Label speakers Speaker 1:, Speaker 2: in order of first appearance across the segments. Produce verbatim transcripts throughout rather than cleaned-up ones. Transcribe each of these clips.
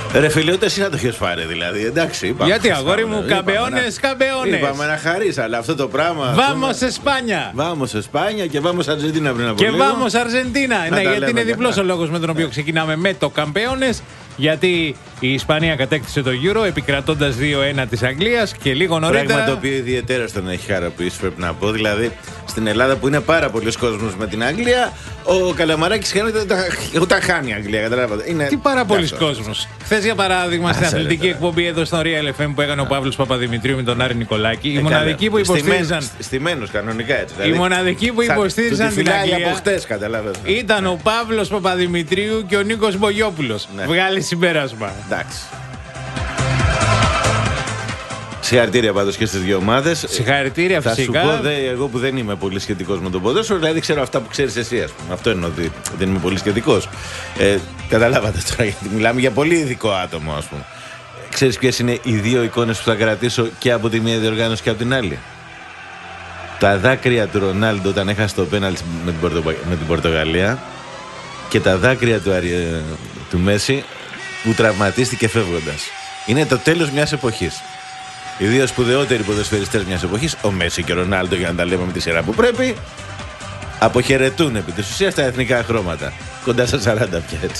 Speaker 1: Ρε φίλε, ούτε εσύ να το έχεις πάρει δηλαδή. Εντάξει, είπαμε.
Speaker 2: Γιατί αγόρι μου, καμπεώνες, καμπεώνες.
Speaker 1: Είπαμε να χαρίσει, αλλά αυτό το πράγμα.
Speaker 2: Βάμος Εσπάνια.
Speaker 1: Βάμος Εσπάνια και βάμος Αργεντίνα πριν από
Speaker 2: Και
Speaker 1: λίγο.
Speaker 2: βάμος Αργεντίνα. Ναι, γιατί είναι διπλός ο λόγος με τον οποίο ξεκινάμε με το καμπεώνες. Γιατί η Ισπανία κατέκτησε το Euro επικρατώντας δύο ένα της Αγγλίας και λίγο νωρίτερα.
Speaker 1: Πράγμα το οποίο ιδιαίτερα τον έχει χαροποιήσει, πρέπει να πω. Δηλαδή στην Ελλάδα που είναι πάρα πολλοί κόσμος με την Αγγλία, ο Καλαμαράκης χάνεται όταν, όταν χάνει η Αγγλία. Καταλάβατε. Είναι...
Speaker 2: Τι πάρα πολλοί κόσμος. Χθες για παράδειγμα στην αθλητική εκπομπή εδώ στο Real εφ εμ που έκανε ο Παύλος Παπαδημητρίου με τον Άρη Νικολάκη, οι μοναδικοί που υποστήριζαν.
Speaker 1: Στημένους κανονικά έτσι.
Speaker 2: Οι μοναδικοί που υποστήριζαν την Αγγλία ήταν ο Παύλος Παπαδημητρίου και ο Νίκος Μπογιόπουλος. Βγάλει συμπέρασμα.
Speaker 1: Εντάξει. Συγχαρητήρια πάντως και στις δύο ομάδες.
Speaker 2: Συγχαρητήρια
Speaker 1: θα
Speaker 2: φυσικά.
Speaker 1: Θα σου πω δε, εγώ που δεν είμαι πολύ σχετικός με το ποδόσφαιρο, δηλαδή ξέρω αυτά που ξέρεις εσύ, ας πούμε. Αυτό εννοώ ότι δεν είμαι πολύ σχετικός. Ε, καταλάβατε τώρα, γιατί μιλάμε για πολύ ειδικό άτομο, ας πούμε. Ξέρεις ποιες είναι οι δύο εικόνες που θα κρατήσω και από τη μία διοργάνωση και από την άλλη? Τα δάκρυα του Ρονάλντο όταν έχασε το πέναλτι με την, Πορτο... με την Πορτογαλία και τα δάκρυα του, Αρι... του Μέση που τραυματίστηκε φεύγοντας. Είναι το τέλος μιας εποχής. Οι δύο σπουδαιότεροι ποδοσφαιριστές μιας εποχής, ο Μέση και ο Ρονάλντο, για να τα λέμε με τη σειρά που πρέπει, αποχαιρετούν επί της ουσίας τα εθνικά χρώματα. Κοντά στα σαράντα πια, έτσι.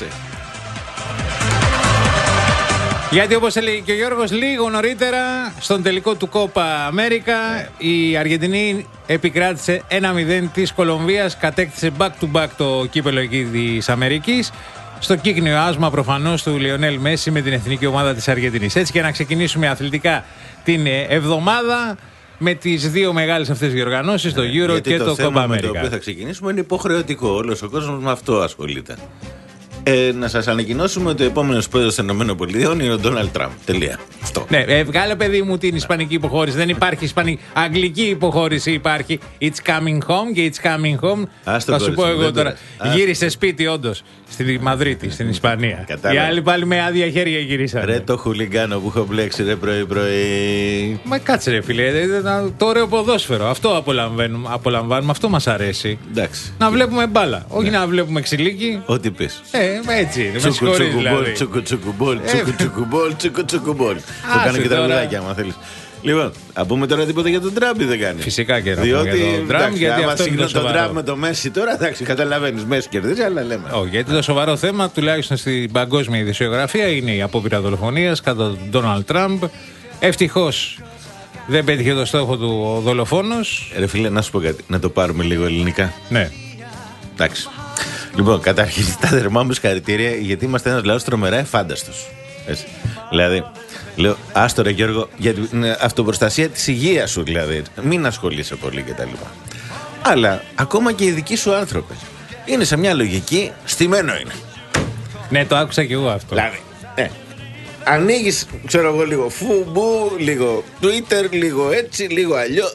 Speaker 2: Γιατί όπως έλεγε και ο Γιώργος, λίγο νωρίτερα στον τελικό του Κόπα Αμέρικα η Αργεντινή επικράτησε ένα μηδέν της Κολομβίας, κατέκτησε back to back το κύπελο εκεί της Αμερικής, στο κύκνιο άσμα προφανώς του Λιονέλ Μέση με την εθνική ομάδα της Αργεντινής. Έτσι και να ξεκινήσουμε αθλητικά την εβδομάδα με τις δύο μεγάλες αυτές διοργανώσεις, το Euro
Speaker 1: γιατί
Speaker 2: και το,
Speaker 1: το
Speaker 2: Κόπα Αμέρικα.
Speaker 1: Με το οποίο θα ξεκινήσουμε είναι υποχρεωτικό. Όλος ο κόσμος με αυτό ασχολείται. Ε, να σας ανακοινώσουμε ότι ο επόμενος πρόεδρος των ΗΠΑ είναι ο Ντόναλντ Τραμπ. Τελεία. Αυτό.
Speaker 2: Ναι, ε, βγάλε παιδί μου την ισπανική υποχώρηση. Δεν υπάρχει ισπανική. Αγγλική υποχώρηση υπάρχει. It's coming home και it's coming home.
Speaker 1: Άστο
Speaker 2: θα σου πω εγώ τώρα.
Speaker 1: Άστο.
Speaker 2: Γύρισε σπίτι, όντως. Στη Μαδρίτη, στην Ισπανία.
Speaker 1: Κατάλαβα.
Speaker 2: Οι άλλοι πάλι με άδεια χέρια γυρίσανε.
Speaker 1: Ρε το χουλιγκάνο που έχω μπλέξει, ρε πρωί-πρωί.
Speaker 2: Μα κάτσε, ρε φίλε. Το ωραίο ποδόσφαιρο. Αυτό απολαμβάνουμε. απολαμβάνουμε αυτό μας αρέσει.
Speaker 1: Εντάξει.
Speaker 2: Να βλέπουμε μπάλα. Όχι
Speaker 1: Ναι.
Speaker 2: να βλέπουμε ξυλίκι.
Speaker 1: Ό,τι πεις.
Speaker 2: Ε, έτσι είναι. Με
Speaker 1: Τσουκου
Speaker 2: συγχωρείς
Speaker 1: τσουκου μπολ,
Speaker 2: δηλαδή.
Speaker 1: τσουκου τσουκου μπολ, τσουκου τσουκου μπολ, τσουκου τσουκου μπολ. Το κάνω και
Speaker 2: τώρα.
Speaker 1: τραγουδάκι άμα θέλεις. Λοιπόν, να πούμε τώρα τίποτα για τον Τραμπ ή δεν κάνει?
Speaker 2: Φυσικά και να πούμε
Speaker 1: Διότι
Speaker 2: για τον Τραμπ,
Speaker 1: εντάξει,
Speaker 2: γιατί
Speaker 1: άμα
Speaker 2: αυτό είναι το
Speaker 1: συγκρίνω τον
Speaker 2: σοβαρό.
Speaker 1: Τραμπ με το Μέση τώρα, εντάξει, καταλαβαίνεις, Μέση κερδίζει, αλλά λέμε.
Speaker 2: Όχι, γιατί το σοβαρό θέμα, τουλάχιστον στην παγκόσμια ειδησιογραφία, είναι η απόπειρα δολοφονίας κατά τον Ντόναλντ Τραμπ. Ευτυχώς δεν πέτυχε το στόχο του ο δολοφόνος.
Speaker 1: Ρε φίλε, να σου πω κάτι, να το πάρουμε λίγο ελληνικά.
Speaker 2: Ναι.
Speaker 1: Εντάξει. Λοιπόν, καταρχήν τα θερμά μου συγχαρητήρια, γιατί είμαστε ένας λαός τρομερά εφάνταστος. Έτσι. Δηλαδή, λέω, άστο ρε Γιώργο, για την αυτοπροστασία της υγείας σου, δηλαδή. Μην ασχολείσαι πολύ κτλ. Αλλά ακόμα και οι δικοί σου άνθρωποι είναι σε μια λογική, στημένο είναι.
Speaker 2: Ναι, το άκουσα κι εγώ αυτό.
Speaker 1: Δηλαδή, ναι. Ανοίγεις, ξέρω εγώ, λίγο φουμπού, λίγο Twitter, λίγο έτσι, λίγο αλλιώς.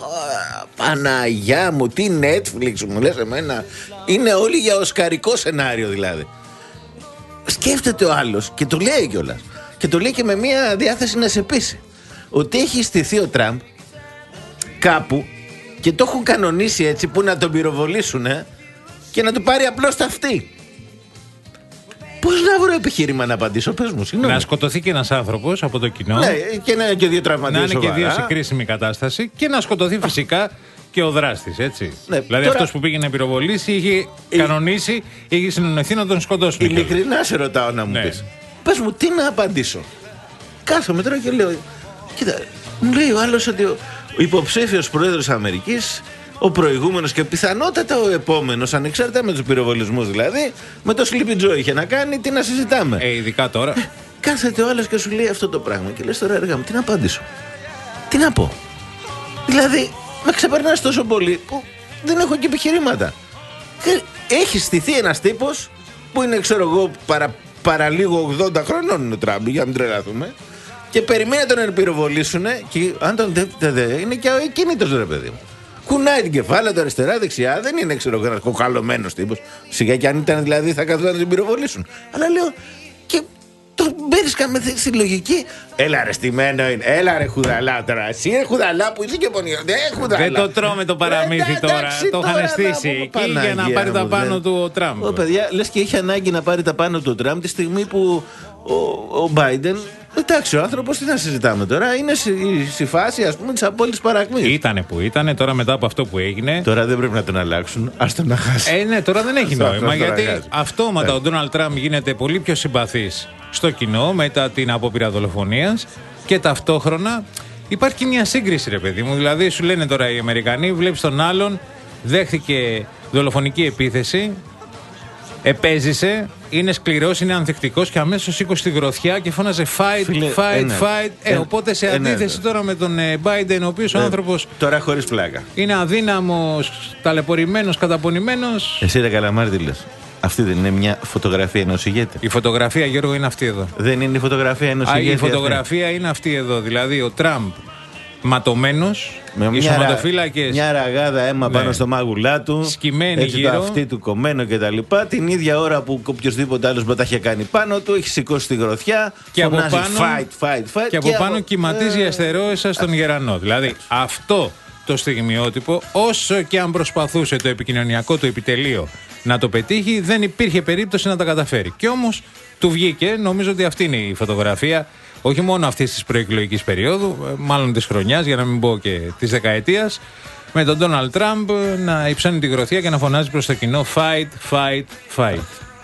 Speaker 1: Παναγιά μου, τι Netflix μου λες εμένα. Είναι όλοι για οσκαρικό σενάριο δηλαδή. Σκέφτεται ο άλλος και το λέει κιόλας. Και το λέει και με μια διάθεση να σε πείσει. Ότι έχει στηθεί ο Τραμπ κάπου και το έχουν κανονίσει έτσι που να τον πυροβολήσουνε και να του πάρει απλώς ταυτί. Πώς να βρω επιχείρημα να απαντήσω, πες μου, συγγνώμη.
Speaker 2: Να σκοτωθεί και ένας άνθρωπος από το κοινό.
Speaker 1: Ναι, και να είναι και δύο τραυματίες.
Speaker 2: Να είναι και δύο σε κρίσιμη κατάσταση και να σκοτωθεί φυσικά και ο δράστης, έτσι.
Speaker 1: Ναι,
Speaker 2: δηλαδή
Speaker 1: τώρα...
Speaker 2: αυτός που πήγε να πυροβολήσει είχε ε... κανονίσει, είχε συνεννοηθεί να τον σκοτώσουν.
Speaker 1: Ειλικρινά σε ρωτάω να μου
Speaker 2: ναι.
Speaker 1: πεις. Πες μου, τι να απαντήσω. Κάθομαι τώρα και λέω, κοίτα, μου λέει ο άλλος ότι ο υποψήφιος πρόεδρος Αμερικής, ο προηγούμενος και πιθανότατα ο επόμενος, ανεξάρτητα με τους πυροβολισμούς δηλαδή, με το Sleepy Joe είχε να κάνει, τι να συζητάμε.
Speaker 2: Ε, ειδικά τώρα.
Speaker 1: Κάθεται ο άλλος και σου λέει αυτό το πράγμα και λες τώρα, έργα μου, τι να απαντήσω. Τι να πω. Δηλαδή, με ξεπερνάς τόσο πολύ που δεν έχω και επιχειρήματα. Έχει στηθεί ένας τύπος που είναι, ξέρω εγώ, παρα, παραλίγο ογδόντα χρονών είναι ο Τραμπ, για να μην τρελαθούμε, και περιμένει να τον πυροβολήσουνε και αν τον δε, δε, είναι και ακίνητος, ρε παιδί μου. Κουνάει την κεφάλαια του αριστερά-δεξιά, δεν είναι, ξέρω εγώ, ένας κοκαλωμένος τύπος. Σιγά και αν ήταν δηλαδή θα καθόταν να τον πυροβολήσουν. Αλλά λέω, και το το μπέρι στη λογική. Έλα ρε, στημένο είναι. Έλα ρε, χουδαλά τώρα. Εσύ ρε, χουδαλά που είσαι και πονιό.
Speaker 2: Δεν το τρώμε το παραμύθι ε, τώρα. Εντάξει, το είχαν στήσει εκεί για να πάρει τα πάνω του ο Τραμπ.
Speaker 1: Ω, παιδιά, λες και είχε ανάγκη να πάρει τα πάνω του ο Τραμπ τη στιγμή που ο Μπάιντεν. Εντάξει, ο άνθρωπος τι να συζητάμε τώρα. Είναι στη φάση, ας πούμε, της απόλυτης παρακμής.
Speaker 2: Ήτανε που ήτανε, τώρα μετά από αυτό που έγινε.
Speaker 1: Τώρα δεν πρέπει να τον αλλάξουν. Ας τον να χάσει.
Speaker 2: Ε, ναι, τώρα δεν έχει νόημα. Γιατί αυτόματα ο Ντόναλντ Τραμπ γίνεται πολύ πιο συμπαθής στο κοινό μετά την απόπειρα δολοφονίας και ταυτόχρονα υπάρχει και μια σύγκριση, ρε παιδί μου. Δηλαδή, σου λένε τώρα οι Αμερικανοί, βλέπεις τον άλλον, δέχθηκε δολοφονική επίθεση. Επέζησε, είναι σκληρός, είναι ανθεκτικός και αμέσως σήκωσε τη γροθιά και φώναζε fight, Φίλε, fight, ένα, fight. Ε, ε, οπότε σε αντίθεση ε, τώρα με τον Biden, ο οποίος ε, ο άνθρωπος.
Speaker 1: Τώρα χωρίς πλάκα.
Speaker 2: Είναι αδύναμος, ταλαιπωρημένος, καταπονημένος.
Speaker 1: Εσύ ρε Καλαμάρη τι λες. Αυτή δεν είναι μια φωτογραφία ενός ηγέτη.
Speaker 2: Η φωτογραφία, Γιώργο, είναι αυτή εδώ.
Speaker 1: Δεν είναι η φωτογραφία ενός ηγέτη.
Speaker 2: Η φωτογραφία αυτή είναι αυτή εδώ. Δηλαδή ο Τραμπ ματωμένος, οι σωματοφύλακες.
Speaker 1: Μια ραγάδα αίμα ναι. πάνω στο μάγουλά του.
Speaker 2: Σκυμμένη
Speaker 1: έτσι
Speaker 2: γύρω.
Speaker 1: Το αυτί του κομμένο κτλ. Την ίδια ώρα που οποιοδήποτε άλλος τα είχε κάνει πάνω του, έχει σηκώσει τη γροθιά.
Speaker 2: Και από πάνω,
Speaker 1: fight, fight, fight,
Speaker 2: και από και πάνω από... κυματίζει η αστερόησα στον γερανό. Δηλαδή αυτό το στιγμιότυπο, όσο και αν προσπαθούσε το επικοινωνιακό του επιτελείο να το πετύχει, δεν υπήρχε περίπτωση να τα καταφέρει. Και όμως του βγήκε, νομίζω ότι αυτή είναι η φωτογραφία. Όχι μόνο αυτής της προεκλογικής περίοδου, μάλλον της χρονιάς, για να μην πω και της δεκαετίας, με τον Ντόναλντ Τραμπ να υψώνει τη γροθιά και να φωνάζει προς το κοινό fight, fight, fight.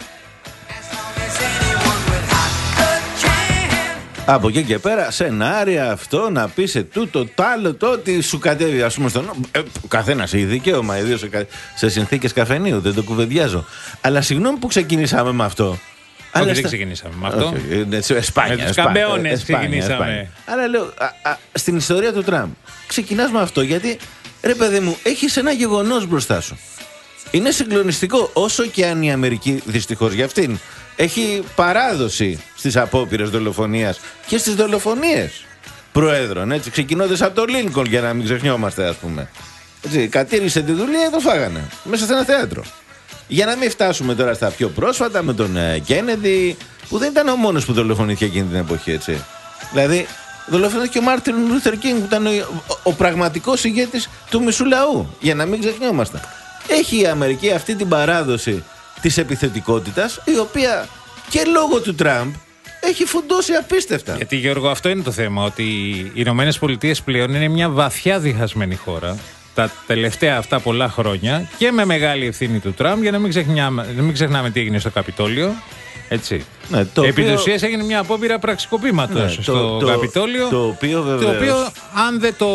Speaker 1: Από εκεί και πέρα, σενάρια αυτό να πει σε τούτο, τ' άλλο, το ότι σου κατέβει, ας πούμε, στον. Ε, ο καθένας έχει δικαίωμα, ιδίως σε, σε συνθήκες καφενείου, δεν το κουβεντιάζω. Αλλά συγγνώμη που ξεκινήσαμε με αυτό.
Speaker 2: Όχι, δεν στα... ξεκινήσαμε με αυτό.
Speaker 1: Okay. Εσπάνια,
Speaker 2: με τους καμπεώνες ξεκινήσαμε.
Speaker 1: Εσπάνια. Αλλά λέω, α, α, στην ιστορία του Τραμπ, ξεκινάς με αυτό γιατί, ρε παιδί μου, έχεις ένα γεγονός μπροστά σου. Είναι συγκλονιστικό, όσο και αν η Αμερική, δυστυχώς για αυτήν, έχει παράδοση στις απόπειρες δολοφονίας και στις δολοφονίες προέδρων, έτσι, ξεκινώντας από τον Λίνκολν, για να μην ξεχνιόμαστε, ας πούμε. Έτσι, κατήρισε τη δουλεία, το φάγανε μέσα σε ένα θέατρο. Για να μην φτάσουμε τώρα στα πιο πρόσφατα με τον Κέννεντι, που δεν ήταν ο μόνος που δολοφονήθηκε εκείνη την εποχή, έτσι. Δηλαδή, δολοφονήθηκε και ο Μάρτιν Λούθερ Κίνγκ, που ήταν ο, ο, ο πραγματικός ηγέτης του μισού λαού. Για να μην ξεχνιόμαστε. Έχει η Αμερική αυτή την παράδοση της επιθετικότητας, η οποία και λόγω του Τραμπ έχει φουντώσει απίστευτα.
Speaker 2: Γιατί, Γιώργο, αυτό είναι το θέμα, ότι οι Ηνωμένες Πολιτείες πλέον είναι μια βαθιά διχασμένη χώρα τα τελευταία αυτά πολλά χρόνια και με μεγάλη ευθύνη του Τραμπ, για να μην ξεχνάμε, να μην ξεχνάμε τι έγινε στο Καπιτόλιο. Έτσι.
Speaker 1: Ναι, το
Speaker 2: Επί
Speaker 1: οποίο...
Speaker 2: της ουσίας έγινε μια απόπειρα πραξικοπήματος ναι, στο το, Καπιτόλιο.
Speaker 1: Το, το, οποίο βεβαίως...
Speaker 2: το οποίο, αν δεν το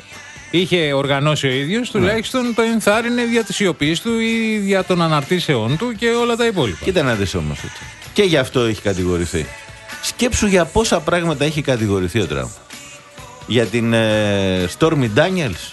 Speaker 2: είχε οργανώσει ο ίδιος, ναι. τουλάχιστον το ενθάρρυνε δια της σιωπής του ή δια των αναρτήσεών του και όλα τα υπόλοιπα.
Speaker 1: Κοίτα να δεις όμως έτσι. Και γι' αυτό έχει κατηγορηθεί. Σκέψου για πόσα πράγματα έχει κατηγορηθεί ο Τραμπ. Για την ε, Stormy Daniels.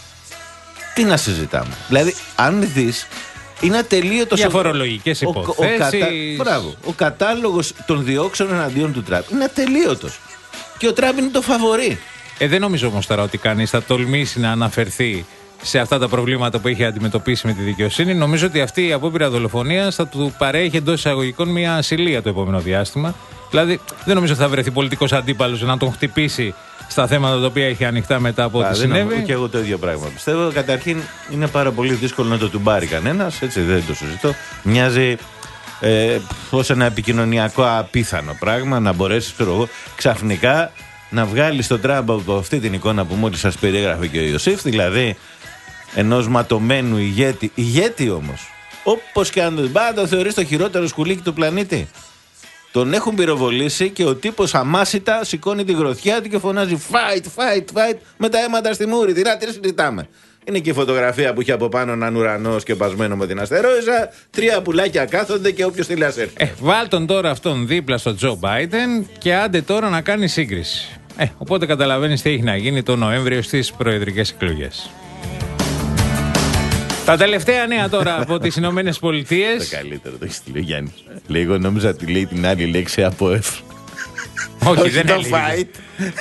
Speaker 1: Τι να συζητάμε. Δηλαδή, αν δεις, είναι ατελείωτος.
Speaker 2: Για φορολογικές υποθέσεις. Ο, ο, κατα...
Speaker 1: Μπράβο. Ο κατάλογος των διώξεων εναντίον του Τραμπ είναι ατελείωτος. Και ο Τραμπ είναι το φαβορί.
Speaker 2: Ε, δεν νομίζω όμως τώρα ότι κανείς θα τολμήσει να αναφερθεί σε αυτά τα προβλήματα που έχει αντιμετωπίσει με τη δικαιοσύνη. Νομίζω ότι αυτή η απόπειρα δολοφονίας θα του παρέχει εντός εισαγωγικών μια ασυλία το επόμενο διάστημα. Δηλαδή, δεν νομίζω ότι θα βρεθεί πολιτικός αντίπαλος να τον χτυπήσει στα θέματα τα οποία έχει ανοιχτά μετά από ό,τι συνέβη.
Speaker 1: Και εγώ το ίδιο πράγμα πιστεύω. Καταρχήν, είναι πάρα πολύ δύσκολο να το τουμπάρει κανένας. Έτσι, δεν το συζητώ. Μοιάζει ε, ως ένα επικοινωνιακό απίθανο πράγμα να μπορέσει, ξέρω εγώ, ξαφνικά να βγάλει τον Τραμπ από αυτή την εικόνα που μόλις σας περιέγραφε και ο Ιωσήφ, δηλαδή ενός ματωμένου ηγέτη. Ηγέτη όμως. Όπως και αν το θεωρείς το χειρότερο σκουλίκι του πλανήτη. Τον έχουν πυροβολήσει και ο τύπος αμάσιτα σηκώνει τη γροθιά του και φωνάζει fight, fight, fight με τα αίματα στη μούρη. Τι να τι συζητάμε. Είναι και η φωτογραφία που έχει από πάνω έναν ουρανό σκεπασμένο με την αστερόιζα. Τρία πουλάκια κάθονται και όποιος θέλει να έρθει.
Speaker 2: Ε, βάλ τον τώρα αυτόν δίπλα στο Τζο Μπάιντεν και άντε τώρα να κάνει σύγκριση. Ε, οπότε καταλαβαίνεις τι έχει να γίνει το Νοέμβριο στις προεδρικές εκλογές. Τα τελευταία νέα τώρα από τις Ηνωμένες Πολιτείες.
Speaker 1: Το καλύτερο το έχει στείλει ο Γιάννης. Λίγο νόμιζα ότι λέει την άλλη λέξη από F.
Speaker 2: Όχι, δεν
Speaker 1: το
Speaker 2: έλεγε.
Speaker 1: fight.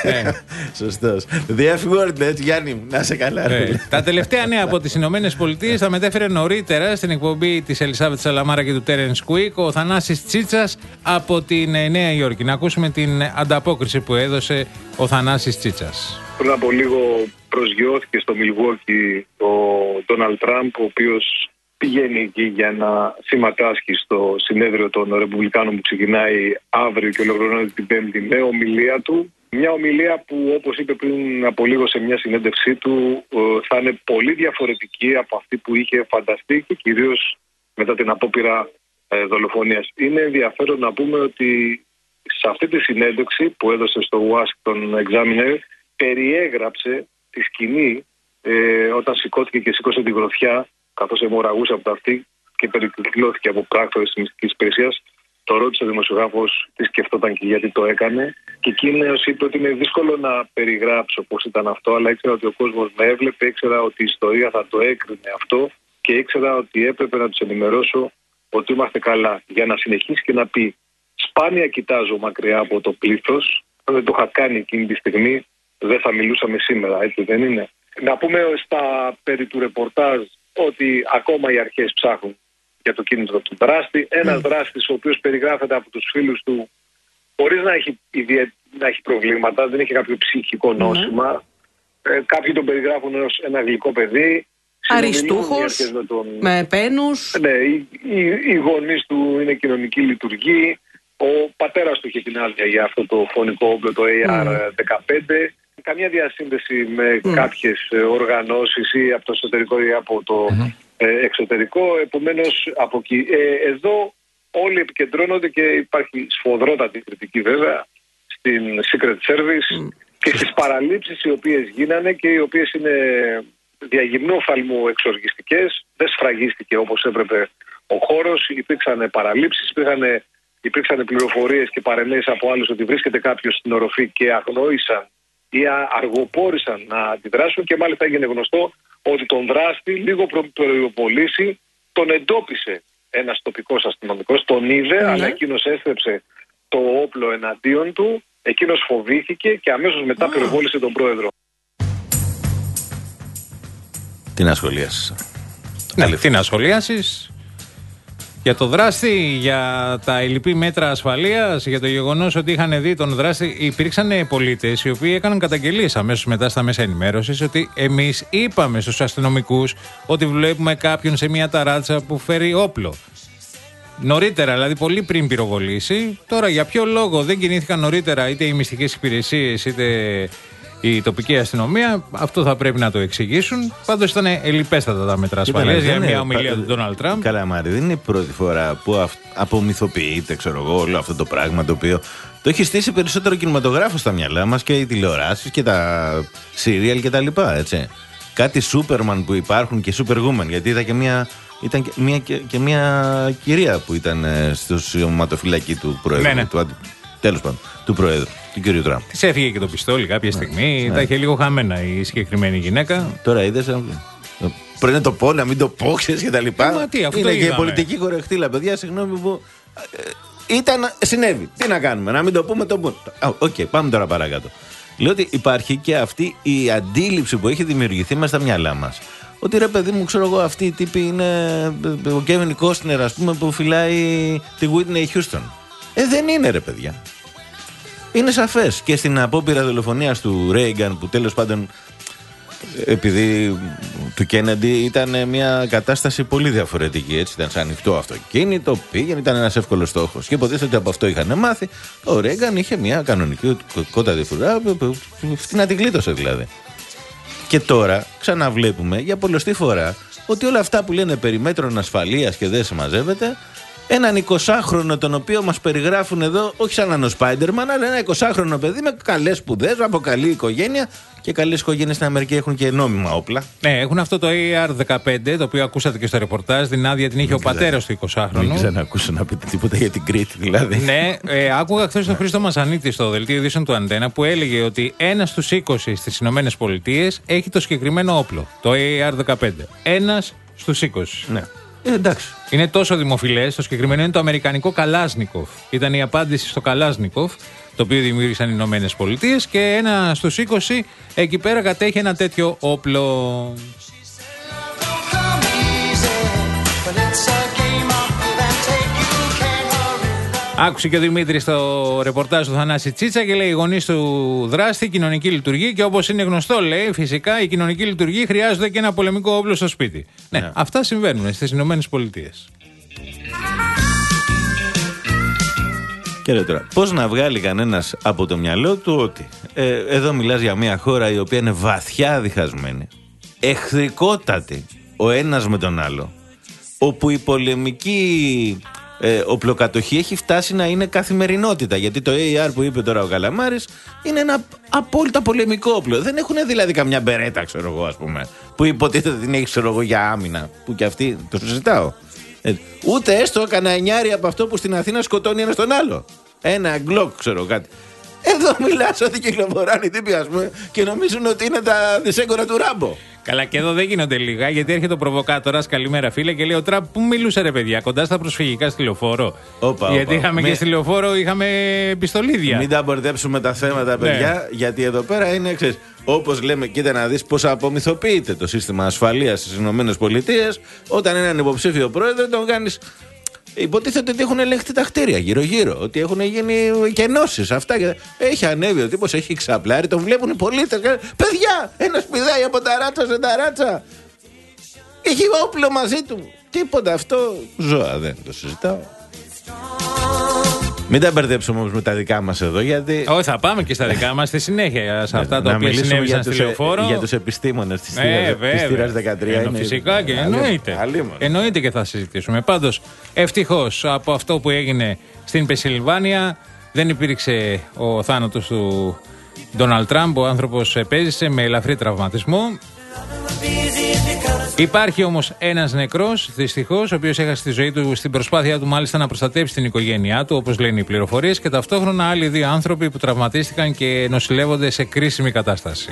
Speaker 1: Σωστός. The F-word, έτσι, Γιάννη, να σε καλά.
Speaker 2: Τα τελευταία νέα από τις Ηνωμένες Πολιτείες τα μετέφερε νωρίτερα στην εκπομπή της Ελισάβετ Σαλαμάρα και του Τέρενς Κουίκ ο Θανάσης Τσίτσας από την Νέα Υόρκη. Να ακούσουμε την ανταπόκριση που έδωσε ο Θανάσης Τσίτσας.
Speaker 3: Πριν από λίγο προσγειώθηκε στο Μιλγουόκι ο Ντόναλντ Τραμπ, ο οποίος πηγαίνει εκεί για να συμμετάσχει στο συνέδριο των Ρεπουμπλικάνων που ξεκινάει αύριο και ολοκληρώνεται την Πέμπτη με ομιλία του. Μια ομιλία που, όπως είπε πριν από λίγο σε μια συνέντευξή του, θα είναι πολύ διαφορετική από αυτή που είχε φανταστεί και κυρίως μετά την απόπειρα δολοφονίας. Είναι ενδιαφέρον να πούμε ότι σε αυτή τη συνέντευξη που έδωσε στο Washington Examiner περιέγραψε τη σκηνή ε, όταν σηκώθηκε και σήκωσε τη γροθιά καθώς αιμορραγούσε από τα αυτή και περικυκλώθηκε από πράκτορες της μυστικής υπηρεσίας. Το ρώτησε ο δημοσιογράφος τι σκεφτόταν και γιατί το έκανε. Και εκείνος είπε ότι είναι δύσκολο να περιγράψω πώς ήταν αυτό, αλλά ήξερα ότι ο κόσμος με έβλεπε, ήξερα ότι η ιστορία θα το έκρινε αυτό και ήξερα ότι έπρεπε να τους ενημερώσω ότι είμαστε καλά. Για να συνεχίσει και να πει: σπάνια κοιτάζω μακριά από το πλήθος. Αν δεν το είχα κάνει εκείνη τη στιγμή, δεν θα μιλούσαμε σήμερα, έτσι δεν είναι? Να πούμε στα περί του ρεπορτάζ ότι ακόμα οι αρχές ψάχνουν για το κίνητρο του δράστη. Ένας mm. δράστης ο οποίος περιγράφεται από τους φίλους του χωρίς να έχει, ιδιαί... να έχει προβλήματα, δεν έχει κάποιο ψυχικό νόσημα. Mm. Ε, κάποιοι τον περιγράφουν ως ένα γλυκό παιδί.
Speaker 4: Αριστούχος, με, τον... με πένους.
Speaker 3: Ναι, οι, οι, οι γονείς του είναι κοινωνική λειτουργή. Ο πατέρας του είχε την άδεια για αυτό το φωνικό όπλο, το έι αρ δεκαπέντε. Mm. Καμία διασύνδεση με mm. κάποιες οργανώσεις ή από το εσωτερικό ή από το mm. ε, εξωτερικό. Επομένως, από εκεί. Ε, εδώ όλοι επικεντρώνονται και υπάρχει σφοδρότατη κριτική βέβαια στην Secret Service mm. και στις παραλήψεις οι οποίες γίνανε και οι οποίες είναι διαγυμνού οφθαλμού εξοργιστικές. Δεν σφραγίστηκε όπως έπρεπε ο χώρος. Υπήρξαν παραλήψεις, υπήρχαν, υπήρξαν πληροφορίες και παρενέσεις από άλλους ότι βρίσκεται κάποιος στην οροφή και αγνόησαν ή αργοπόρησαν να αντιδράσουν και μάλιστα έγινε γνωστό ότι τον δράστη λίγο πριν προπολίσει τον εντόπισε ένας τοπικός αστυνομικός, τον είδε, mm-hmm. αλλά εκείνος έστρεψε το όπλο εναντίον του, εκείνος φοβήθηκε και αμέσως μετά mm. πυροβόλησε τον πρόεδρο.
Speaker 1: Τι να σχολιάσεις?
Speaker 2: Ναι, τι να σχολιάσεις για το δράστη, για τα ελλειπή μέτρα ασφαλείας, για το γεγονός ότι είχαν δει τον δράστη. Υπήρξαν πολίτες οι οποίοι έκαναν καταγγελίες αμέσως μετά στα μέσα ενημέρωσης ότι εμείς είπαμε στους αστυνομικούς ότι βλέπουμε κάποιον σε μια ταράτσα που φέρει όπλο. Νωρίτερα, δηλαδή πολύ πριν πυροβολήσει. Τώρα για ποιο λόγο δεν κινήθηκαν νωρίτερα είτε οι μυστικές υπηρεσίες είτε η τοπική αστυνομία, αυτό θα πρέπει να το εξηγήσουν. Πάντως ήταν ελλιπέστατα τα μέτρα ασφαλείας για μια ομιλία του Ντόναλντ Τραμπ.
Speaker 1: Καλά, Μάρη, δεν είναι η πρώτη φορά που απομυθοποιείται, ξέρω εγώ, όλο αυτό το πράγμα το οποίο το έχει στήσει περισσότερο κινηματογράφο στα μυαλά μας και οι τηλεοράσεις και τα σύριαλ και τα λοιπά, έτσι. Κάτι Σούπερμαν που υπάρχουν και Superwoman, γιατί είδα και μια. Ήταν και μια, και, και μια κυρία που ήταν στο σωματοφυλακή του Προέδρου. Ναι, ναι. Του, τέλος πάντων, του Προέδρου, του κ. Τραμπ.
Speaker 2: Της έφυγε και το πιστόλι κάποια στιγμή. Ναι, τα είχε λίγο χαμένα η συγκεκριμένη γυναίκα.
Speaker 1: Τώρα είδες. Πρέπει να το πω, να μην το πω, ξέρεις και τα λοιπά.
Speaker 2: Μα τι, αυτό
Speaker 1: είναι
Speaker 2: το
Speaker 1: και πολιτική κορεχτήλα, παιδιά. Συγγνώμη που. Ε, ήταν, συνέβη. Τι να κάνουμε, να μην το πούμε, το πούμε. Οκ, okay, πάμε τώρα παρακάτω. Λέω ότι υπάρχει και αυτή η αντίληψη που έχει δημιουργηθεί μέσα στα μυαλά μας. Ότι ρε παιδί μου, ξέρω εγώ, αυτή η τύπη είναι ο Κέβιν Κόστνερ, ας πούμε, που φυλάει τη Whitney Houston. Ε, δεν είναι, ρε παιδιά. Είναι σαφές. Και στην απόπειρα δολοφονίας του Ρέιγκαν, που τέλος πάντων, επειδή του Κέννεντι ήταν μια κατάσταση πολύ διαφορετική, έτσι, ήταν σαν ανοιχτό αυτοκίνητο, πήγαινε, ήταν ένας εύκολος στόχος. Και υποτίθεται ότι από αυτό είχαν μάθει. Ο Ρέιγκαν είχε μια κανονική κότα διαφορά, αυτή να την γλίτωσε δηλαδή. Και τώρα ξαναβλέπουμε για πολλωστή φορά ότι όλα αυτά που λένε περί μέτρων ασφαλείας και δεν συμμαζεύεται, έναν εικοσάχρονο τον οποίο μας περιγράφουν εδώ, όχι σαν έναν Spider-Man, αλλά ένα εικοσάχρονο παιδί με καλές σπουδές, από καλή οικογένεια. Και καλές οικογένειες στην Αμερική έχουν και νόμιμα όπλα.
Speaker 2: Ναι, έχουν αυτό το έι αρ δεκαπέντε, το οποίο ακούσατε και στο ρεπορτάζ. Την άδεια την είχε μην ο πατέρας του εικοσάχρονου.
Speaker 1: Δεν ξανακούσω να πείτε τίποτα για την Κρήτη, δηλαδή.
Speaker 2: Ναι, ε, άκουγα χθες τον Χρήστο Μασανίτη στο δελτίο ειδήσεων του Αντένα που έλεγε ότι ένας στους είκοσι στις Ηνωμένες Πολιτείες έχει το συγκεκριμένο όπλο, το έι αρ δεκαπέντε. Ένας στους είκοσι.
Speaker 1: Ναι. Ε, εντάξει.
Speaker 2: Είναι τόσο δημοφιλές. Το συγκεκριμένο είναι το αμερικανικό Καλάσνικοφ. Ήταν η απάντηση στο Καλάσνικοφ, το οποίο δημιούργησαν οι Ηνωμένες Πολιτείες, και ένα στους είκοσι εκεί πέρα κατέχει ένα τέτοιο όπλο. Άκουσε και ο Δημήτρης στο ρεπορτάζ του Θανάση Τσίτσα και λέει: οι γονείς του δράστη, κοινωνική λειτουργή, και όπως είναι γνωστό, λέει, φυσικά η κοινωνική λειτουργή χρειάζονται και ένα πολεμικό όπλο στο σπίτι. Ναι, ναι, αυτά συμβαίνουν στις Ηνωμένες Πολιτείες.
Speaker 1: Και λέει τώρα, πώς να βγάλει κανένας από το μυαλό του ότι ε, εδώ μιλάς για μια χώρα η οποία είναι βαθιά διχασμένη, εχθρικότατη ο ένας με τον άλλο, όπου η πολεμική ε, οπλοκατοχή έχει φτάσει να είναι καθημερινότητα. Γιατί το έι αρ που είπε τώρα ο Καλαμάρης είναι ένα απόλυτα πολεμικό όπλο. Δεν έχουν δηλαδή καμιά μπερέτα, ξέρω εγώ, ας πούμε, που υποτίθεται την έχει, ξέρω εγώ, για άμυνα, που και αυτή το συζητάω. Ε, ούτε έστω κανένα εννιάρι από αυτό που στην Αθήνα σκοτώνει ένα τον άλλο. Ένα γκλοκ, ξέρω κάτι. Εδώ μιλάς ότι κυκλοφοράνε οι τύποι, ας πούμε, και νομίζουν ότι είναι τα δισέγγωνα του Ράμπο.
Speaker 2: Καλά, και εδώ δεν γίνονται λίγα, γιατί έρχεται ο προβοκάτορας, καλημέρα φίλε, και λέει: ο Τραμπ πού μιλούσε, ρε παιδιά, κοντά στα προσφυγικά στη Λεωφόρο.
Speaker 1: Όπα,
Speaker 2: γιατί
Speaker 1: όπα,
Speaker 2: είχαμε
Speaker 1: με...
Speaker 2: και στη Λεωφόρο είχαμε πιστολίδια.
Speaker 1: Μην τα μπερδέψουμε τα θέματα, παιδιά, ναι. Γιατί εδώ πέρα είναι, ξέρεις, όπως λέμε, κοίτα να δεις πώς απομυθοποιείται το σύστημα ασφαλείας στις ΗΠΑ, όταν έναν υποψήφιο πρόεδρο τον κάνεις. Υποτίθεται ότι έχουν ελεγχθεί τα κτίρια γύρω-γύρω, ότι έχουν γίνει κενώσεις. Αυτά. Έχει ανέβει ο τύπος, έχει ξαπλάρει, τον βλέπουν οι πολίτες. Παιδιά, ένας πηδάει από τα ράτσα σε τα ράτσα. Έχει όπλο μαζί του. Τίποτα, αυτό ζώα δεν το συζητάω. Μην τα μπερδέψουμε όμως με τα δικά μας εδώ, γιατί.
Speaker 2: Όχι, θα πάμε και στα δικά μας στη συνέχεια. Σε αυτά τα οποία συνέβησαν στη Λεωφόρο.
Speaker 1: Για τους επιστήμονες της θύρας δεκατρία.
Speaker 2: Ε, φυσικά και εννοείται. Εννοείται και θα συζητήσουμε. Πάντως, ευτυχώς από αυτό που έγινε στην Πενσιλβάνια δεν υπήρξε ο θάνατος του Ντόναλντ Τραμπ. Ο άνθρωπος επέζησε με ελαφρύ τραυματισμό. Υπάρχει όμως ένας νεκρός, δυστυχώς, ο οποίος έχασε τη ζωή του στην προσπάθειά του μάλιστα να προστατεύσει την οικογένειά του, όπως λένε οι πληροφορίες, και ταυτόχρονα άλλοι δύο άνθρωποι που τραυματίστηκαν και νοσηλεύονται σε κρίσιμη κατάσταση.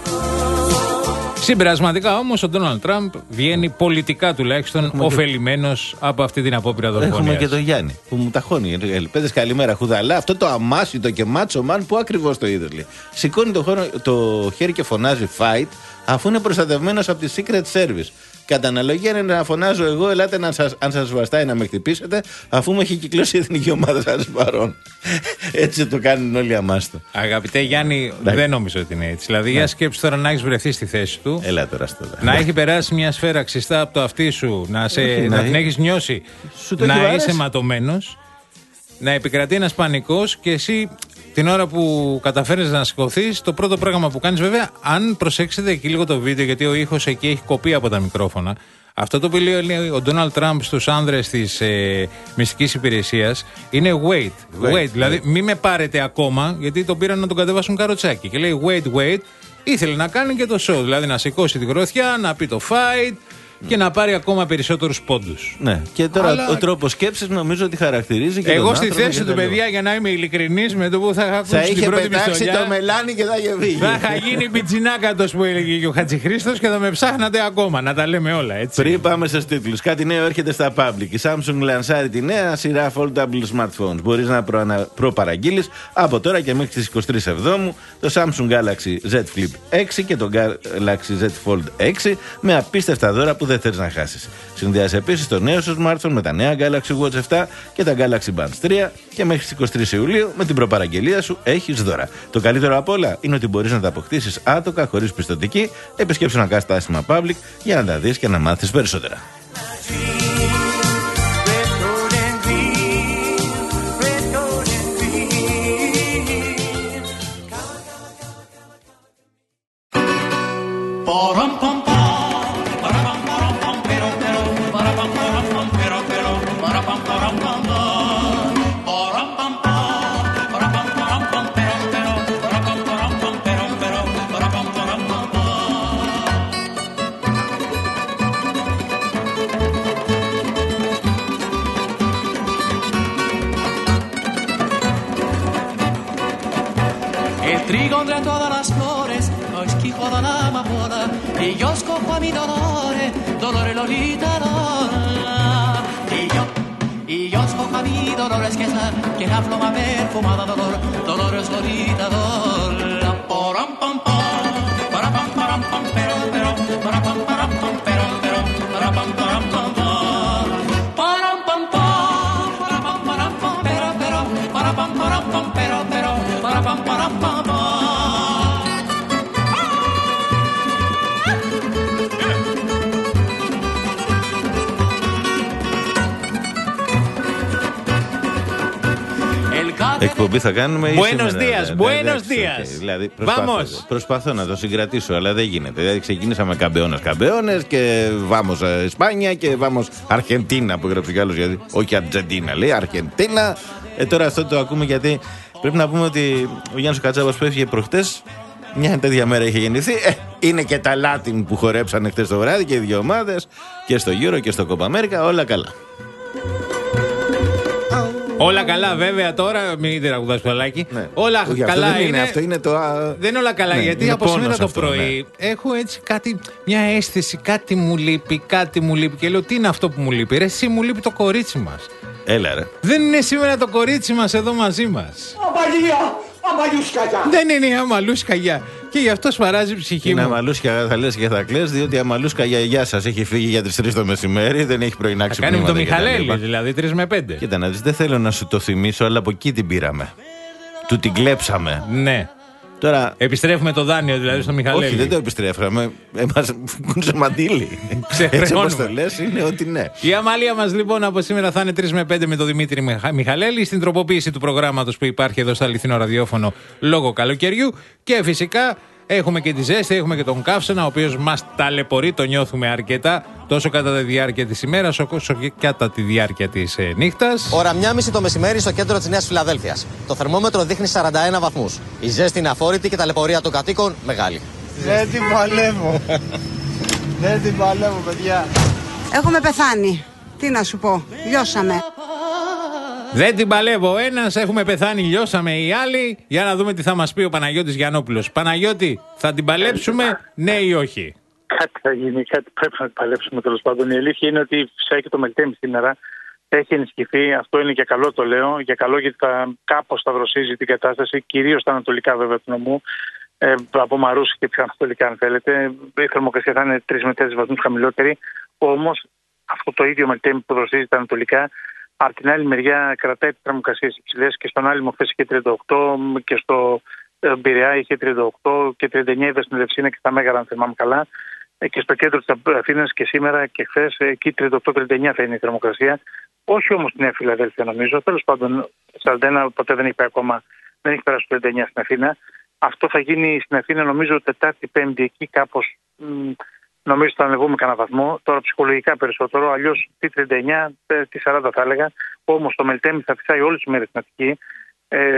Speaker 2: Συμπερασματικά όμως ο Ντόναλντ Τραμπ βγαίνει πολιτικά τουλάχιστον ωφελημένος από αυτή την απόπειρα δολοφονίας.
Speaker 1: Έχουμε και τον Γιάννη που μου ταχώνει. Πέδες καλημέρα χουδαλά. Αυτό το αμάσιτο και μάτσο μαν που ακριβώς το είδες. Σηκώνει το, χώρο, το χέρι και φωνάζει fight, αφού είναι προστατευμένος από τη Secret Service. Κατά αναλογία είναι να φωνάζω εγώ, ελάτε να σας, αν σας βαστάει να με χτυπήσετε, αφού μου έχει κυκλώσει η εθνική ομάδα σας παρόν. Έτσι το κάνουν όλοι αμάστο.
Speaker 2: Αγαπητέ Γιάννη, δεν νομίζω ότι είναι έτσι. Δηλαδή, για σκέψου τώρα να έχει βρεθεί στη θέση του.
Speaker 1: Έλα τώρα στο
Speaker 2: να έχει περάσει μια σφαίρα ξιστά από το αυτί σου, να, σε, Όχι, να, να την έχει νιώσει, να είσαι ματωμένος, να επικρατεί ένας πανικός και εσύ. Την ώρα που καταφέρνεις να σηκωθείς, το πρώτο πράγμα που κάνεις, βέβαια, αν προσέξετε εκεί λίγο το βίντεο, γιατί ο ήχος εκεί έχει κοπεί από τα μικρόφωνα. Αυτό το που λέει ο Ντόναλντ Τραμπ στους άνδρες της ε, μυστικής υπηρεσίας είναι wait, wait, wait, δηλαδή wait. Μη με πάρετε ακόμα, γιατί τον πήραν να τον κατεβάσουν καροτσάκι. Και λέει wait, wait, ήθελε να κάνει και το show, δηλαδή να σηκώσει τη γροθιά, να πει το fight και να πάρει ακόμα περισσότερους πόντους.
Speaker 1: Ναι, και τώρα αλλά... ο τρόπος σκέψης νομίζω ότι χαρακτηρίζει και
Speaker 2: εγώ
Speaker 1: τον
Speaker 2: στη θέση του, παιδιά, για να είμαι ειλικρινής, με το που θα είχα ακούσει
Speaker 1: θα
Speaker 2: την πρώτη
Speaker 1: πιστολιά,
Speaker 2: πιστολιά,
Speaker 1: το μελάνι και θα είχε βγει.
Speaker 2: Θα είχα γίνει πιτσινάκατος που έλεγε και ο Χατζηχρήστος και θα με ψάχνατε ακόμα. Να τα λέμε όλα, έτσι.
Speaker 1: Πριν πάμε στους τίτλους, κάτι νέο έρχεται στα public. Η Samsung λανσάρει τη νέα σειρά foldable smartphones. Μπορείς να προ... προπαραγγείλεις από τώρα και μέχρι τις εικοστή τρίτη Εβδόμου το Samsung Galaxy Z Flip έξι και το Galaxy Z Fold έξι με απίστευτα δώρα που δεν θες να χάσεις. Συνδυάζει επίσης το νέο σου smartphone με τα νέα Galaxy Watch επτά και τα Galaxy Buds τρία και μέχρι τις εικοστή τρίτη Ιουλίου με την προπαραγγελία σου έχεις δώρα. Το καλύτερο απ' όλα είναι ότι μπορείς να τα αποκτήσεις άτοκα χωρίς πιστωτική. Επισκέψου ένα κατάστημα public για να τα δεις και να μάθεις περισσότερα.
Speaker 5: Trigo entre todas las flores, lo esquijo de la amapola, y yo escojo a mi dolore, dolore Lolita, Lola. Y yo escogí Dolores que es la que la floma perfumada dolor, Dolores Lolita Dol. Poram pam pam, para pam param pam pero pero, para pam param pam pero pero, para pam param pam pam. Param pam pam, para pam param pam pero pero, para pam param pam pero pero, para pam param pam pam.
Speaker 1: Εκπομπή θα κάνουμε.
Speaker 2: Buenos días, buenos días.
Speaker 1: Δηλαδή, προσπαθώ, προσπαθώ να το συγκρατήσω, αλλά δεν γίνεται. Δηλαδή, ξεκίνησαμε καμπεώνες καμπεώνες και βάμος Ισπάνια και βάμος Αρχεντίνα που έγραψε κι άλλος. Γιατί, όχι Αργεντίνα, λέει Αρχεντίνα. Ε, τώρα αυτό το ακούμε γιατί πρέπει να πούμε ότι ο Γιάννης Κατσάβας που έφυγε προχτές, μια τέτοια μέρα είχε γεννηθεί. Ε, είναι και τα Λάτιν που χορέψανε χτες το βράδυ και οι δύο ομάδες και στο Euro και στο Copa America, όλα καλά.
Speaker 2: Όλα καλά, βέβαια τώρα, μην τραγουδάς Παλάκη.
Speaker 1: Ναι.
Speaker 2: Όλα
Speaker 1: όχι,
Speaker 2: καλά
Speaker 1: αυτό δεν
Speaker 2: είναι.
Speaker 1: είναι. Αυτό είναι το.
Speaker 2: Δεν είναι όλα καλά,
Speaker 1: ναι,
Speaker 2: γιατί από σήμερα το
Speaker 1: αυτό,
Speaker 2: πρωί ναι. έχω έτσι κάτι, μια αίσθηση, κάτι μου λείπει, κάτι μου λείπει. Και λέω, τι είναι αυτό που μου λείπει, ρε, εσύ μου λείπει το κορίτσι μας.
Speaker 1: Έλα, ρε.
Speaker 2: Δεν είναι σήμερα το κορίτσι μας εδώ μαζί μας.
Speaker 6: Αμαλία, αμαλούσκαγιά.
Speaker 2: Δεν είναι η αμαλούσκαγιά. Και γι' αυτό σπαράζει η ψυχή
Speaker 1: είναι
Speaker 2: μου.
Speaker 1: Είναι αμαλούσκια, θα λες και θα κλαις, διότι η αμαλούσκαγιά γεια σας έχει φύγει για τις τρεις το μεσημέρι, δεν έχει πρωινά ξυπνήματα.
Speaker 2: Κάνει με το Μιχαλέλη, δηλαδή τρεις με πέντε.
Speaker 1: Κοίτα να δεις, δεν θέλω να σου το θυμίσω, αλλά από εκεί την πήραμε. Του την κλέψαμε.
Speaker 2: Ναι.
Speaker 1: Τώρα...
Speaker 2: Επιστρέφουμε το δάνειο δηλαδή στο Μιχαλέλη.
Speaker 1: Όχι, δεν το επιστρέφαμε. Εμάς κούνσε μαντήλι. Έτσι όπως το λες είναι ότι ναι.
Speaker 2: Η αμαλία μας λοιπόν από σήμερα θα είναι τρεις με πέντε με τον Δημήτρη Μιχαλέλη στην τροποποίηση του προγράμματος που υπάρχει εδώ στο αληθινό ραδιόφωνο λόγω καλοκαιριού. Και φυσικά έχουμε και τη ζέστη, έχουμε και τον καύσωνα, ο οποίος μας ταλαιπωρεί, το νιώθουμε αρκετά τόσο κατά τη διάρκεια της ημέρας όσο και κατά τη διάρκεια της ε, νύχτας.
Speaker 7: Ώρα μία και μισή το μεσημέρι στο κέντρο της Νέας Φιλαδέλφειας. Το θερμόμετρο δείχνει σαράντα ένα βαθμούς. Η ζέστη είναι αφόρητη και τα ταλαιπωρία των κατοίκων μεγάλη.
Speaker 8: Δεν την παλεύω. Δεν την παλεύω, παιδιά.
Speaker 9: Έχουμε πεθάνει. Τι να σου πω, λιώσαμε.
Speaker 2: Δεν την παλεύω ο ένας, έχουμε πεθάνει, λιώσαμε οι άλλοι. Για να δούμε τι θα μας πει ο Παναγιώτης Γιαννόπουλος. Παναγιώτη, θα την παλέψουμε, ναι ή όχι?
Speaker 10: Κάτι θα γίνει, κάτι πρέπει να την παλέψουμε τέλος πάντων. Η αλήθεια είναι ότι φυσικά και το Μελτέμι σήμερα έχει ενισχυθεί. Αυτό είναι για καλό, το λέω. Για καλό, γιατί θα κάπως θα δροσίζει την κατάσταση, κυρίως στα ανατολικά βέβαια του νομού. Ε, από Μαρούσι και πιο ανατολικά, αν θέλετε. Η θερμοκρασία θα είναι τρεις με τέσσερις βαθμούς χαμηλότερη. Όμως αυτό το ίδιο Μελτέμι που δροσίζει τα ανατολικά, από την άλλη μεριά κρατάει τις θερμοκρασίες υψηλές και στον Άλυμο χθες είχε τριάντα οκτώ και στο Πειραιά είχε τριάντα οκτώ και τριάντα εννιά είδα στην Ελευσίνα και στα Μέγαρα, αν θυμάμαι καλά. Και στο κέντρο της Αθήνας και σήμερα και χθες εκεί τριάντα οκτώ τριάντα εννιά θα είναι η θερμοκρασία. Όχι όμως στην Νέα Φιλαδέλφεια νομίζω. Τέλος πάντων, σαράντα ένα ποτέ δεν έχει πάει ακόμα, δεν έχει περάσει το τριάντα εννιά στην Αθήνα. Αυτό θα γίνει στην Αθήνα νομίζω Τετάρτη, Πέμπτη εκεί κάπως. Μ, νομίζω θα ανεβούμε κανένα βαθμό. Τώρα ψυχολογικά περισσότερο. Αλλιώς τι τριάντα εννιά, τι σαράντα θα έλεγα. Όμως το Μελτέμι θα φυσάει όλες τις μέρες στην Αττική. Ε,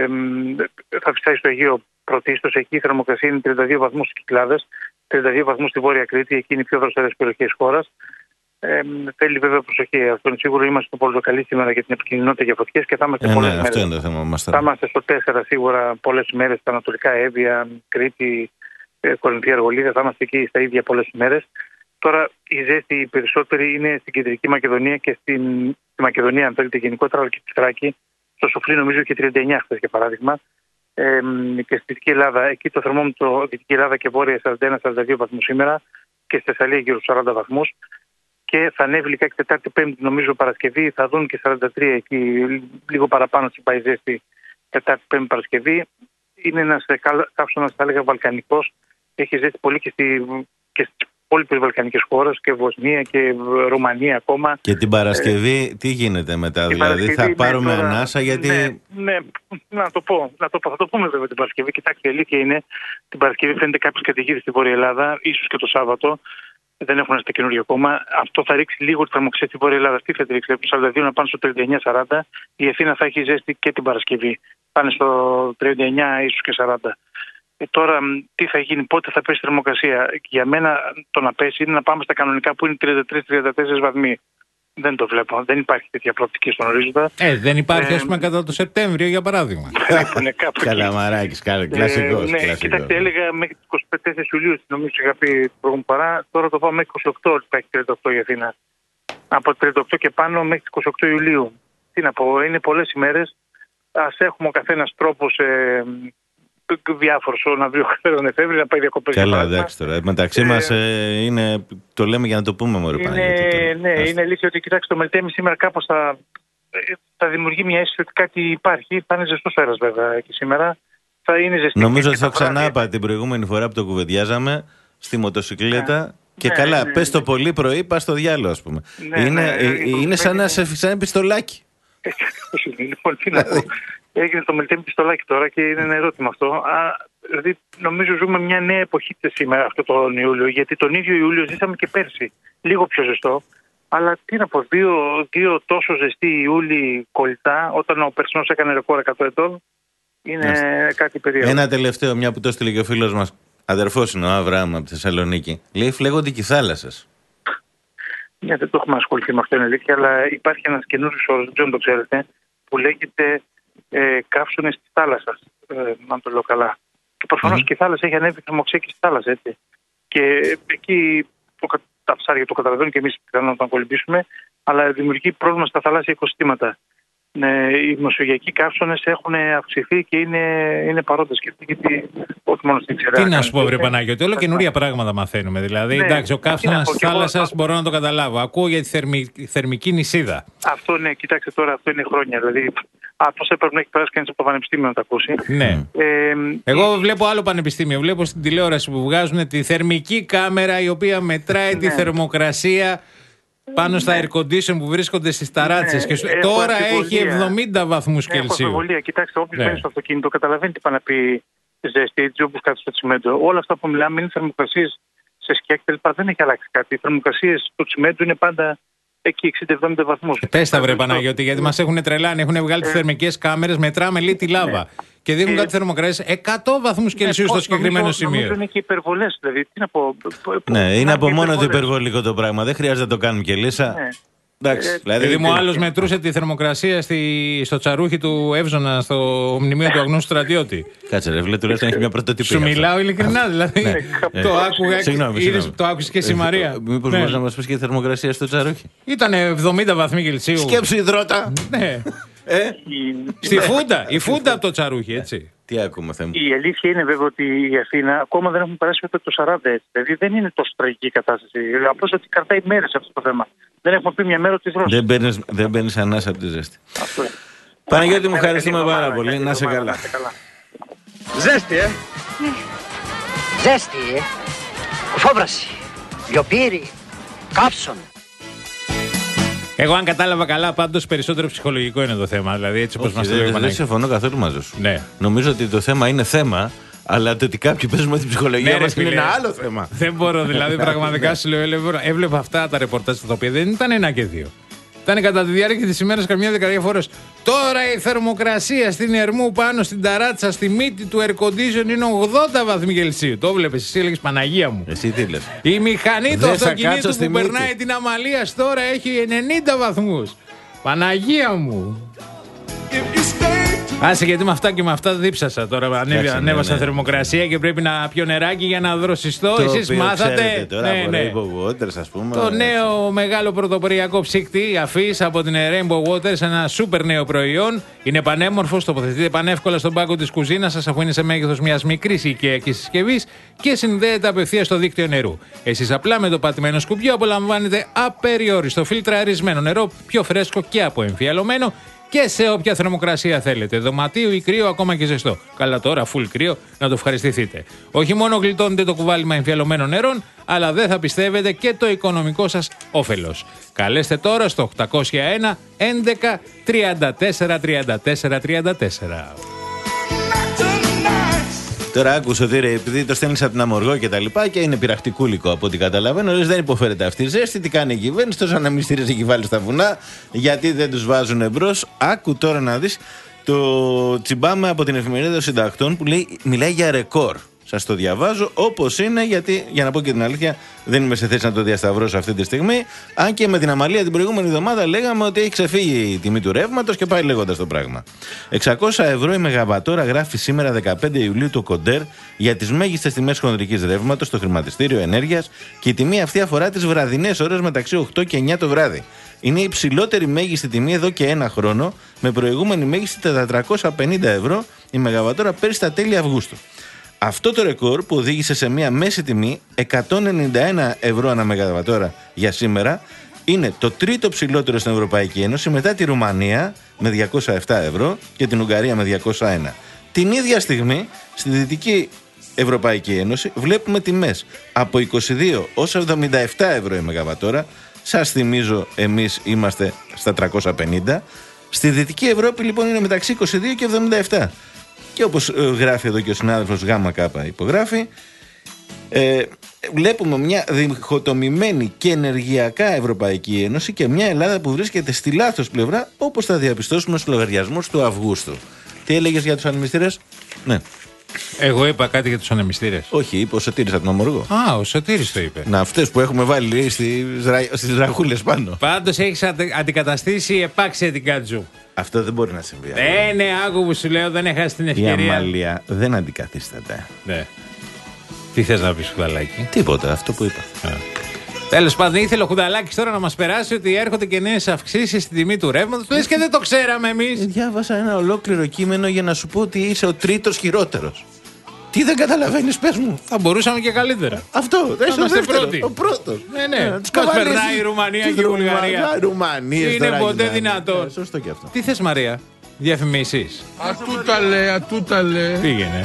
Speaker 10: θα φυσάει στο Αιγαίο πρωτίστως. Εκεί η θερμοκρασία είναι τριάντα δύο βαθμούς στις Κυκλάδες, τριάντα δύο βαθμούς στη Βόρεια Κρήτη. Εκεί είναι οι πιο δροσερές περιοχές της χώρας. Ε, θέλει βέβαια προσοχή. Αυτό είναι σίγουρο. Είμαστε στο Πορτοκαλί σήμερα για την επικοινωνία για φωτιές και θα είμαστε
Speaker 1: ε,
Speaker 10: πολλές
Speaker 1: ναι,
Speaker 10: μέρες.
Speaker 1: Αυτό είναι το θέμα μας.
Speaker 10: Θα είμαστε στο τέσσερα σίγουρα πολλές μέρες. Στα ανατολικά Εύβοια, Κρήτη, ε, Κορινθία, Αργολίδα. Θα είμαστε εκεί στα ίδια πολλές μέρες. Τώρα η ζέστη η περισσότερη είναι στην Κεντρική Μακεδονία και στην στη Μακεδονία, αν θέλετε, γενικότερα, αλλά και στη Θράκη. Στο Σοφλή νομίζω και τριάντα εννιά χθες για παράδειγμα. Ε, και στη Δυτική Ελλάδα, εκεί το θερμόμετρο Δυτική Ελλάδα και Βόρεια σαράντα ένα σαράντα δύο βαθμούς σήμερα και στη Θεσσαλία γύρω στους σαράντα βαθμούς. Και θα ανέβει λιγάκι Τετάρτη, Πέμπτη, νομίζω Παρασκευή. Θα δουν και σαράντα τρία εκεί, λίγο παραπάνω στην πάει ζέστη Τετάρτη, Πέμπτη, Παρασκευή. Είναι ένας καύσωνας, θα έλεγα, βαλκανικός. Έχει ζέστη πολύ και, στη, και στις υπόλοιπες βαλκανικές χώρες και Βοσνία και Ρουμανία ακόμα.
Speaker 1: Και την Παρασκευή ε, τι γίνεται μετά, δηλαδή θα πάρουμε ναι, ανάσα γιατί...
Speaker 10: Ναι, ναι, να το πω, να το πω, θα το πούμε βέβαια την Παρασκευή. Κοιτάξτε, η αλήθεια είναι, την Παρασκευή φαίνεται κάποιες καταιγίδες στη Βόρεια Ελλάδα, ίσως και το Σάββατο. Δεν έχουν έρθει καινούργιο ακόμα. Αυτό θα ρίξει λίγο τη θερμοκρασία στη Βόρεια Ελλάδα. Τι θα τη ρίξει, από το σαράντα δύο να πάνε στο τριάντα εννιά σαράντα. Η Αθήνα θα έχει ζέστη και την Παρασκευή. Πάνε στο τριάντα εννιά, ίσως και σαράντα. Ε, τώρα, τι θα γίνει, πότε θα πέσει η θερμοκρασία. Για μένα το να πέσει είναι να πάμε στα κανονικά που είναι τριάντα τρία τριάντα τέσσερα βαθμοί. Δεν το βλέπω. Δεν υπάρχει τέτοια προοπτική στον ορίζοντα.
Speaker 2: Ε, δεν υπάρχει, ας πούμε, ε, κατά το Σεπτέμβριο για παράδειγμα.
Speaker 1: Καλαμαράκης, κλασικός.
Speaker 10: Ναι, κοιτάξτε, έλεγα μέχρι τις είκοσι τέσσερα Ιουλίου, νομίζω είχα πει την προηγούμενη φορά. Τώρα το πάω μέχρι είκοσι οκτώ, ότι θα έχει τριάντα οκτώ η Αθήνα. Από τριάντα οκτώ και πάνω μέχρι τις είκοσι οκτώ Ιουλίου. τι να πω, είναι πολλές ημέρες. Ας έχουμε ο καθένας τρόπος ε, διάφορος να βρει ο καθένας τον εφεύρει, να πάει διακοπές.
Speaker 1: Καλά, εντάξει τώρα. Μεταξύ ε, μας ε, είναι, το λέμε για να το πούμε μωρέ Παναγιώτη.
Speaker 10: Ναι, Άς. είναι αλήθεια ότι κοιτάξτε το Μελτέμι σήμερα κάπως θα, θα δημιουργεί μια αίσθηση ότι κάτι υπάρχει. Θα είναι ζεστός αέρας βέβαια και σήμερα. Θα είναι ζεστή.
Speaker 1: Νομίζω ότι θα ξανά είπα την προηγούμενη φορά που το κουβεντιάζαμε στη μοτοσυκλέτα. Ναι. Και ναι, καλά, ναι, πες το ναι. πολύ πρωί, πας στο διάλογο, ας πούμε. Ναι, είναι ναι, ναι, είναι ναι, σαν, ναι. να σε, σαν ένα πιστολάκι.
Speaker 10: Λοιπόν, τι να πω. Έγινε το Μελτέμι πιστολάκι τώρα και είναι ένα ερώτημα αυτό. Α, δηλαδή, νομίζω ζούμε μια νέα εποχή σήμερα αυτό τον Ιούλιο, γιατί τον ίδιο Ιούλιο ζήσαμε και πέρσι. Λίγο πιο ζεστό. Αλλά τι να πω, δύο, δύο τόσο ζεστοί Ιούλιοι κολλητά, όταν ο περσινός έκανε ρεκόρ εκατό ετών, είναι yes. κάτι περίεργο.
Speaker 1: Ένα τελευταίο, μια που το στείλε και ο φίλος μας. Αδερφός είναι ο Αβραάμ από τη Θεσσαλονίκη. Λέει φλέγονται και οι θάλασσες.
Speaker 10: Ναι, δεν το έχουμε ασχοληθεί με αυτό, είναι αλήθεια, αλλά υπάρχει ένας καινούριος όρος, δεν ξέρω αν το ξέρετε, που λέγεται ε, καύσονες της θάλασσας, ε, αν το λέω καλά. Και προφανώς mm-hmm. και η θάλασσα έχει ανέβει θερμοξία και στη θάλασσα, έτσι. Και εκεί το, τα ψάρια το καταλαβαίνουν και εμείς πιθανόν να το ακολουθήσουμε, αλλά δημιουργεί πρόβλημα στα θαλάσσια οικοσυστήματα. Ναι, οι μεσογειακοί καύσονες έχουν αυξηθεί και είναι, είναι παρόντες και γιατί όχι μόνο στην ξερά.
Speaker 2: Τι να σου πω, βρε Παναγιώτη, όλο καινούρια πράγματα μαθαίνουμε. Δηλαδή, ναι, εντάξει, ο καύσωνας της θάλασσας μπορώ να το καταλάβω. Ακούω για τη θερμι, θερμική νησίδα.
Speaker 10: Αυτό ναι, κοιτάξτε τώρα, αυτό είναι χρόνια. Δηλαδή, πώς έπρεπε να έχει περάσει κανείς από το πανεπιστήμιο να το ακούσει.
Speaker 2: Ναι. Ε, Εγώ βλέπω άλλο πανεπιστήμιο. Βλέπω στην τηλεόραση που βγάζουν τη θερμική κάμερα η οποία μετράει ναι. τη θερμοκρασία. Πάνω στα air condition που βρίσκονται στις ταράτσες. Ναι, και τώρα έχει εβδομήντα βαθμούς Κελσίου.
Speaker 10: Έχω αμφιβολία. Κοιτάξτε, όποιος μπαίνει ναι. στο αυτοκίνητο καταλαβαίνει τι πάει να πει ζέστη, έτσι όπως κάτω στο τσιμέντο. Όλα αυτά που μιλάμε είναι θερμοκρασίες σε σκιά κτλ. Δεν έχει αλλάξει κάτι. Οι θερμοκρασίες του τσιμέντου είναι πάντα εκεί εξήντα εβδομήντα βαθμούς.
Speaker 2: Πες τα βρε Παναγιώτη, γιατί μας έχουν τρελάνει. Έχουν βγάλει τις θερμικές κάμερες, μετράμε λίτη λάβα. Και δείχνουν ε, κάτι θερμοκρασίες εκατό βαθμούς Κελσίου ε, στο συγκεκριμένο
Speaker 10: νομίζω,
Speaker 2: σημείο.
Speaker 10: Νομίζω είναι και υπερβολές. Δηλαδή, τι να πω.
Speaker 1: Ναι, είναι από μόνο το υπερβολικό το πράγμα. Δεν χρειάζεται να το κάνουμε και λύσα. Ναι. Εντάξει,
Speaker 2: ε, δηλαδή, δηλαδή μου άλλος μετρούσε τη θερμοκρασία στη, στο τσαρούχι του Εύζωνα, στο μνημείο του αγνού στρατιώτη.
Speaker 1: Κάτσε ρε, βλέπει τουλάχιστον έχει μια πρωτοτυπία.
Speaker 2: Σου μιλάω ειλικρινά, δηλαδή. Το άκουγα. Το άκουσες και εσύ Μαρία.
Speaker 1: Μήπως μπορείς να μας πεις και τη θερμοκρασία στο τσαρούχι.
Speaker 2: Ήταν εβδομήντα βαθμοί Κελσίου.
Speaker 1: Σκέψου υδρότα.
Speaker 2: Ναι. Ε? Στη φούντα, η φούντα από το τσαρούχι, έτσι.
Speaker 1: Τι ακούμε, Θεέ μου.
Speaker 10: Η αλήθεια είναι βέβαια ότι η Αθήνα ακόμα δεν έχουμε περάσει ούτε το σαράντα έτσι. Δηλαδή δεν είναι τόσο τραγική η κατάσταση. Απλώς ότι κρατάει μέρες αυτό το θέμα. Δεν έχουμε πει μια μέρα ότι
Speaker 1: δεν μπαίνεις, δεν μπαίνεις ανάσα από τη ζέστη. Παναγιώτη, μου ευχαριστούμε πάρα πολύ. Να είσαι καλά.
Speaker 6: Ζέστη, ε.
Speaker 11: Ζέστη, ε. Φόβραση, λιοπύρι, καύσον.
Speaker 2: Εγώ, αν κατάλαβα καλά, πάντως περισσότερο ψυχολογικό είναι το θέμα. Δηλαδή, έτσι όπως μας το λέει.
Speaker 1: Δεν συμφωνώ καθόλου μαζί σου.
Speaker 2: Ναι.
Speaker 1: Νομίζω ότι το θέμα είναι θέμα, αλλά το ότι κάποιοι παίζουν με την ψυχολογία ναι, μας είναι ένα άλλο θέμα.
Speaker 2: Δεν μπορώ, δηλαδή, πραγματικά σου λέω, έβλεπα αυτά τα ρεπορτάζ τα οποία δεν ήταν ένα και δύο. Ήταν κατά τη διάρκεια της ημέρας καμιά δεκαετία φορές. Τώρα η θερμοκρασία στην Ερμού πάνω στην ταράτσα, στη μύτη του air condition είναι ογδόντα βαθμοί Κελσίου. Το βλέπεις, εσύ έλεγες Παναγία μου.
Speaker 1: Εσύ τι λες.
Speaker 2: Η μηχανή του αυτοκινήτου που περνάει την Αμαλίας τώρα έχει ενενήντα βαθμούς. Παναγία μου. Άσε, γιατί με αυτά και με αυτά δίψασα τώρα. Ανέβη, ανέβασα ναι, ναι. θερμοκρασία και πρέπει να πιω νεράκι για να δροσιστώ. Εσείς μάθατε.
Speaker 1: Τώρα ναι, ναι. Rainbow Waters, ας πούμε.
Speaker 2: Το νέο μεγάλο πρωτοποριακό ψύκτη αφής από την Rainbow Waters, ένα σούπερ νέο προϊόν. Είναι πανέμορφο, τοποθετείται πανεύκολα στον πάγκο της κουζίνας σας, αφού είναι σε μέγεθος μιας μικρής οικιακής συσκευής και συνδέεται απευθείας στο δίκτυο νερού. Εσείς απλά με το πατημένο σκουπιό απολαμβάνετε απεριόριστο φιλτραρισμένο νερό, πιο φρέσκο και αποεμφιαλωμένο. Και σε όποια θερμοκρασία θέλετε, δωματίου ή κρύο, ακόμα και ζεστό. Καλά τώρα, full κρύο, να το ευχαριστηθείτε. Όχι μόνο γλιτώνετε το κουβάλιμα εμφιαλωμένων νερών, αλλά δεν θα πιστεύετε και το οικονομικό σας όφελος. Καλέστε τώρα στο οκτακόσια ένα έντεκα τριάντα τέσσερα τριάντα τέσσερα τριάντα τέσσερα.
Speaker 1: Τώρα άκουσα ότι επειδή το στέλνεις από την Αμοργό και τα λοιπά και είναι πειραχτικούλικο από ό,τι καταλαβαίνω, λες δεν υποφέρεται αυτή η ζέστη. Τι κάνει η κυβέρνηση, τόσο αναμνηστήρες έχει βάλει στα βουνά, γιατί δεν τους βάζουν εμπρός. Άκου τώρα να δεις το τσιμπάμε από την εφημερίδα των συντακτών που λέει, μιλάει για ρεκόρ. Σας το διαβάζω όπως είναι, γιατί για να πω και την αλήθεια δεν είμαι σε θέση να το διασταυρώσω αυτή τη στιγμή. Αν και με την Αμαλία την προηγούμενη εβδομάδα λέγαμε ότι έχει ξεφύγει η τιμή του ρεύματος και πάει λέγοντας το πράγμα. εξακόσια ευρώ η μεγαβατόρα γράφει σήμερα δεκαπέντε Ιουλίου το Κοντέρ για τις μέγιστες τιμές χονδρικής ρεύματος στο χρηματιστήριο ενέργειας και η τιμή αυτή αφορά τις βραδινές ώρες μεταξύ οκτώ και εννιά το βράδυ. Είναι η υψηλότερη μέγιστη τιμή εδώ και ένα χρόνο, με προηγούμενη μέγιστη τετρακόσια πενήντα ευρώ η Μεγαβατόρα πέρυσι τα τέλη Αυγούστου. Αυτό το ρεκόρ που οδήγησε σε μια μέση τιμή εκατόν ενενήντα ένα ευρώ ανά Μεγαβατόρα για σήμερα είναι το τρίτο ψηλότερο στην Ευρωπαϊκή Ένωση, μετά τη Ρουμανία με διακόσια επτά ευρώ και την Ουγγαρία με διακόσια ένα. Την ίδια στιγμή στη Δυτική Ευρωπαϊκή Ένωση βλέπουμε τιμές από είκοσι δύο ως εβδομήντα επτά ευρώ η Μεγαβατόρα. Σας θυμίζω, εμείς είμαστε στα τριακόσια πενήντα. Στη Δυτική Ευρώπη λοιπόν είναι μεταξύ είκοσι δύο και εβδομήντα επτά. Και όπως γράφει εδώ και ο συνάδελφος ΓΚ υπογράφει, ε, βλέπουμε μια διχοτομημένη και ενεργειακά Ευρωπαϊκή Ένωση και μια Ελλάδα που βρίσκεται στη λάθος πλευρά, όπως θα διαπιστώσουμε στους λογαριασμούς του Αυγούστου. Τι έλεγες για τους ανεμιστήρες? Ναι.
Speaker 2: Εγώ είπα κάτι για τους ανεμιστήρες.
Speaker 1: Όχι, είπε ο Σωτήρης από τον Ομοργό.
Speaker 2: Α, ο Σωτήρης το είπε.
Speaker 1: Να, αυτές που έχουμε βάλει στις ραχούλες πάνω.
Speaker 2: Πάντως έχεις αντικαταστήσει επάξια την Κάτζου.
Speaker 1: Αυτό δεν μπορεί να συμβεί.
Speaker 2: Ναι, ναι, άκου που σου λέω, δεν έχασε την ευκαιρία.
Speaker 1: Η αμαλία δεν αντικαθίσταται.
Speaker 2: Ναι. Τι θες να πεις, Χουδαλάκη?
Speaker 1: Τίποτα, αυτό που είπα.
Speaker 2: Τέλος πάντων, ήθελε ο Χουδαλάκης τώρα να μας περάσει ότι έρχονται και νέες αυξήσεις στην τιμή του ρεύματος. Λες και δεν το ξέραμε εμείς.
Speaker 1: Διάβασα ένα ολόκληρο κείμενο για να σου πω ότι είσαι ο τρίτος χειρότερος. Τι δεν καταλαβαίνεις, πες μου.
Speaker 2: Θα μπορούσαμε και καλύτερα.
Speaker 1: Αυτό, δεν
Speaker 2: είμαστε πρώτοι.
Speaker 1: Ο πρώτος.
Speaker 2: Ναι, ναι. Μας περνάει η Ρουμανία και η Βουλγαρία. Είναι ποτέ δυνατόν.
Speaker 1: Σωστό και αυτό.
Speaker 2: Τι θες, Μαρία? Διαφημίσεις?
Speaker 12: Ατούτα λέ, ατούτα λέ.
Speaker 2: Πήγαινε.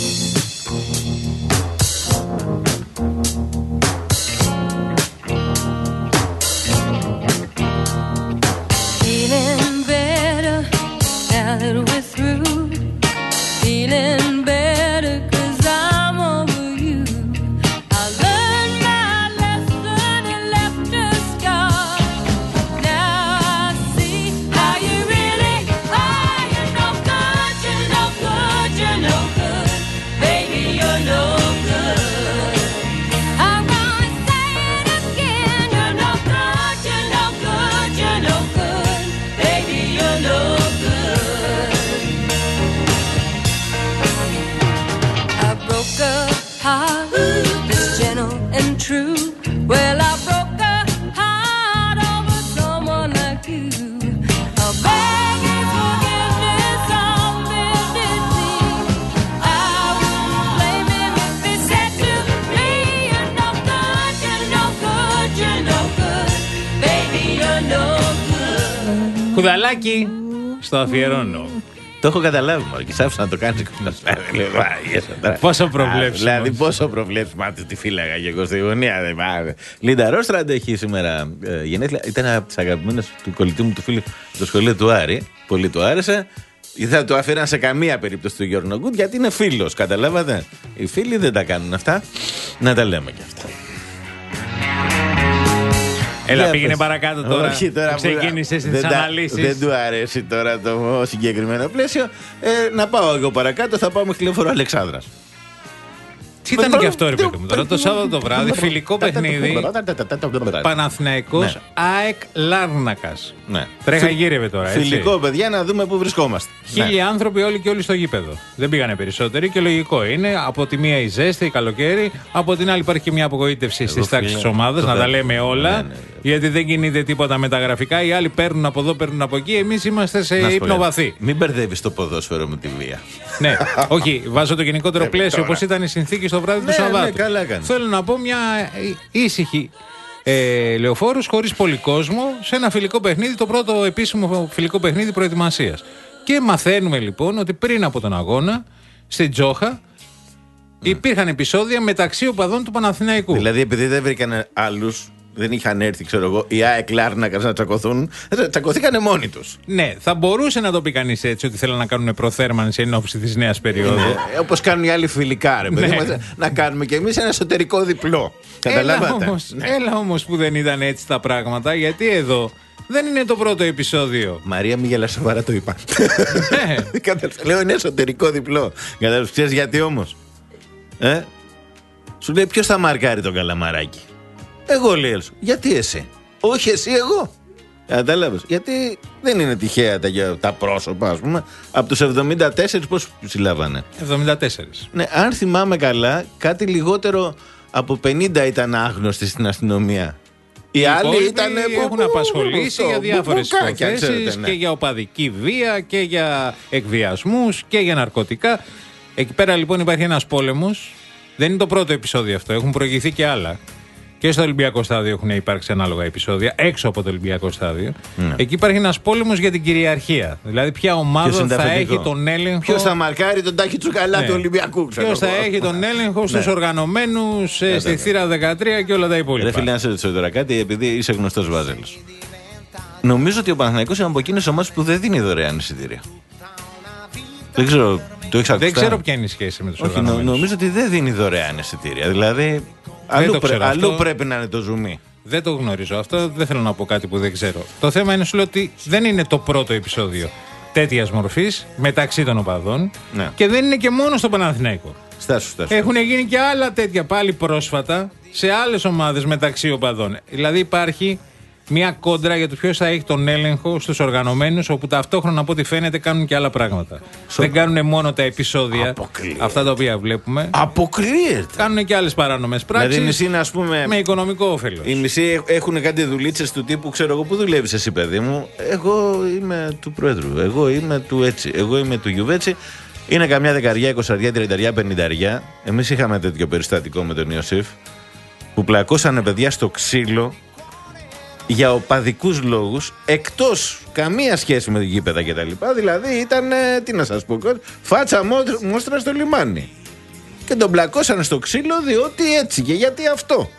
Speaker 2: Κουδαλάκι, στο αφιερώνω.
Speaker 1: Το έχω καταλάβει, μωρέ, και σ' άφησα να το κάνεις.
Speaker 2: Πόσο προβλέψιμο.
Speaker 1: Δηλαδή, πόσο προβλέψιμο. Μάτε τη φύλαγα και εγώ στη γωνία. Λίντα Ρόστραντ έχει σήμερα γενέθλια. Ήταν από τις αγαπημένες του κολλητού μου του φίλου στο σχολείο του Άρη. Πολύ του άρεσε. Δεν θα το αφήναν σε καμία περίπτωση του Γιώργου Γκουτ, γιατί είναι φίλος. Καταλάβατε. Οι φίλοι δεν τα κάνουν αυτά. Να τα λέμε κι αυτά.
Speaker 2: Έλα, πήγαινε πες. Παρακάτω τώρα.
Speaker 1: Όχι, τώρα
Speaker 2: ξεκίνησε τις αναλύσεις.
Speaker 1: Δεν του αρέσει τώρα το συγκεκριμένο πλαίσιο. Ε, να πάω εγώ παρακάτω, θα πάω μέχρι λεωφορείο Αλεξάνδρας.
Speaker 2: Τι ήταν και αυτό, ρε παιδί μου, τώρα το Σάββατο το βράδυ, φιλικό παιχνίδι. Παναθηναϊκός ΑΕΚ Λάρνακας. Τρέχα γύρευε τώρα, έτσι.
Speaker 1: Φιλικό, παιδιά, να δούμε πού βρισκόμαστε.
Speaker 2: Χίλιοι άνθρωποι, όλοι και όλοι στο γήπεδο. Δεν πήγανε περισσότεροι και λογικό είναι. Από τη μία η ζέστη, η καλοκαίρι. Από την άλλη υπάρχει και μια απογοήτευση στις τάξεις της ομάδας. Να τα λέμε όλα. Γιατί δεν κινείται τίποτα με τα γραφικά. Οι άλλοι παίρνουν από εδώ, παίρνουν από εκεί. Εμείς είμαστε σε ύπνο βαθύ.
Speaker 1: Μην μπερδεύεις το ποδόσφαιρο με τη βία.
Speaker 2: Ναι, όχι, βάζω το γενικότερο πλαίσιο όπως ήταν η συνθήκη στο βράδυ του Σαββάτου. Θέλω να πω μια ήσυχη ε, Λεωφόρους χωρίς πολύ κόσμο σε ένα φιλικό παιχνίδι, το πρώτο επίσημο φιλικό παιχνίδι προετοιμασίας. Και μαθαίνουμε λοιπόν ότι πριν από τον αγώνα στην Τζόχα mm. υπήρχαν επεισόδια μεταξύ οπαδών του Παναθηναϊκού.
Speaker 1: Δηλαδή επειδή δεν βρήκαν άλλους, δεν είχαν έρθει, ξέρω εγώ, οι ΑΕΚ Λάρνακας να τσακωθούν, τσακωθήκανε μόνοι τους.
Speaker 2: Ναι, θα μπορούσε να το πει κανείς έτσι, ότι θέλουν να κάνουν προθέρμανση εν ώψη της νέας περίοδου.
Speaker 1: Ναι, όπως κάνουν οι άλλοι φιλικά, ρε παιδί. Ναι. Να κάνουμε κι εμείς ένα εσωτερικό διπλό. Καταλάβατε.
Speaker 2: Έλα όμως, ναι. Έλα όμως που δεν ήταν έτσι τα πράγματα, γιατί εδώ δεν είναι το πρώτο επεισόδιο.
Speaker 1: Μαρία, μη γελάς, σοβαρά το είπα. Ναι. Λέω είναι εσωτερικό διπλό. Κατάλαβες, ξέρεις γιατί όμως? Ε? Σου λέει ποιος θα μαρκάρει τον Καλαμαράκι? Εγώ, λέει Έλσο. Γιατί εσύ? Όχι εσύ, εγώ. Κατάλαβες. Γιατί δεν είναι τυχαία τα, τα πρόσωπα, ας πούμε. Από τους εβδομήντα τέσσερα πώς συλλάβανε?
Speaker 2: εβδομήντα τέσσερα.
Speaker 1: Ναι, αν θυμάμαι καλά, κάτι λιγότερο από πενήντα ήταν άγνωστοι στην αστυνομία. Οι, οι άλλοι ήταν
Speaker 2: που έχουν απασχολήσει για διάφορες υποθέσεις ναι. και για οπαδική βία και για εκβιασμούς και για ναρκωτικά. Εκεί πέρα λοιπόν υπάρχει ένας πόλεμος. Δεν είναι το πρώτο επεισόδιο αυτό. Έχουν προηγηθεί και άλλα. Και στο Ολυμπιακό στάδιο έχουν υπάρξει ανάλογα επεισόδια. Έξω από το Ολυμπιακό στάδιο. Ναι. Εκεί υπάρχει ένας πόλεμος για την κυριαρχία. Δηλαδή, ποια ομάδα θα έχει τον έλεγχο.
Speaker 1: Ποιος θα μαρκάρει τον Τάκη Τσουκαλά ναι. του Ολυμπιακού, ξέρω.
Speaker 2: Ποιος θα έχει τον έλεγχο στους ναι. οργανωμένους, ναι, στη θύρα δεκατρία και όλα τα υπόλοιπα.
Speaker 1: Ρε φίλε, να σε ρωτήσω τώρα κάτι, επειδή είσαι γνωστός Βάζελος. Νομίζω ότι ο Παναθηναϊκός είναι από εκείνες ομάδες που δεν δίνει δωρεάν εισιτήρια. Δεν ξέρω.
Speaker 2: Δεν ξέρω ποια είναι η σχέση με τους
Speaker 1: Όχι, οργανωμένους. Νομίζω ότι δεν δίνει δωρεάν εισιτήρια. Δηλαδή, αλλού, πρέ, αλλού πρέπει να είναι το ζουμί.
Speaker 2: Δεν το γνωρίζω. Αυτό δεν θέλω να πω κάτι που δεν ξέρω. Το θέμα είναι σου λέω ότι δεν είναι το πρώτο επεισόδιο τέτοιας μορφής μεταξύ των οπαδών ναι. και δεν είναι και μόνο στο Παναθηναϊκό.
Speaker 1: Στάσου, στάσου.
Speaker 2: Έχουν γίνει και άλλα τέτοια πάλι πρόσφατα σε άλλες ομάδες μεταξύ οπαδών. Δηλαδή υπάρχει μια κόντρα για το ποιος θα έχει τον έλεγχο στους οργανωμένους, όπου ταυτόχρονα από ό,τι φαίνεται κάνουν και άλλα πράγματα. Σο... Δεν κάνουν μόνο τα επεισόδια, αποκλείεται. Αυτά τα οποία βλέπουμε.
Speaker 1: Αποκλείεται.
Speaker 2: Κάνουν και άλλες παράνομες πράξεις.
Speaker 1: Δηλαδή, μισή είναι, ας πούμε,
Speaker 2: με οικονομικό όφελος.
Speaker 1: Οι μισοί έχουν κάτι δουλίτσες του τύπου, ξέρω εγώ, πού δουλεύεις εσύ, παιδί μου. Εγώ είμαι του Πρόεδρου. Εγώ είμαι του έτσι. Εγώ είμαι του Γιουβέτσι. Είναι καμιά δεκαριά, εικοσαριά, τριανταριά, πενηνταριά. Εμείς είχαμε τέτοιο περιστατικό με τον Ιωσήφ που πλακώσανε παιδιά στο ξύλο. Για οπαδικούς λόγους, εκτός καμία σχέση με την γήπεδα και τα λοιπά. Δηλαδή ήταν, τι να σας πω, φάτσα μόστρα στο λιμάνι. Και τον πλακώσανε στο ξύλο διότι έτσι και γιατί αυτό.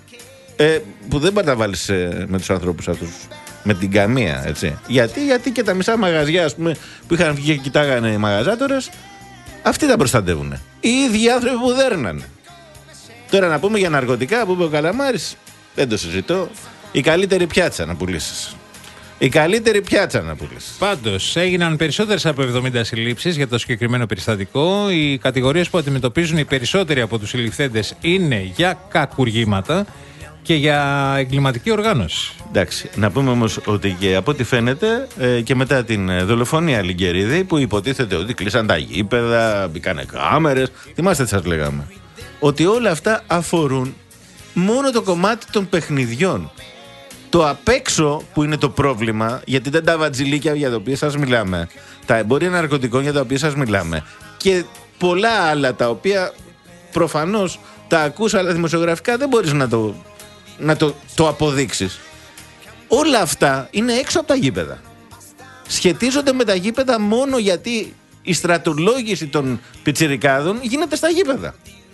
Speaker 1: Ε, που δεν πάει να τα βάλεις ε, με τους ανθρώπους αυτούς, με την καμία, έτσι. Γιατί, γιατί και τα μισά μαγαζιά, ας πούμε, που είχαν βγει και κοιτάγανε οι μαγαζάτορες, αυτοί τα προστατεύουν. Οι ίδιοι άνθρωποι που δέρνανε. Τώρα να πούμε για ναρκωτικά που είπε ο Καλαμάρης, δεν το συζητώ. Η καλύτερη πιάτσα να πουλήσεις. Η καλύτερη πιάτσα να πουλήσεις.
Speaker 2: Πάντως, έγιναν περισσότερες από εβδομήντα συλλήψεις για το συγκεκριμένο περιστατικό. Οι κατηγορίες που αντιμετωπίζουν οι περισσότεροι από τους συλληφθέντες είναι για κακουργήματα και για εγκληματική οργάνωση.
Speaker 1: Εντάξει, να πούμε όμως ότι και από ό,τι φαίνεται ε, και μετά την δολοφονία Λιγκερίδη, που υποτίθεται ότι κλείσαν τα γήπεδα, μπήκανε κάμερες. Θυμάστε τι σας λέγαμε. Ότι όλα αυτά αφορούν μόνο το κομμάτι των παιχνιδιών. Το απ' έξω που είναι το πρόβλημα, γιατί δεν τα βατζιλίκια για τα οποία σας μιλάμε, τα εμπόρια ναρκωτικών για τα οποία σας μιλάμε και πολλά άλλα τα οποία προφανώς τα ακούς, αλλά δημοσιογραφικά δεν μπορείς να το, να το, το αποδείξεις. Όλα αυτά είναι έξω από τα γήπεδα. Σχετίζονται με τα γήπεδα μόνο γιατί η στρατολόγηση των πιτσιρικάδων γίνεται στα γήπεδα.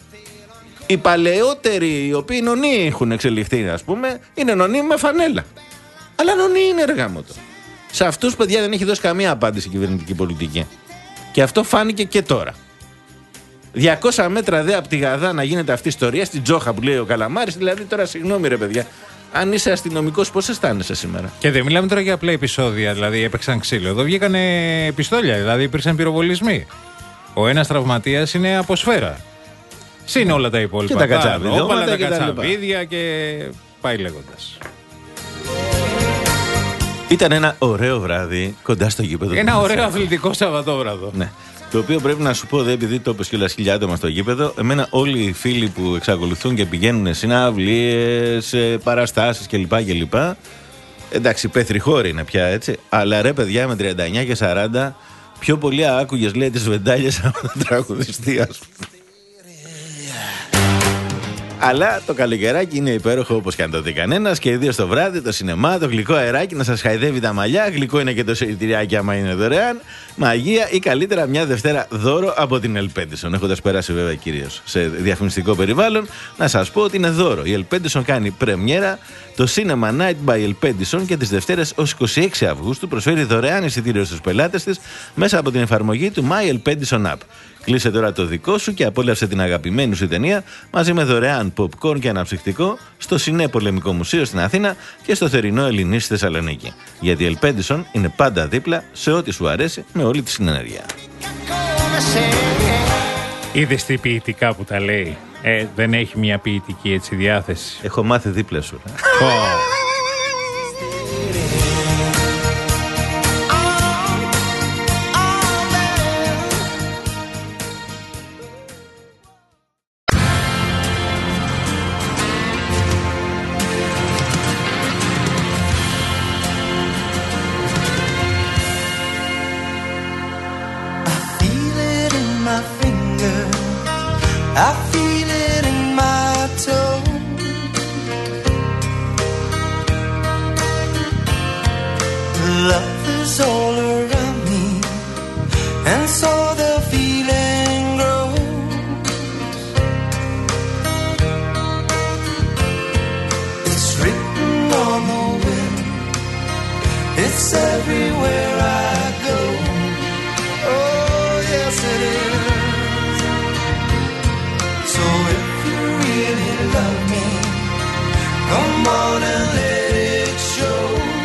Speaker 1: Οι παλαιότεροι, οι οποίοι νονοί έχουν εξελιχθεί, ας πούμε, είναι νονοί με φανέλα. Αλλά νονοί είναι εργάμωτο. Σε αυτούς, παιδιά, δεν έχει δώσει καμία απάντηση η κυβερνητική πολιτική. Και αυτό φάνηκε και τώρα. διακόσια μέτρα δε από τη Γαδά να γίνεται αυτή η ιστορία, στην Τζόχα που λέει ο Καλαμάρης. Δηλαδή, τώρα, συγγνώμη, ρε παιδιά, αν είσαι αστυνομικός, πώς αισθάνεσαι σήμερα?
Speaker 2: Και δεν μιλάμε τώρα για απλά επεισόδια, δηλαδή έπαιξαν ξύλο. Εδώ βγήκανε πιστόλια, δηλαδή υπήρξαν πυροβολισμοί. Ο ένας τραυματίας είναι από σφαίρα. Συν όλα τα υπόλοιπα.
Speaker 1: Και τα κατσαβίδια,
Speaker 2: τα κατσαβίδια και πάει λέγοντας.
Speaker 1: Ήταν ένα ωραίο βράδυ κοντά στο γήπεδο.
Speaker 2: Ένα ωραίο αθλητικό Σαββατόβραδο.
Speaker 1: Ναι. Το οποίο πρέπει να σου πω, δε, επειδή το είπες κιόλας χιλιά άτομα στο γήπεδο, εμένα όλοι οι φίλοι που εξακολουθούν και πηγαίνουν συναυλίες, παραστάσεις κλπ. κλπ. Εντάξει, πέθριχώρη είναι πια έτσι. Αλλά ρε παιδιά με τριάντα εννιά και σαράντα, πιο πολύ άκουγες λέει τις βεντάλιες από τον τραγουδιστή, ας πούμε. Αλλά το καλοκαιράκι είναι υπέροχο όπως και αν το δει κανένας, και ιδίως το βράδυ, το σινεμά, το γλυκό αεράκι να σας χαϊδεύει τα μαλλιά. Γλυκό είναι και το εισιτηριάκι άμα είναι δωρεάν. Μαγεία ή καλύτερα μια Δευτέρα δώρο από την Elpedison. Έχοντας περάσει βέβαια κυρίως σε διαφημιστικό περιβάλλον, να σας πω ότι είναι δώρο. Η Elpedison κάνει πρεμιέρα το Cinema Night by Elpedison και τις Δευτέρες ως είκοσι έξι Αυγούστου προσφέρει δωρεάν εισιτήριο στους πελάτες της μέσα από την εφαρμογή του My Elpedison App. Κλείσε τώρα το δικό σου και απόλαυσε την αγαπημένη σου ταινία μαζί με δωρεάν popcorn και αναψυκτικό στο Σινέ Πολεμικό Μουσείο στην Αθήνα και στο θερινό Ελληνί στη Θεσσαλονίκη. Γιατί η Elpedison είναι πάντα δίπλα σε ό,τι σου αρέσει με όλη τη συνενέργεια.
Speaker 2: Είδες τι ποιητικά που τα λέει. Ε, δεν έχει μια ποιητική έτσι διάθεση.
Speaker 1: Έχω μάθει δίπλα σου.
Speaker 5: I feel it in my toe. Love is all around me, and so the feeling grows. It's written on the wind, it's everywhere I go. Oh yes it is. So if you really love me, come on and let it show.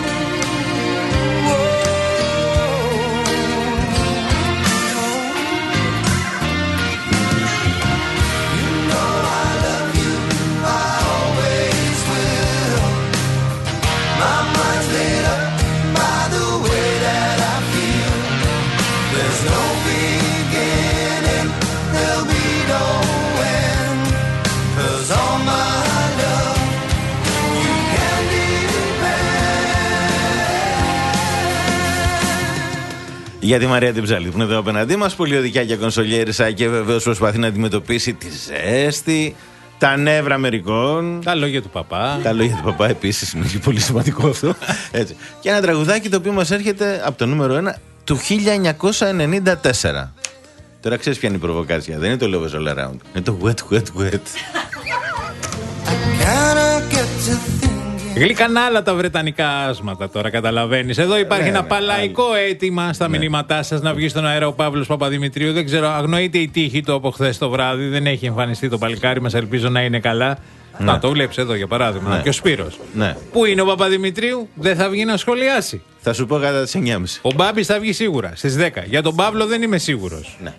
Speaker 1: Για τη Μαρία την Ψάλη που είναι εδώ απέναντί μας, πολιοδικιά και κονσολιέρισα και βεβαίως προσπαθεί να αντιμετωπίσει τη ζέστη, τα νεύρα μερικών.
Speaker 2: Τα λόγια του παπά.
Speaker 1: Τα λόγια του παπά επίσης είναι πολύ σημαντικό αυτό. Έτσι. Και ένα τραγουδάκι το οποίο μας έρχεται από το νούμερο ένα του χίλια εννιακόσια ενενήντα τέσσερα. Τώρα ξέρεις ποια είναι η προβοκάτσια. Δεν είναι το Love is all around. Είναι το wet, wet, wet.
Speaker 2: Γλυκανά άλλα τα βρετανικά άσματα τώρα, καταλαβαίνεις. Εδώ υπάρχει ναι, ένα ναι, παλαϊκό άλλη. αίτημα στα ναι. μηνύματά σας να βγει στον αέρα ο Παύλος Παπαδημητρίου. Δεν ξέρω, αγνοείται η τύχη του από χθες το βράδυ. Δεν έχει εμφανιστεί το παλικάρι μας, ελπίζω να είναι καλά. Ναι. Να το βλέπεις εδώ για παράδειγμα. Ναι. Και ο Σπύρος. Ναι. Πού είναι ο Παπαδημητρίου, δεν θα βγει να σχολιάσει.
Speaker 1: Θα σου πω κατά τις εννιά και μισή.
Speaker 2: Ο Μπάμπης θα βγει σίγουρα στις δέκα. Για τον Παύλο δεν είμαι σίγουρος.
Speaker 1: Ναι.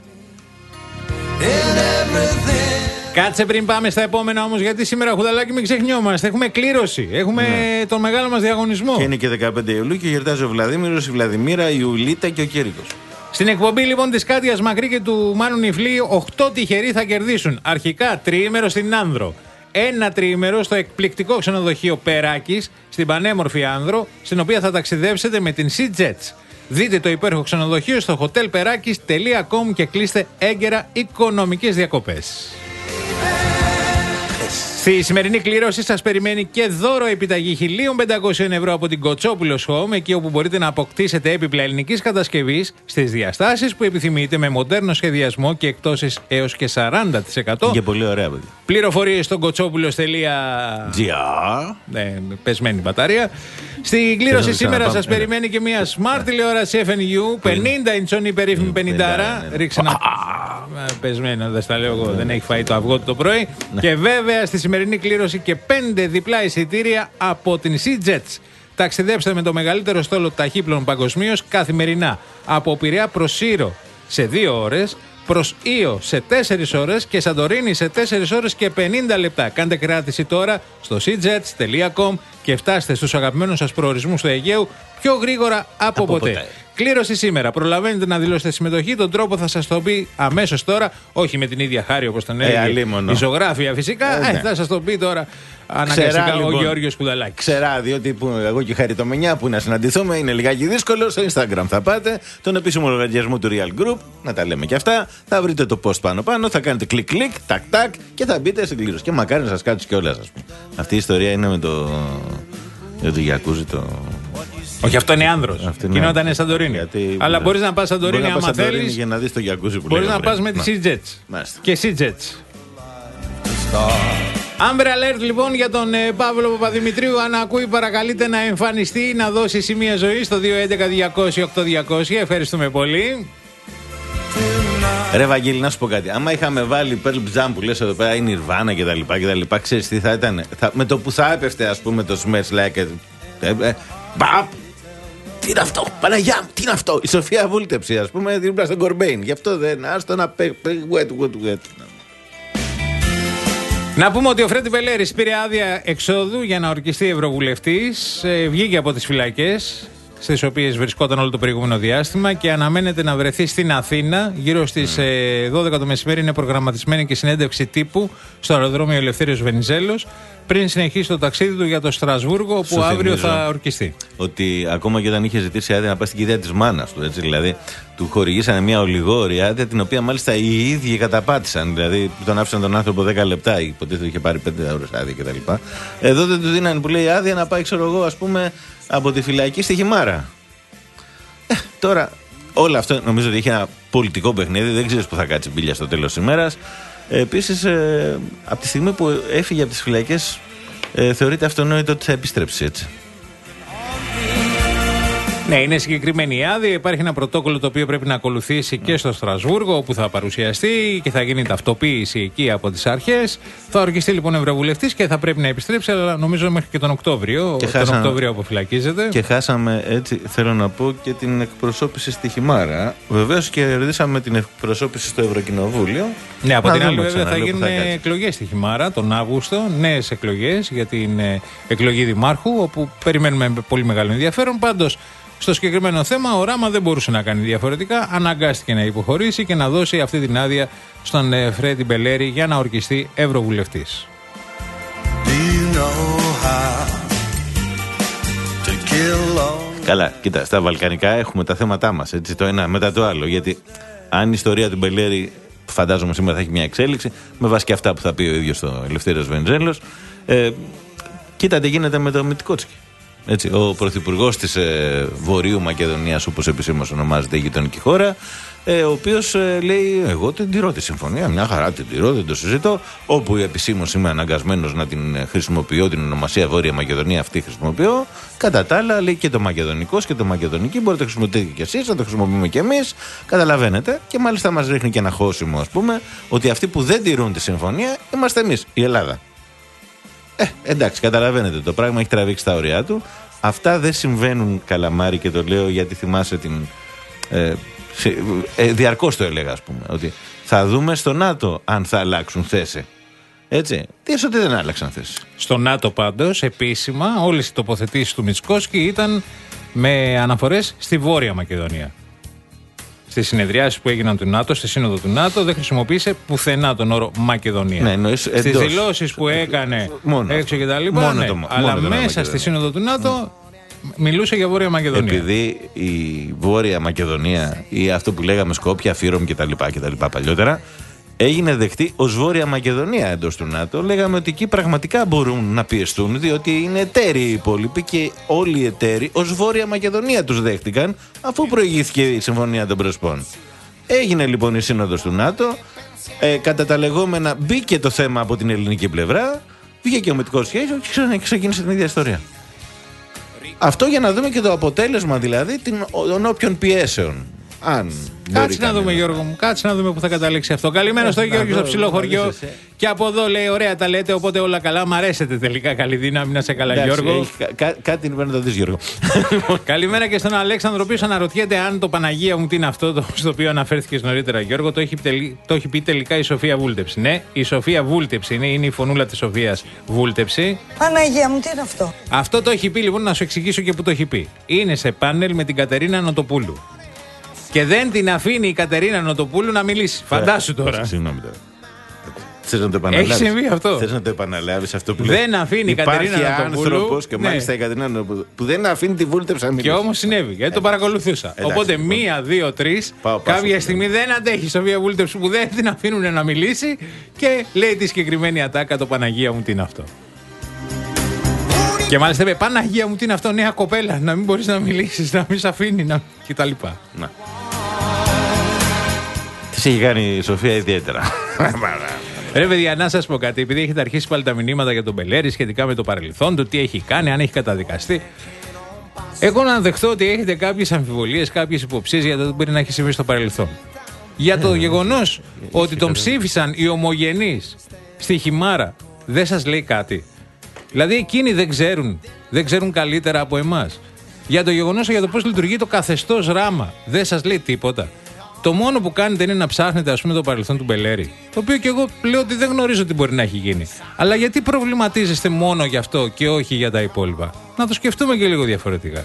Speaker 2: Κάτσε πριν πάμε στα επόμενα όμως, γιατί σήμερα Χουδαλάκι μην ξεχνιόμαστε. Έχουμε κλήρωση. Έχουμε ναι. τον μεγάλο μας διαγωνισμό.
Speaker 1: Και είναι και δεκαπέντε Ιουλίου και γιορτάζει ο Βλαδίμηρος, η Βλαδιμίρα, η Ιουλίτα και ο Κήρυκος.
Speaker 2: Στην εκπομπή λοιπόν της Κάτιας Μακρύ και του Μάνου Νιφλή, οκτώ τυχεροί θα κερδίσουν. Αρχικά τριήμερο στην Άνδρο. Ένα τριήμερο στο εκπληκτικό ξενοδοχείο Περάκης, στην πανέμορφη Άνδρο, στην οποία θα ταξιδέψετε με την SeaJets. Δείτε το υπέροχο ξενοδοχείο στο hotel perakis τελεία com και κλείστε έγκαιρα οικονομικές διακοπές. Στη σημερινή κλήρωση σας περιμένει και δώρο επιταγή χίλια πεντακόσια ευρώ από την Κοτσόπουλος Home, εκεί όπου μπορείτε να αποκτήσετε έπιπλα ελληνικής κατασκευής στις διαστάσεις που επιθυμείτε, με μοντέρνο σχεδιασμό και εκτόσεις έως και σαράντα τοις εκατό.
Speaker 1: Και πολύ ωραία, παιδιά.
Speaker 2: Πληροφορίες στο κοτσόπουλος τελεία τζι άρ. Ε, πεσμένη μπαταρία. Στην κλήρωση σήμερα σας περιμένει και μια smart τηλεόραση εφ εν γιου πενήντα ιντσών, η περίφημη πενήντα. Ρίξε ένα. Πεσμένο, δεν στα λέω εγώ, δεν έχει φάει το αυγό του το πρωί. Και βέβαια στη σημερινή κλήρωση και πέντε διπλά εισιτήρια από την SeaJets. Ταξιδέψτε με το μεγαλύτερο στόλο ταχύπλων παγκοσμίως καθημερινά από Πειραιά προς Σύρο σε δύο ώρες, προς Ήο σε τέσσερις ώρες και Σαντορίνη σε τέσσερις ώρες και πενήντα λεπτά. Κάντε κράτηση τώρα στο seajets τελεία com και φτάστε στους αγαπημένους σας προορισμούς του Αιγαίου πιο γρήγορα από, από ποτέ. ποτέ. Κλήρωση σήμερα. Προλαβαίνετε να δηλώσετε συμμετοχή. Τον τρόπο θα σας το πει αμέσως τώρα. Όχι με την ίδια χάρη όπως τον έλεγε η ζωγράφια φυσικά. Ε, ε, θα σας το πει τώρα αναγκαστικά Ξερά, λοιπόν, ο Γεώργιος Κουδαλάκης.
Speaker 1: Ξερά, διότι που, εγώ και η Χαριτομενιά που να συναντηθούμε είναι λιγάκι δύσκολο. Στο Instagram θα πάτε, τον επίσημο λογαριασμό του Real Group, να τα λέμε και αυτά. Θα βρείτε το post πάνω-πάνω, θα κάνετε κλικ-κλικ, τακ-τακ και θα μπείτε στην κλήρωση. Και μακάρι να σας κάτσει κιόλας, ας πούμε. Αυτή η ιστορία είναι με το. Για το Γιακούζι το.
Speaker 2: Όχι, αυτό είναι άνδρος. Γινόταν Σαντορίνη. Γιατί... Αλλά μπορείς να πας Σαντορίνη άμα θέλεις.
Speaker 1: Για να δεις το Γιακούζι που
Speaker 2: μπορείς να πας με τη SeaJets. Και SeaJets. Amber Alert λοιπόν για τον ε, Παύλο Παπαδημητρίου. Αν ακούει, παρακαλείτε να εμφανιστεί, να δώσει σημεία ζωή στο δύο έντεκα διακόσια οκτώ διακόσια. Ευχαριστούμε πολύ.
Speaker 1: Ρε Βαγγέλη, να σου πω κάτι. Άμα είχαμε βάλει Pearl Jam που λες εδώ πέρα, η Nirvana και τα λοιπά και τα λοιπά, ξέρεις τι θα ήταν. Θα, με το που θα έπεφτε, ας πούμε, το Smash Like. Ε, ε, μπαπ! Τι είναι αυτό, Παναγιά μου, τι είναι αυτό. Η Σοφία βούλτεψε, ας πούμε, δίπλα στον Κορμπέιν. Γι' αυτό δεν. Άστο να πέ. Wet, wet, wet.
Speaker 2: Να πούμε ότι ο Φρέντι Βελέρης πήρε άδεια εξόδου για να ορκιστεί ευρωβουλευτής. Ε, βγήκε από τις φυλακές στις οποίες βρισκόταν όλο το προηγούμενο διάστημα και αναμένεται να βρεθεί στην Αθήνα. Γύρω στις ε, δώδεκα το μεσημέρι είναι προγραμματισμένη και συνέντευξη τύπου στο αεροδρόμιο Ελευθέριος Βενιζέλος. πριν συνεχίσει το ταξίδι του για το Στρασβούργο, όπου
Speaker 1: Σου
Speaker 2: αύριο
Speaker 1: θυμίζω
Speaker 2: θα ορκιστεί.
Speaker 1: Ότι ακόμα και όταν είχε ζητήσει άδεια να πάει στην κηδεία της μάνας του, έτσι, δηλαδή του χορηγήσανε μια ολιγόρη άδεια, την οποία μάλιστα οι ίδιοι καταπάτησαν. Δηλαδή τον άφησαν τον άνθρωπο δέκα λεπτά, υποτίθεται είχε πάρει πέντε ώρες άδεια κτλ. Εδώ δεν του δίνανε που λέει άδεια να πάει, ξέρω εγώ, ας πούμε, από τη φυλακή στη Χιμάρα. Ε, τώρα, όλο αυτό νομίζω ότι είχε ένα πολιτικό παιχνίδι, δεν ξέρεις που θα κάτσει μπίλια στο τέλος της ημέρας. Επίσης, ε, από τη στιγμή που έφυγε από τις φυλακές, ε, θεωρείται αυτονόητο ότι θα επιστρέψει, έτσι.
Speaker 2: Ναι, είναι συγκεκριμένη η άδεια. Υπάρχει ένα πρωτόκολλο το οποίο πρέπει να ακολουθήσει και στο Στρασβούργο, όπου θα παρουσιαστεί και θα γίνει ταυτοποίηση εκεί από τις αρχές. Θα ορκιστεί λοιπόν ευρωβουλευτής και θα πρέπει να επιστρέψει, αλλά νομίζω μέχρι και τον Οκτώβριο. Και τον χάσαμε, Οκτώβριο αποφυλακίζεται.
Speaker 1: Και χάσαμε, έτσι θέλω να πω, και την εκπροσώπηση στη Χιμάρα. Βεβαίως και κερδίσαμε την εκπροσώπηση στο Ευρωκοινοβούλιο.
Speaker 2: Ναι, από να την άλλη, βέβαια, θα γίνουν εκλογές στη Χιμάρα τον Αύγουστο. Νέες εκλογές για την εκλογή δημάρχου, όπου περιμένουμε με πολύ μεγάλο ενδιαφέρον. Πάντως, στο συγκεκριμένο θέμα, ο Ράμα δεν μπορούσε να κάνει διαφορετικά. Αναγκάστηκε να υποχωρήσει και να δώσει αυτή την άδεια στον ε, Φρέντι Μπελέρη για να ορκιστεί ευρωβουλευτής.
Speaker 1: Καλά, κοίτα, στα βαλκανικά έχουμε τα θέματά μας, έτσι, το ένα μετά το άλλο. Γιατί αν η ιστορία του Μπελέρη, φαντάζομαι σήμερα θα έχει μια εξέλιξη, με βάση και αυτά που θα πει ο ίδιος ο Ελευθέριος Βενιζέλος, ε, κοίτα τι γίνεται με το Μητικότσκι. Έτσι, ο πρωθυπουργός της ε, Βορείου Μακεδονίας, όπως επισήμως ονομάζεται η γειτονική χώρα, ε, ο οποίος ε, λέει: εγώ την τηρώ τη συμφωνία, μια χαρά την τηρώ, δεν το συζητώ. Όπου επισήμως είμαι αναγκασμένος να την χρησιμοποιώ, την ονομασία Βόρεια Μακεδονία αυτή χρησιμοποιώ. Κατά τα άλλα, λέει, και το μακεδονικός και το μακεδονική μπορείτε να το χρησιμοποιείτε και εσείς, να το χρησιμοποιούμε και εμείς. Καταλαβαίνετε. Και μάλιστα μας ρίχνει και ένα χώσιμο, ας πούμε, ότι αυτοί που δεν τηρούν τη συμφωνία είμαστε εμείς, η Ελλάδα. Ε, εντάξει, καταλαβαίνετε, το πράγμα έχει τραβήξει τα ωριά του. Αυτά δεν συμβαίνουν, Καλαμάρη, και το λέω γιατί θυμάσαι την. Ε, ε, διαρκώς το έλεγα, ας πούμε, ότι θα δούμε στο ΝΑΤΟ αν θα αλλάξουν θέση. Έτσι. Τι ότι δεν άλλαξαν θέση.
Speaker 2: Στο ΝΑΤΟ, πάντως, επίσημα, όλες οι τοποθετήσεις του Μητσικόσκι ήταν με αναφορές στη Βόρεια Μακεδονία. Στις συνεδριάσεις που έγιναν του ΝΑΤΟ, στη σύνοδο του ΝΑΤΟ, δεν χρησιμοποίησε πουθενά τον όρο Μακεδονία.
Speaker 1: Ναι, εννοείς,
Speaker 2: στις δηλώσεις που έκανε μόνο, έξω και τα λοιπά, ναι, το, αλλά μέσα στη σύνοδο του ΝΑΤΟ mm. μιλούσε για Βόρεια Μακεδονία.
Speaker 1: Επειδή η Βόρεια Μακεδονία ή αυτό που λέγαμε Σκόπια, Φύρομ κτλ. Παλιότερα, έγινε δεκτή ως Βόρεια Μακεδονία εντός του ΝΑΤΟ. Λέγαμε ότι εκεί πραγματικά μπορούν να πιεστούν, διότι είναι εταίροι οι υπόλοιποι και όλοι οι εταίροι ως Βόρεια Μακεδονία τους δέχτηκαν, αφού προηγήθηκε η Συμφωνία των Πρεσπών. Έγινε λοιπόν η σύνοδος του ΝΑΤΟ. Ε, κατά τα λεγόμενα, μπήκε το θέμα από την ελληνική πλευρά, βγήκε ο Μητικόσκι και ξεκίνησε την ίδια ιστορία. Αυτό για να δούμε και το αποτέλεσμα, δηλαδή των όποιων πιέσεων. Αν
Speaker 2: κάτσε να δούμε, Γιώργο μου, κάτσε να δούμε που θα καταλήξει αυτό. Καλημέρα στο Γιώργο στο ψηλό χωριό. Και από εδώ λέει: ωραία τα λέτε, οπότε όλα καλά. Μ' αρέσετε τελικά. Καλή δύναμη, να σε καλά, εντάξει, Γιώργο.
Speaker 1: Έχει, κά, κάτι πρέπει να το δεις, Γιώργο.
Speaker 2: Καλημέρα και στον Αλέξανδρο, ο οποίος αναρωτιέται αν το Παναγία μου τι είναι αυτό το, στο οποίο αναφέρθηκε νωρίτερα, Γιώργο. Το έχει, το έχει πει τελικά η Σοφία Βούλτεψη. Ναι, η Σοφία Βούλτεψη είναι, είναι η φωνούλα της Σοφίας Βούλτεψη.
Speaker 13: Παναγία μου, τι είναι αυτό.
Speaker 2: Αυτό το έχει πει, λοιπόν, να σου εξηγήσω και που το έχει πει. Είναι σε πάνελ με την Κατερίνα Νοτοπούλου. Και δεν την αφήνει η Κατερίνα Νοτοπούλου να μιλήσει. Φαντάσου τώρα.
Speaker 1: Συγγνώμη τώρα. Θες να το επαναλάβεις.
Speaker 2: Έχει συμβεί αυτό.
Speaker 1: Θες να το επαναλάβεις αυτό που λέει.
Speaker 2: Δεν αφήνει η Κατερίνα Νοτοπούλου.
Speaker 1: Υπάρχει άνθρωπος και μάλιστα ναι. η Κατερίνα Νοτοπούλου που δεν αφήνει τη Βούλτεψη να μιλήσει.
Speaker 2: Και όμως συνέβη, γιατί το παρακολουθούσα. Εντάξει, Οπότε λοιπόν. μία, δύο, τρεις. Κάποια στιγμή δεν αντέχει η Σοφία Βούλτεψη που δεν την αφήνουν να μιλήσει και λέει τη συγκεκριμένη ατάκα: το Παναγία μου τι είναι αυτό. Και μάλιστα είπε: Παναγία μου τι είναι αυτό, νέα κοπέλα. Να μην μπορείς να μιλήσεις, να μην σε αφήνει να... κτλ. Να.
Speaker 1: Τι έχει κάνει η Σοφία ιδιαίτερα.
Speaker 2: Ρε παιδιά, να σας πω κάτι, επειδή έχετε αρχίσει πάλι τα μηνύματα για τον Μπελέρη σχετικά με το παρελθόν του, τι έχει κάνει, αν έχει καταδικαστεί. Εγώ να δεχτώ ότι έχετε κάποιες αμφιβολίες, κάποιες υποψίες για το τι μπορεί να έχει συμβεί στο παρελθόν. Για το γεγονός ότι τον ψήφισαν οι ομογενείς στη Χιμάρα, δεν σας λέει κάτι. Δηλαδή εκείνοι δεν ξέρουν, δεν ξέρουν καλύτερα από εμάς. Για το γεγονός για το πώς λειτουργεί το καθεστώς Ράμα, δεν σας λέει τίποτα. Το μόνο που κάνετε είναι να ψάχνετε, ας πούμε, το παρελθόν του Μπελέρη. Το οποίο και εγώ λέω ότι δεν γνωρίζω τι μπορεί να έχει γίνει. Αλλά γιατί προβληματίζεστε μόνο γι' αυτό και όχι για τα υπόλοιπα. Να το σκεφτούμε και λίγο διαφορετικά.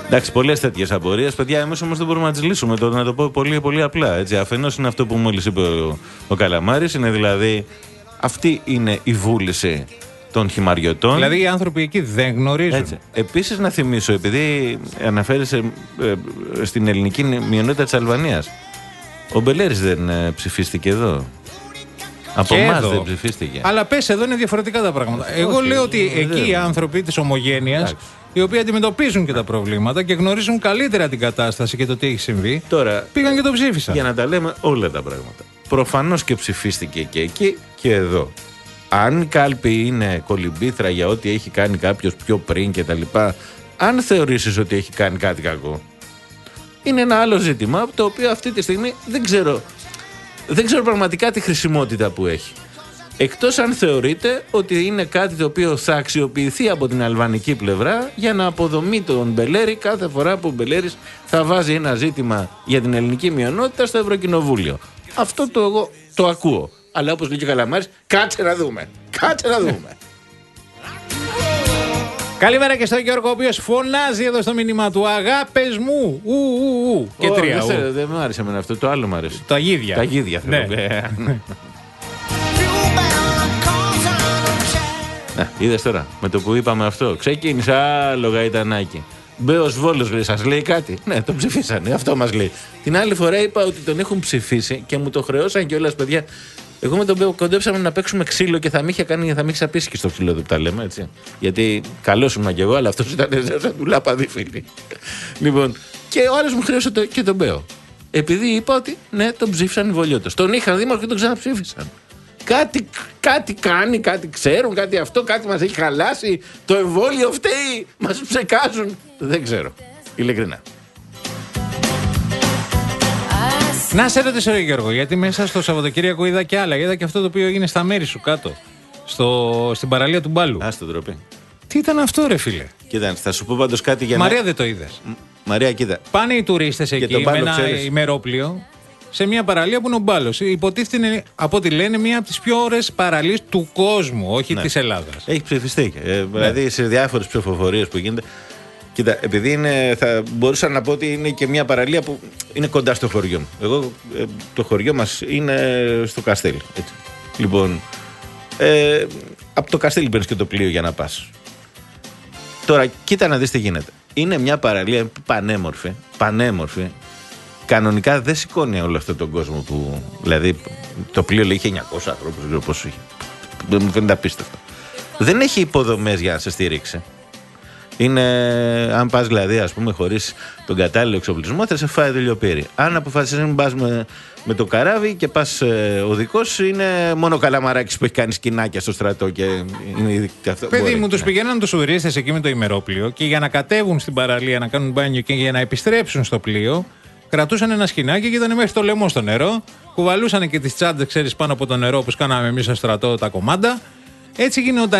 Speaker 1: Εντάξει, πολλές τέτοιες απορίες, παιδιά, εμείς όμως δεν μπορούμε να τις λύσουμε. Το, να το πω πολύ, πολύ απλά. Έτσι. Αφενός είναι αυτό που μόλις είπε ο, ο Καλαμάρης, είναι δηλαδή αυτή είναι η βούληση των χυμαριωτών.
Speaker 2: Δηλαδή οι άνθρωποι εκεί δεν γνωρίζουν.
Speaker 1: Έτσι. Επίσης να θυμίσω, επειδή αναφέρεσαι ε, στην ελληνική μειονότητα της Αλβανίας, ο Μπελέρης δεν ε, ψηφίστηκε εδώ. Από εμάς δεν ψηφίστηκε.
Speaker 2: Αλλά πες, εδώ είναι διαφορετικά τα πράγματα. Όχι, Εγώ λέω ότι ε, εκεί οι άνθρωποι της ομογένειας, οι οποίοι αντιμετωπίζουν και τα προβλήματα και γνωρίζουν καλύτερα την κατάσταση και το τι έχει συμβεί,
Speaker 1: τώρα
Speaker 2: πήγαν και το ψήφισαν.
Speaker 1: Για να τα λέμε όλα τα πράγματα. Προφανώς και ψηφίστηκε και εκεί και εδώ. Αν η κάλπη είναι κολυμπήθρα για ό,τι έχει κάνει κάποιος πιο πριν και τα λοιπά, αν θεωρήσεις ότι έχει κάνει κάτι κακό, είναι ένα άλλο ζήτημα το οποίο αυτή τη στιγμή δεν ξέρω, δεν ξέρω πραγματικά τη χρησιμότητα που έχει. Εκτός αν θεωρείτε ότι είναι κάτι το οποίο θα αξιοποιηθεί από την αλβανική πλευρά για να αποδομεί τον Μπελέρη κάθε φορά που ο Μπελέρης θα βάζει ένα ζήτημα για την ελληνική μειονότητα στο Ευρωκοινοβούλιο. Αυτό το εγώ το ακούω. Αλλά όπως λέει και ο Καλαμάρης, κάτσε να δούμε. Κάτσε να δούμε.
Speaker 2: Καλημέρα και στον Γιώργο, ο οποίος φωνάζει εδώ στο μήνυμα του. Αγάπες μου, ου, ου, ου. Και
Speaker 1: oh,
Speaker 2: τρία.
Speaker 1: Δεν, δεν μου άρεσε εμένα αυτό, το άλλο μου άρεσε.
Speaker 2: Τα γίδια.
Speaker 1: Τα γίδια θέλω. Ναι. Να, είδες τώρα, με το που είπαμε αυτό, ξεκίνησε άλλο γαϊτανάκι. Μπέος Βόλος, λέει, σας λέει κάτι. Ναι, τον ψηφίσανε, αυτό μας λέει. Την άλλη φορά είπα ότι τον έχουν ψηφίσει και μου το χρεώσαν κιόλας, παιδιά. Εγώ με τον Μπέο κοντέψαμε να παίξουμε ξύλο και θα με είχε κάνει, θα με είχε απίσει και στο ξύλο του που τα λέμε, έτσι. Γιατί καλός ήμουν κι εγώ, αλλά αυτός ήταν σαν του λάπαδι, φίλοι. Λοιπόν, και ο άλλος μου χρέωσε το, και τον Μπέο. Επειδή είπα ότι ναι, τον ψήφισαν οι Βολιώτες. Τον είχαν δήμαρχο και τον ξαναψήφισαν. Κάτι, κάτι κάνει, κάτι ξέρουν, κάτι αυτό, κάτι μας έχει χαλάσει. Το εμβόλιο φταίει, μας ψεκάζουν. Δεν ξέρω, ειλικρινά.
Speaker 2: Να σε ρωτήσω, ρε Γιώργο, γιατί μέσα στο Σαββατοκύριακο είδα και άλλα. Είδα και αυτό το οποίο έγινε στα μέρη σου κάτω, στο, στην παραλία του Μπάλου.
Speaker 1: Α, στην τροπή.
Speaker 2: Τι ήταν αυτό, ρε φίλε?
Speaker 1: Κοίτα, θα σου πω πάντως κάτι για
Speaker 2: Μαρία,
Speaker 1: να...
Speaker 2: δεν το είδες?
Speaker 1: Μαρία, κοίτα.
Speaker 2: Πάνε οι τουρίστες εκεί με ένα ξέρεις. ημερόπλιο σε μια παραλία που είναι ο Μπάλος. Υποτίθεται είναι, από ό,τι λένε, μια από τις πιο ωραίες παραλίες του κόσμου, όχι
Speaker 1: ναι.
Speaker 2: της Ελλάδας.
Speaker 1: Έχει ψηφιστεί. Ε, ναι. Δηλαδή σε διάφορες ψηφοφορίες που γίνεται. Κοίτα, επειδή είναι, θα μπορούσα να πω ότι είναι και μια παραλία που είναι κοντά στο χωριό μου. Εγώ, ε, το χωριό μας είναι στο Καστέλι. Έτσι. Λοιπόν, ε, από το Καστέλι παίρνεις και το πλοίο για να πας. Τώρα, κοίτα να δεις τι γίνεται. Είναι μια παραλία πανέμορφη, πανέμορφη. Κανονικά δεν σηκώνει όλο αυτόν τον κόσμο που. Δηλαδή, το πλοίο λέει είχε εννιακόσιους ανθρώπους, δεν ξέρω πόσο είχε. Δεν μου φαίνεται απίστευτο. Δεν έχει υποδομές για να σε στηρίξει. Είναι, αν πας δηλαδή, ας πούμε, χωρίς τον κατάλληλο εξοπλισμό, θα σε φάει δουλειοπύρι. Αν αποφασίσεις να πας με, με το καράβι και πας ε, οδικός, είναι μόνο ο Καλαμαράκης που έχει κάνει σκηνάκια στο στρατό και είναι αυτό.
Speaker 2: Παιδί
Speaker 1: μπορεί,
Speaker 2: μου,
Speaker 1: ναι.
Speaker 2: τους πηγαίναν τους τουρίστες εκεί με το ημερόπλιο και για να κατέβουν στην παραλία, να κάνουν μπάνιο και για να επιστρέψουν στο πλοίο, κρατούσαν ένα σκηνάκι και ήταν μέχρι το λαιμό στο νερό. Κουβαλούσαν και τις τσάντες, ξέρεις, πάνω από το νερό, όπως κάναμε εμείς στο στρατό τα κομμάντα. Έτσι γινόταν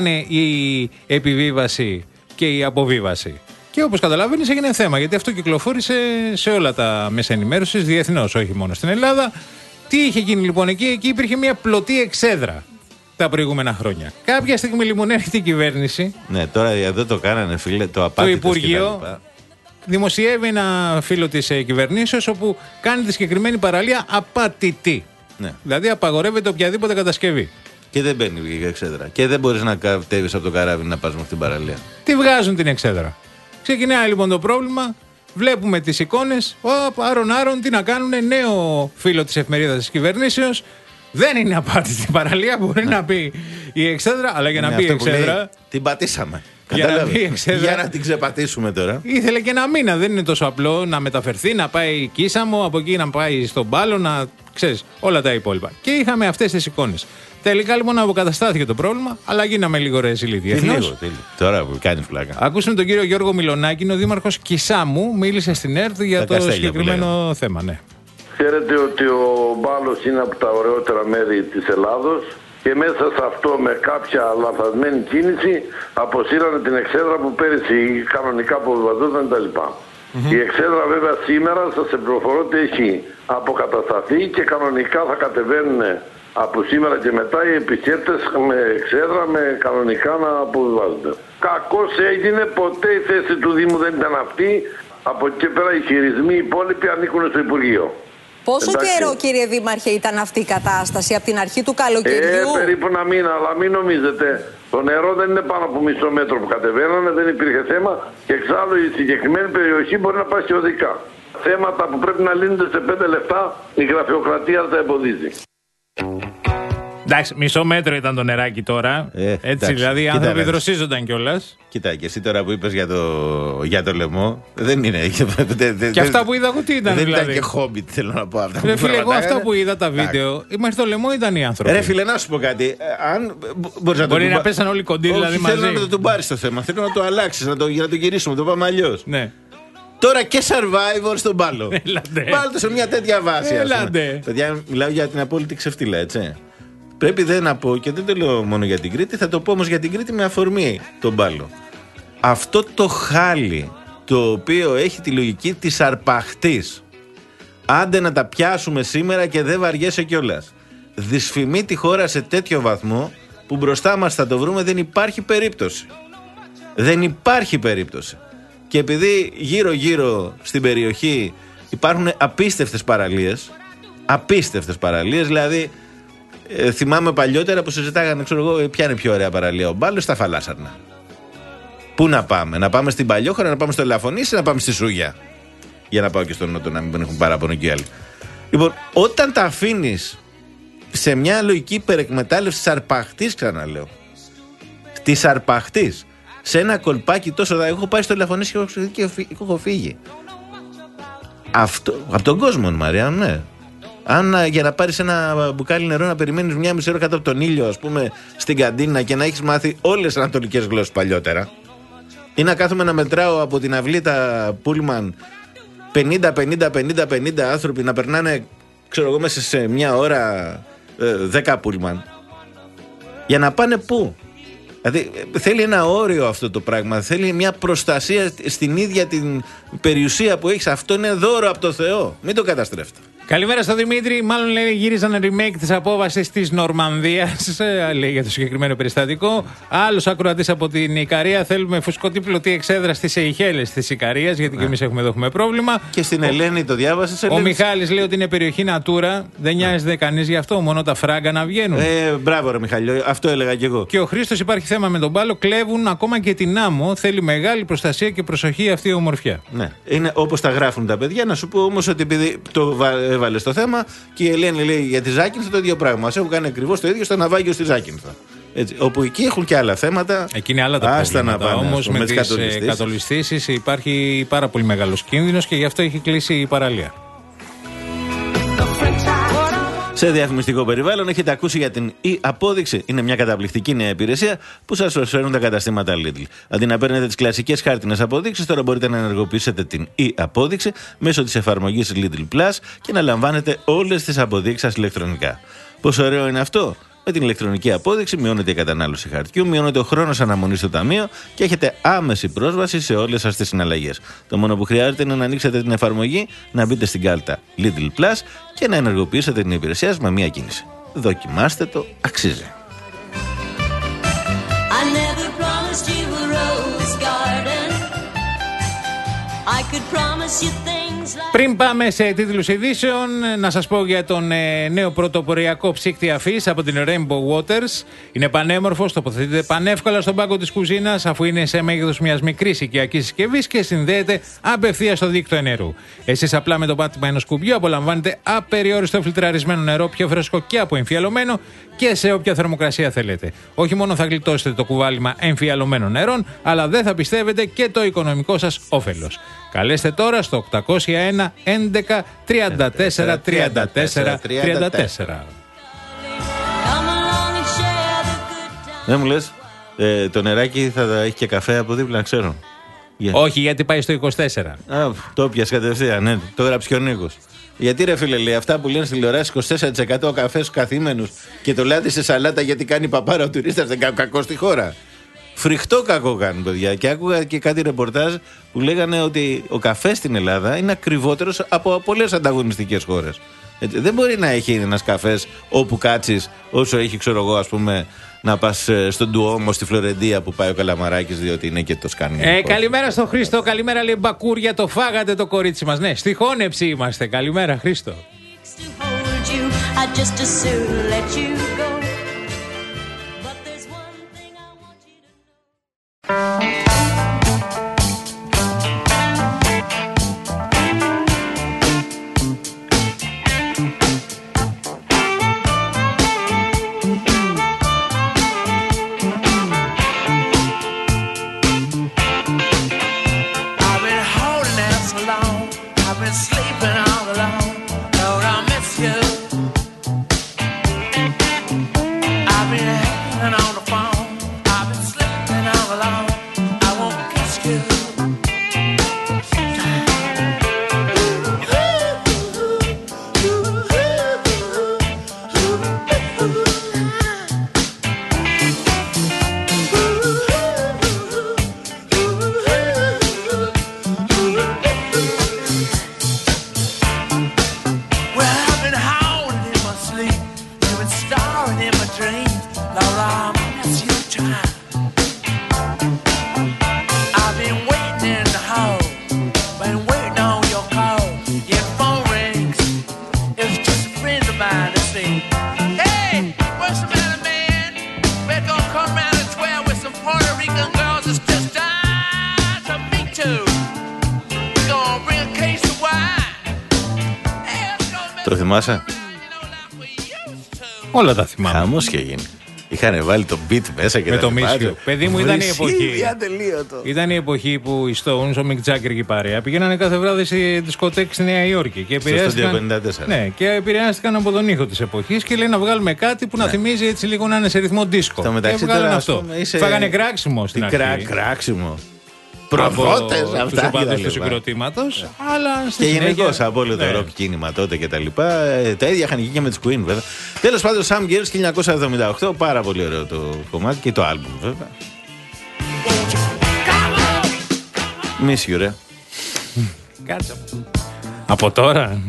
Speaker 2: η επιβίβαση και η αποβίβαση. Και όπως καταλαβαίνεις, έγινε θέμα, γιατί αυτό κυκλοφόρησε σε όλα τα μέσα ενημέρωσης διεθνώς, όχι μόνο στην Ελλάδα. Τι είχε γίνει λοιπόν εκεί? Εκεί υπήρχε μια πλωτή εξέδρα τα προηγούμενα χρόνια. Κάποια στιγμή λοιπόν έρχεται η κυβέρνηση.
Speaker 1: Ναι, τώρα εδώ το κάνανε, φίλε, το απάτητος.
Speaker 2: Το Υπουργείο δημοσιεύει ένα φύλλο της κυβερνήσεως όπου κάνει τη συγκεκριμένη παραλία απάτητη.
Speaker 1: Ναι.
Speaker 2: Δηλαδή απαγορεύεται οποιαδήποτε κατασκευή.
Speaker 1: Και δεν μπαίνει η εξέδρα. Και δεν μπορείς να κατέβεις από το καράβι να πας με αυτή την παραλία.
Speaker 2: Τι βγάζουν την εξέδρα? Ξεκινάει λοιπόν το πρόβλημα. Βλέπουμε τις εικόνες. Ω, άρον άρον, τι να κάνουν. Νέο φίλο της εφημερίδας της κυβερνήσεως. Δεν είναι απάτητη η παραλία, μπορεί να πει η εξέδρα, αλλά για να πει η εξέδρα.
Speaker 1: Λέει, την πατήσαμε.
Speaker 2: Για να, πει εξέδρα,
Speaker 1: για να την ξεπατήσουμε τώρα.
Speaker 2: Ήθελε και ένα μήνα. Δεν είναι τόσο απλό να μεταφερθεί, να πάει Κίσαμο, από εκεί να πάει στον Μπάλο, να ξέρεις όλα τα υπόλοιπα. Και είχαμε αυτές τις εικόνες. Τελικά λοιπόν αποκαταστάθηκε το πρόβλημα, αλλά γίναμε λίγο ρεζίλοι διεθνώς.
Speaker 1: Τώρα που κάνει πλάκα.
Speaker 2: Ακούσαμε τον κύριο Γιώργο Μιλονάκη, είναι ο δήμαρχος Κισάμου, μίλησε στην ΕΡΤ για το συγκεκριμένο θέμα. Ναι.
Speaker 13: Ξέρετε ότι ο Μπάλος είναι από τα ωραιότερα μέρη της Ελλάδος και μέσα σε αυτό με κάποια λαθασμένη κίνηση αποσύρανε την εξέδρα που πέρυσι κανονικά αποβιβαζόταν κτλ. Mm-hmm. Η εξέδρα βέβαια σήμερα σας πληροφορώ ότι έχει αποκατασταθεί και κανονικά θα κατεβαίνουν από σήμερα και μετά οι επισκέπτες με εξέδρα με κανονικά να αποβιβάζονται. Κακώς έγινε, ποτέ η θέση του Δήμου δεν ήταν αυτή. Από εκεί και πέρα οι χειρισμοί οι υπόλοιποι ανήκουν στο Υπουργείο.
Speaker 14: Πόσο
Speaker 13: Εντάξει.
Speaker 14: καιρό, κύριε Δήμαρχε, ήταν αυτή η κατάσταση, από την αρχή του καλοκαιριού?
Speaker 13: Ε, περίπου ένα μήνα, αλλά μην νομίζετε. Το νερό δεν είναι πάνω από μισό μέτρο που κατεβαίνανε, δεν υπήρχε θέμα και εξάλλου η συγκεκριμένη περιοχή μπορεί να πάει και οδικά. Θέματα που πρέπει να λύνονται σε πέντε λεπτά, η γραφειοκρατία τα εμποδίζει.
Speaker 2: Εντάξει, μισό μέτρο ήταν το νεράκι τώρα. Ε, Έτσι, εντάξει, δηλαδή οι άνθρωποι δροσίζονταν κιόλας.
Speaker 1: Κοίτα, και εσύ τώρα που είπες για το, για το λαιμό, δεν είναι.
Speaker 2: Και αυτά που είδα εγώ τι ήταν,
Speaker 1: δεν
Speaker 2: δηλαδή.
Speaker 1: ήταν και χόμπιτ, θέλω να πω αυτά.
Speaker 2: Ρε φίλε, εγώ αυτά που είδα τα βίντεο, μέχρι το λαιμό ήταν οι άνθρωποι.
Speaker 1: Ρε φίλε, να σου πω κάτι. Αν μπορείς να
Speaker 2: Μπορεί
Speaker 1: το
Speaker 2: να πέσαν όλοι κοντοί, δηλαδή μαζί.
Speaker 1: Θέλω να το τουμπάρεις το θέμα, θέλω να το αλλάξεις, να το, για να το γυρίσουμε, το πάμε αλλιώς.
Speaker 2: Ναι.
Speaker 1: Τώρα και survivor στον μπάλο. Βάλτε το σε μια τέτοια βάση.
Speaker 2: Έλατε.
Speaker 1: Παιδιά, μιλάω για την απόλυτη ξεφτύλα, έτσι. Πρέπει δεν να πω, και δεν το λέω μόνο για την Κρήτη, θα το πω όμως για την Κρήτη με αφορμή τον μπάλο. Αυτό το χάλι το οποίο έχει τη λογική της αρπαχτής, άντε να τα πιάσουμε σήμερα και δεν βαριέσαι κιόλας, δυσφημεί τη χώρα σε τέτοιο βαθμό που μπροστά μας θα το βρούμε, δεν υπάρχει περίπτωση. Δεν υπάρχει περίπτωση. Και επειδή γύρω γύρω στην περιοχή υπάρχουν απίστευτες παραλίες, απίστευτες παραλίες, δηλαδή ε, θυμάμαι παλιότερα που συζητάγανε, ξέρω εγώ, ποια είναι η πιο ωραία παραλία, ο Μπάλος, στα Φαλάσσαρνα. Πού να πάμε, να πάμε στην Παλιόχώρα, να πάμε στο Ελαφωνήσι, να πάμε στη Σούγια. Για να πάω και στον Νότο, να μην έχουν παράπονο και άλλοι. Λοιπόν, όταν τα αφήνεις σε μια λογική υπερεκμετάλλευση της αρπαχτής, ξαναλέω, της αρπαχτής, σε ένα κολπάκι τόσο. Εγώ έχω πάει στο Ελαφωνήσι και έχω φύγει. Αυτό, από τον κόσμο, Μαρία, ναι. Αν για να πάρεις ένα μπουκάλι νερό να περιμένεις μια μισή ώρα κάτω από τον ήλιο, ας πούμε, στην καντίνα και να έχεις μάθει όλες τις ανατολικές γλώσσες παλιότερα, ή να κάθομαι να μετράω από την αυλή τα πούλμαν πενήντα πενήντα πενήντα πενήντα άνθρωποι να περνάνε, ξέρω εγώ, μέσα σε μια ώρα δέκα πούλμαν. Για να πάνε πού? Δηλαδή θέλει ένα όριο αυτό το πράγμα, θέλει μια προστασία στην ίδια την περιουσία που έχεις. Αυτό είναι δώρο από το Θεό, μην το καταστρέφετε.
Speaker 2: Καλημέρα στο Δημήτρη. Μάλλον λέει γύριζαν remake της απόβασης της Νορμανδίας, λέει για το συγκεκριμένο περιστατικό. Άλλος ακροατής από την Ικαρία. Θέλουμε φουσκωτή πλωτή εξέδρα στις Σεϊχέλες της Ικαρίας, γιατί και εμείς έχουμε εδώ έχουμε πρόβλημα.
Speaker 1: Και στην Ελένη το διάβασες.
Speaker 2: Ο Μιχάλης λέει ότι είναι περιοχή Natura. Δεν νοιάζεται κανείς γι' αυτό, μόνο τα φράγκα να βγαίνουν.
Speaker 1: Ε, μπράβο, ρε Μιχάλη, αυτό έλεγα κι εγώ.
Speaker 2: Και ο Χρήστος, υπάρχει θέμα με τον μπάλο. Κλέβουν ακόμα και την άμμο. Θέλει μεγάλη προστασία και προσοχή αυτή η ομορφιά.
Speaker 1: Ναι, είναι όπως τα γράφουν τα παιδιά. Να σου πω όμως ότι επειδή το έβαλε στο θέμα και η Ελένη λέει για τη Ζάκυνθο το ίδιο πράγμα. Μας έχουν κάνει ακριβώς το ίδιο στο ναυάγιο στη Ζάκυνθο. Έτσι, όπου εκεί έχουν και άλλα θέματα.
Speaker 2: Εκεί είναι άλλα τα προβλήματα. Όμως με, με τις ε, κατολιστήσεις υπάρχει πάρα πολύ μεγάλος κίνδυνος και γι' αυτό έχει κλείσει η παραλία.
Speaker 1: Σε διαφημιστικό περιβάλλον έχετε ακούσει για την e-απόδειξη. Είναι μια καταπληκτική νέα υπηρεσία που σας προσφέρουν τα καταστήματα Lidl. Αντί να παίρνετε τις κλασικές χάρτινες αποδείξεις, τώρα μπορείτε να ενεργοποιήσετε την e-απόδειξη μέσω της εφαρμογής Lidl Plus και να λαμβάνετε όλες τις αποδείξεις σας ηλεκτρονικά. Πόσο ωραίο είναι αυτό! Με την ηλεκτρονική απόδειξη μειώνεται η κατανάλωση χαρτιού, μειώνεται ο χρόνος αναμονής στο ταμείο και έχετε άμεση πρόσβαση σε όλες σας τις συναλλαγές. Το μόνο που χρειάζεται είναι να ανοίξετε την εφαρμογή, να μπείτε στην κάλτα Lidl Plus και να ενεργοποιήσετε την υπηρεσία σας με μία κίνηση. Δοκιμάστε το, αξίζει.
Speaker 2: Πριν πάμε σε τίτλους ειδήσεων, να σας πω για τον ε, νέο πρωτοποριακό ψύκτη αφής από την Rainbow Waters. Είναι πανέμορφος, τοποθετείται πανεύκολα στον πάγκο της κουζίνας, αφού είναι σε μέγεθος μιας μικρής οικιακής συσκευής και συνδέεται απευθείας στο δίκτυο νερού. Εσείς απλά με το πάτημα ενός κουμπιού απολαμβάνετε απεριόριστο φιλτραρισμένο νερό, πιο φρέσκο και αποεμφιαλωμένο και σε όποια θερμοκρασία θέλετε. Όχι μόνο θα γλιτώσετε το κουβάλιμα εμφιαλωμένων νερών, αλλά δεν θα πιστεύετε και το οικονομικό σας όφελος. Καλέστε τώρα στο οκτακόσια ένα έντεκα τριάντα τέσσερα τριάντα τέσσερα τριάντα τέσσερα.
Speaker 1: Δεν μου λες, ε, το νεράκι θα έχει και καφέ από δίπλα, ξέρω.
Speaker 2: Yeah. Όχι, γιατί πάει στο είκοσι τέσσερα.
Speaker 1: Α, το πιας κατευθείαν, ναι, το έγραψε και ο Νίκος. Γιατί ρε φίλε, λέει, αυτά που λένε στη τηλεοράση είκοσι τέσσερα τοις εκατό καφές καθήμενους και το λέτε σε σαλάτα γιατί κάνει παπάρα ο τουρίστας, δεν κάνει κακό στη χώρα. Φρικτό κακό κάνουν, παιδιά. Και άκουγα και κάτι ρεπορτάζ που λέγανε ότι ο καφές στην Ελλάδα είναι ακριβότερος από πολλές ανταγωνιστικές χώρες. Έτσι, δεν μπορεί να έχει ένας καφές όπου κάτσεις όσο έχει, ξέρω εγώ, ας πούμε, να πας στον Ντουόμο στη Φλωρεντία που πάει ο Καλαμαράκης, διότι είναι και το σκάνι.
Speaker 2: Ε, καλημέρα στον Χρήστο, καλημέρα λέει Μπακούρια, το φάγατε το κορίτσι μας. Ναι, στη χώνεψη είμαστε. Καλημέρα Χρήστο.
Speaker 1: Το θυμάσαι?
Speaker 2: Όλα τα θυμάμαι.
Speaker 1: Χαμός και γίνει. Είχαν βάλει το beat μέσα και
Speaker 2: με
Speaker 1: τα
Speaker 2: το μίσιο. Παιδί μου, ήταν η εποχή.
Speaker 1: Ατελείωτο.
Speaker 2: Ήταν η εποχή που οι Stones, ο Mick Jagger και η παρέα πηγαίνανε κάθε βράδυ σε δισκοτέκ στη Νέα Υόρκη. Και επηρεάστηκαν, ναι, και επηρεάστηκαν από τον ήχο της εποχής και λέει να βγάλουμε κάτι που να ναι. θυμίζει έτσι λίγο να είναι σε ρυθμό δίσκο.
Speaker 1: Στο μεταξύ
Speaker 2: τώρα αυτό. Είσαι... Φάγανε κράξιμο στην αρχή.
Speaker 1: Κρά, κράξιμο. Προδότες αυτά.
Speaker 2: Τους οπαδούς του συγκροτήματος. Αλλά στη
Speaker 1: και γενικώς
Speaker 2: συνέχεια...
Speaker 1: από όλο το
Speaker 2: ναι.
Speaker 1: ροκ κίνημα τότε και τα λοιπά. Τα ίδια είχαν γίνει και με τις Queen βέβαια. Τέλος πάντων, Sam Gears χίλια εννιακόσια εβδομήντα οκτώ. Πάρα πολύ ωραίο το κομμάτι και το άλμπουμ βέβαια. Miss you, ρε.
Speaker 2: Κάτσε. Από τώρα.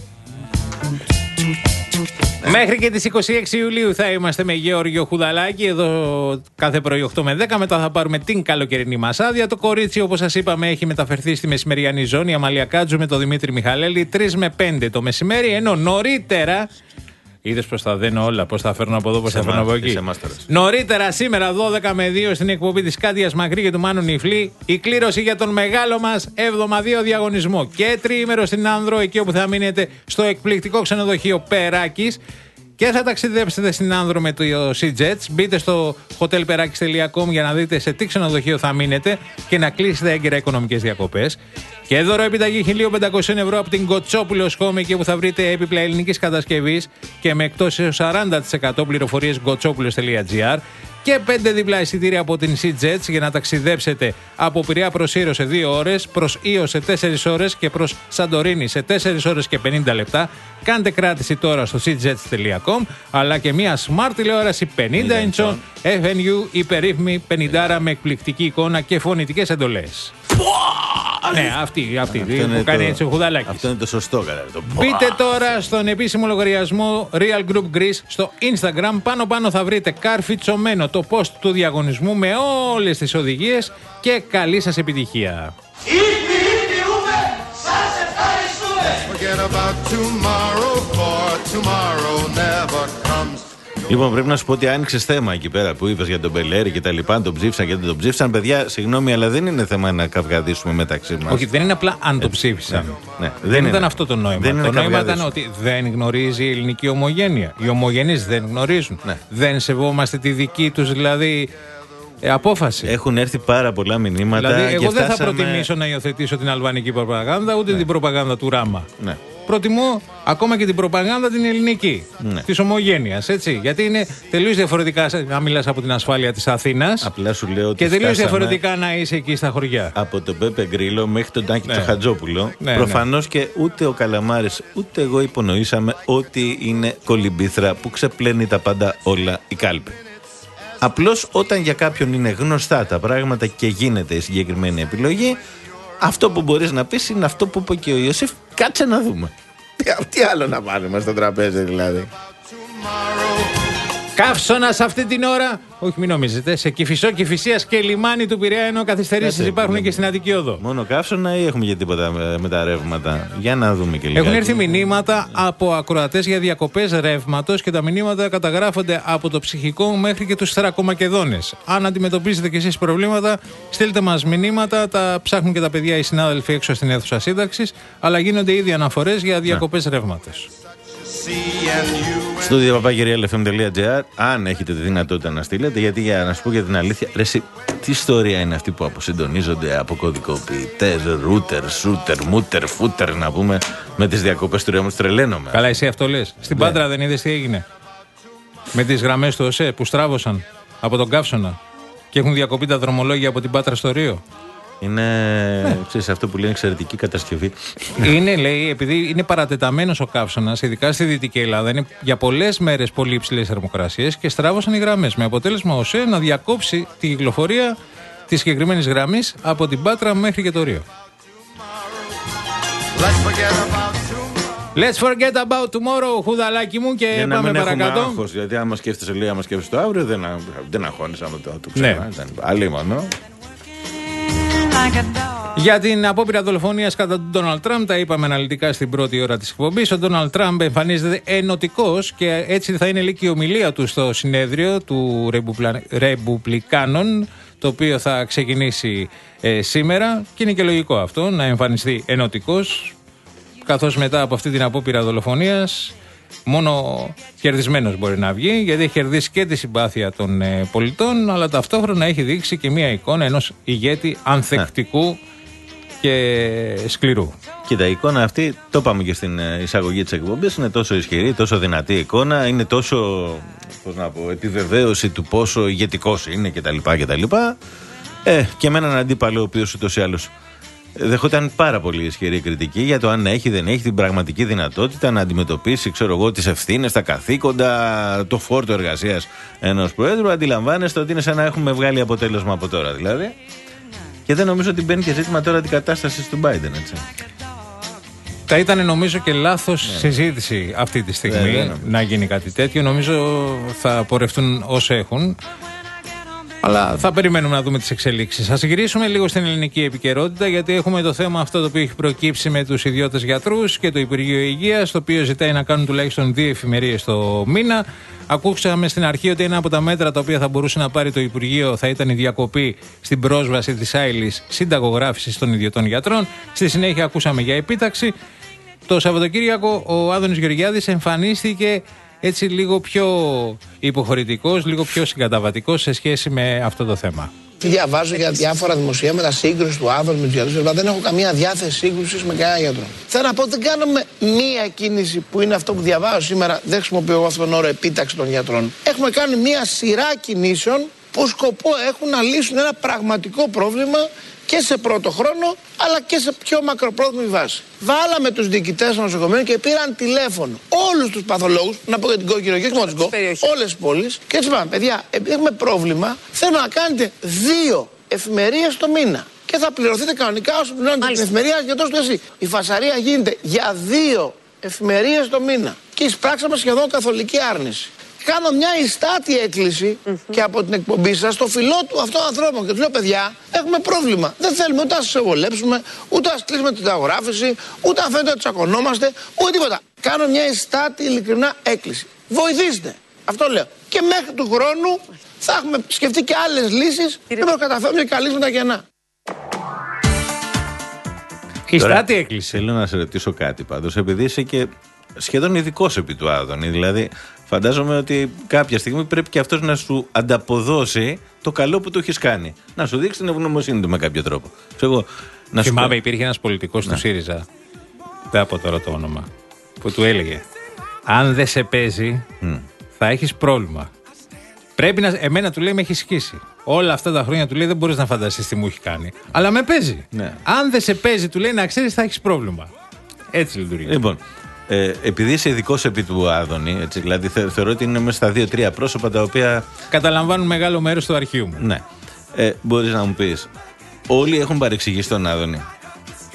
Speaker 2: Μέχρι και τις είκοσι έξι Ιουλίου θα είμαστε με Γεώργιο Χουδαλάκη εδώ κάθε πρωί οκτώ με δέκα. Μετά θα πάρουμε την καλοκαιρινή μας άδεια. Το κορίτσι, όπως σας είπαμε, έχει μεταφερθεί στη μεσημεριανή ζώνη. Η Αμαλία Κάτζου με τον Δημήτρη Μιχαλέλη τρεις με πέντε το μεσημέρι. Ενώ νωρίτερα. Είδες πως τα δένω όλα, πως τα φέρνω από εδώ, πως τα φέρνω από εκεί. Νωρίτερα σήμερα δώδεκα με δύο στην εκπομπή της Κάτιας Μακρύ και του Μάνου Νιφλή η κλήρωση για τον μεγάλο μας εβδομαδιαίο διαγωνισμό και τριήμερο στην Άνδρο, εκεί όπου θα μείνετε στο εκπληκτικό ξενοδοχείο Περάκης και θα ταξιδέψετε στην Άνδρο με το Sea-Jets. Μπείτε στο hotel perakis τελεία com για να δείτε σε τι ξενοδοχείο θα μείνετε και να κλείσετε έγκαιρα οικονομικές διακοπές. Και δώρο επιταγή χίλια πεντακόσια ευρώ από την Κοτσόπουλος Home, εκεί που θα βρείτε έπιπλα ελληνικής κατασκευής και με εκτός έως σαράντα τοις εκατό πληροφορίες κοτσόπουλος τελεία τζι άρ. Και πέντε διπλά εισιτήρια από την Sea-Jets για να ταξιδέψετε από Πειραιά προς Ήρο σε δύο ώρες, προς Ήο σε τέσσερις ώρες και προς Σαντορίνη σε τέσσερις ώρες και πενήντα λεπτά. Κάντε κράτηση τώρα στο sea jets τελεία com, αλλά και μια smart τηλεόραση πενήντα ιντσών εφ εν γιου υπερήφημη πενήντα με εκπληκτική εικόνα και φωνητικές εντολές. Ναι, αυτή, αυτή που κάνει το... έτσι ο Χουδαλάκης.
Speaker 1: Αυτό είναι το σωστό, καλά. Το...
Speaker 2: Μπείτε τώρα στον επίσημο λογαριασμό Real Group Greece στο Instagram. Πάνω πάνω θα βρείτε καρφιτσωμένο το post του διαγωνισμού με όλες τις οδηγίες και καλή σας επιτυχία.
Speaker 15: Ήπι, ήπιουμε, σας ευχαριστούμε. Forget about tomorrow, for tomorrow never comes.
Speaker 1: Λοιπόν, πρέπει να σου πω ότι άνοιξε θέμα εκεί πέρα που είπες για τον Μπελέρη και τα λοιπά. Τον ψήφισαν και δεν τον ψήφισαν. Παιδιά, συγγνώμη, αλλά δεν είναι θέμα να καυγαδίσουμε μεταξύ μας.
Speaker 2: Όχι, δεν είναι απλά αν το ψήφισαν.
Speaker 1: Ναι, ναι,
Speaker 2: δεν
Speaker 1: δεν
Speaker 2: ήταν
Speaker 1: είναι.
Speaker 2: αυτό το νόημα.
Speaker 1: Δεν
Speaker 2: το νόημα ήταν ότι δεν γνωρίζει η ελληνική ομογένεια. Οι ομογενείς δεν γνωρίζουν. Ναι. Δεν σεβόμαστε τη δική τους δηλαδή ε, απόφαση.
Speaker 1: Έχουν έρθει πάρα πολλά μηνύματα.
Speaker 2: Δηλαδή, εγώ
Speaker 1: και
Speaker 2: δεν
Speaker 1: φτάσαμε...
Speaker 2: θα προτιμήσω να υιοθετήσω την αλβανική προπαγάνδα ούτε ναι. την προπαγάνδα του Ράμα.
Speaker 1: Ναι.
Speaker 2: Προτιμώ ακόμα και την προπαγάνδα την ελληνική,
Speaker 1: ναι.
Speaker 2: της ομογένειας, έτσι. Γιατί είναι τελείως διαφορετικά να μιλάς από την ασφάλεια της Αθήνας.
Speaker 1: Απλά σου λέω ότι
Speaker 2: και τελείως διαφορετικά να είσαι εκεί στα χωριά.
Speaker 1: Από τον Πέπε Γκρίλο μέχρι τον Τάκη
Speaker 2: ναι.
Speaker 1: Τσοχατζόπουλο.
Speaker 2: Ναι,
Speaker 1: προφανώς
Speaker 2: ναι.
Speaker 1: και ούτε ο Καλαμάρης ούτε εγώ υπονοήσαμε ότι είναι κολυμπήθρα που ξεπλένει τα πάντα όλα η κάλπη. Απλώς όταν για κάποιον είναι γνωστά τα πράγματα και γίνεται η συγκεκριμένη επιλογή, αυτό που μπορείς να πεις είναι αυτό που είπε και ο Ιωσήφ. Κάτσε να δούμε. τι, τι άλλο να πάρουμε στο τραπέζι δηλαδή.
Speaker 2: Καύσωνας αυτή την ώρα, όχι μην νομίζετε, σε Κηφισό, Κηφισίας και λιμάνι του Πειραιά, ενώ καθυστερήσεις υπάρχουν και στην Αττική Οδό.
Speaker 1: Μόνο καύσωνα ή έχουμε και τίποτα με, με τα ρεύματα? Για να δούμε και λίγο.
Speaker 2: Έχουν έρθει μηνύματα από ακροατές για διακοπές ρεύματος και τα μηνύματα καταγράφονται από το ψυχικό μέχρι και τους θερακομακεδόνες. Αν αντιμετωπίζετε κι εσείς προβλήματα, στείλτε μας μηνύματα, τα ψάχνουν και τα παιδιά οι συνάδελφοι έξω στην αίθουσα σύνταξης, αλλά γίνονται ήδη αναφορές για διακοπές ρεύματος.
Speaker 1: Στούντιο παπάκι ρι ελ εφ εμ τελεία τζι άρ, αν έχετε τη δυνατότητα να στείλετε, γιατί για να σου πω για την αλήθεια, ρε εσύ, τι ιστορία είναι αυτή που αποσυντονίζονται από κωδικοποιητές, ρούτερ, σούτερ, μούτερ, φούτερ, να πούμε, με τις διακοπές του ρεύματος? Τρελαίνομαι.
Speaker 2: Καλά, εσύ αυτό λες. Στην ναι. Πάτρα δεν είδες τι έγινε? Με τις γραμμές του ΟΣΕ που στράβωσαν από τον Καύσωνα και έχουν διακοπεί τα δρομολόγια από την Πάτρα στο Ρίο.
Speaker 1: Είναι, ναι. ξέρεις, αυτό που λένε εξαιρετική κατασκευή.
Speaker 2: Είναι, λέει, επειδή είναι παρατεταμένος ο καύσωνας, ειδικά στη Δυτική Ελλάδα, είναι για πολλές μέρες πολύ υψηλές θερμοκρασίες και στράβωσαν οι γραμμές. Με αποτέλεσμα ο ΟΣΕ να διακόψει τη κυκλοφορία της συγκεκριμένης γραμμής από την Πάτρα μέχρι και το Ρίο. Let's forget about tomorrow, χουδαλάκι μου, και
Speaker 1: για
Speaker 2: πάμε
Speaker 1: να μην
Speaker 2: παρακάτω.
Speaker 1: Έχουμε άγχος, γιατί άμα σκέφτεσαι, λέει, άμα σκέφτεσαι το αύριο, δεν, δεν αγχώνεσαι το, το ξανά. Ναι. Άλλη μόνο.
Speaker 2: Για την απόπειρα δολοφονίας κατά του Ντόναλντ Τραμπ, τα είπαμε αναλυτικά στην πρώτη ώρα της εκπομπής. Ο Ντόναλντ Τραμπ εμφανίζεται ενωτικός και έτσι θα είναι λίγη η ομιλία του στο συνέδριο του Ρεμπουμπλικάνων, το οποίο θα ξεκινήσει ε, σήμερα. Και είναι και λογικό αυτό, να εμφανιστεί ενωτικός, καθώς μετά από αυτή την απόπειρα δολοφονίας μόνο κερδισμένος μπορεί να βγει, γιατί έχει κερδίσει και τη συμπάθεια των ε, πολιτών, αλλά ταυτόχρονα έχει δείξει και μια εικόνα ενός ηγέτη ανθεκτικού και σκληρού.
Speaker 1: Κοίτα, η εικόνα αυτή, το είπαμε και στην εισαγωγή της εκπομπής, είναι τόσο ισχυρή, τόσο δυνατή εικόνα, είναι τόσο, πώς να πω, επιβεβαίωση του πόσο ηγετικός είναι κτλ. κτλ. Ε, και με έναν αντίπαλο, ο οποίος ούτως ή άλλως δεχόταν πάρα πολύ ισχυρή κριτική για το αν έχει δεν έχει την πραγματική δυνατότητα να αντιμετωπίσει, ξέρω εγώ, τις ευθύνες, τα καθήκοντα, το φόρτο εργασίας ενός Προέδρου. Αντιλαμβάνεστε ότι είναι σαν να έχουμε βγάλει αποτέλεσμα από τώρα δηλαδή. Και δεν νομίζω ότι μπαίνει και ζήτημα τώρα την κατάσταση του Biden, έτσι.
Speaker 2: Θα ήταν νομίζω και λάθος ναι. συζήτηση αυτή τη στιγμή ναι, να γίνει κάτι τέτοιο. Νομίζω θα πορευτούν όσοι έχουν. Αλλά θα περιμένουμε να δούμε τις εξελίξεις. Ας γυρίσουμε λίγο στην ελληνική επικαιρότητα, γιατί έχουμε το θέμα αυτό το οποίο έχει προκύψει με τους ιδιώτες γιατρούς και το Υπουργείο Υγείας, το οποίο ζητάει να κάνουν τουλάχιστον δύο εφημερίες το μήνα. Ακούσαμε στην αρχή ότι ένα από τα μέτρα τα οποία θα μπορούσε να πάρει το Υπουργείο θα ήταν η διακοπή στην πρόσβαση της άειλης συνταγογράφησης των ιδιωτών γιατρών. Στη συνέχεια ακούσαμε για επίταξη. Το Σαββατοκύριακο ο Άδωνης Γεωργιάδης εμφανίστηκε έτσι λίγο πιο υποχωρητικός, λίγο πιο συγκαταβατικός σε σχέση με αυτό το θέμα.
Speaker 16: Διαβάζω για διάφορα δημοσιεύματα σύγκρουση του Άδωνη με τους γιατρούς. Δεν έχω καμία διάθεση σύγκρουσης με κανένα γιατρό. Θέλω να πω ότι δεν κάνουμε μία κίνηση που είναι αυτό που διαβάζω σήμερα. Δεν χρησιμοποιώ εγώ αυτόν τον όρο επίταξη των γιατρών. Έχουμε κάνει μία σειρά κινήσεων που σκοπό έχουν να λύσουν ένα πραγματικό πρόβλημα και σε πρώτο χρόνο, αλλά και σε πιο μακροπρόθεσμη βάση. Βάλαμε τους διοικητές των νοσοκομείων και πήραν τηλέφωνο όλους τους παθολόγους, να πω για την Κόκκινο και όχι μόνο την Κόκκινο, όλες τις πόλεις, και έτσι πάμε. Παιδιά, επειδή έχουμε πρόβλημα, θέλω να κάνετε δύο εφημερίες το μήνα. Και θα πληρωθείτε κανονικά όσο πληρώνετε την εφημερία και τόσο εσύ. Η φασαρία γίνεται για δύο εφημερίες το μήνα. Και εισπράξαμε σχεδόν καθολική άρνηση. Κάνω μια ιστάτη έκκληση mm-hmm. και από την εκπομπή σας στο φιλό του αυτών των ανθρώπων και του λέω: παιδιά, έχουμε πρόβλημα. Δεν θέλουμε ούτε να σας ευολέψουμε, ούτε να σας κλείσουμε την ταγογράφηση, ούτε να φαίνεται ότι τσακωνόμαστε, ούτε τίποτα. Κάνω μια ιστάτη ειλικρινά έκκληση. Βοηθήστε. Αυτό λέω. Και μέχρι του χρόνου θα έχουμε σκεφτεί και άλλες λύσεις και θα καταφέρουμε και καλύψουμε τα κενά.
Speaker 2: Ιστάτη έκκληση.
Speaker 1: Θέλω να σε ρωτήσω κάτι πάντως, επειδή είσαι και σχεδόν ειδικός επί του Άδωνη. Δηλαδή, φαντάζομαι ότι κάποια στιγμή πρέπει και αυτός να σου ανταποδώσει το καλό που του έχεις κάνει. Να σου δείξει την ευγνωμοσύνη του με κάποιο τρόπο. Εγώ, να
Speaker 2: θυμάμαι,
Speaker 1: σου...
Speaker 2: υπήρχε ένας πολιτικός του ΣΥΡΙΖΑ, δεν από τώρα το όνομα, που του έλεγε: αν δεν σε παίζει, mm. θα έχεις πρόβλημα. Πρέπει να. Εμένα του λέει: με έχει σκίσει. Όλα αυτά τα χρόνια του λέει: δεν μπορείς να φανταστείς τι μου έχει κάνει. Αλλά με παίζει. Ναι. Αν δεν σε παίζει, του λέει, να ξέρεις, θα έχεις πρόβλημα. Έτσι λειτουργεί.
Speaker 1: Λοιπόν. Ε, επειδή είσαι ειδικός επί του Άδωνη, έτσι, δηλαδή θε, θεωρώ ότι είναι μέσα στα δύο-τρία πρόσωπα τα οποία
Speaker 2: καταλαμβάνουν μεγάλο μέρος του αρχείου μου.
Speaker 1: Ναι. Ε, μπορείς να μου πεις, όλοι έχουν παρεξηγήσει τον Άδωνη?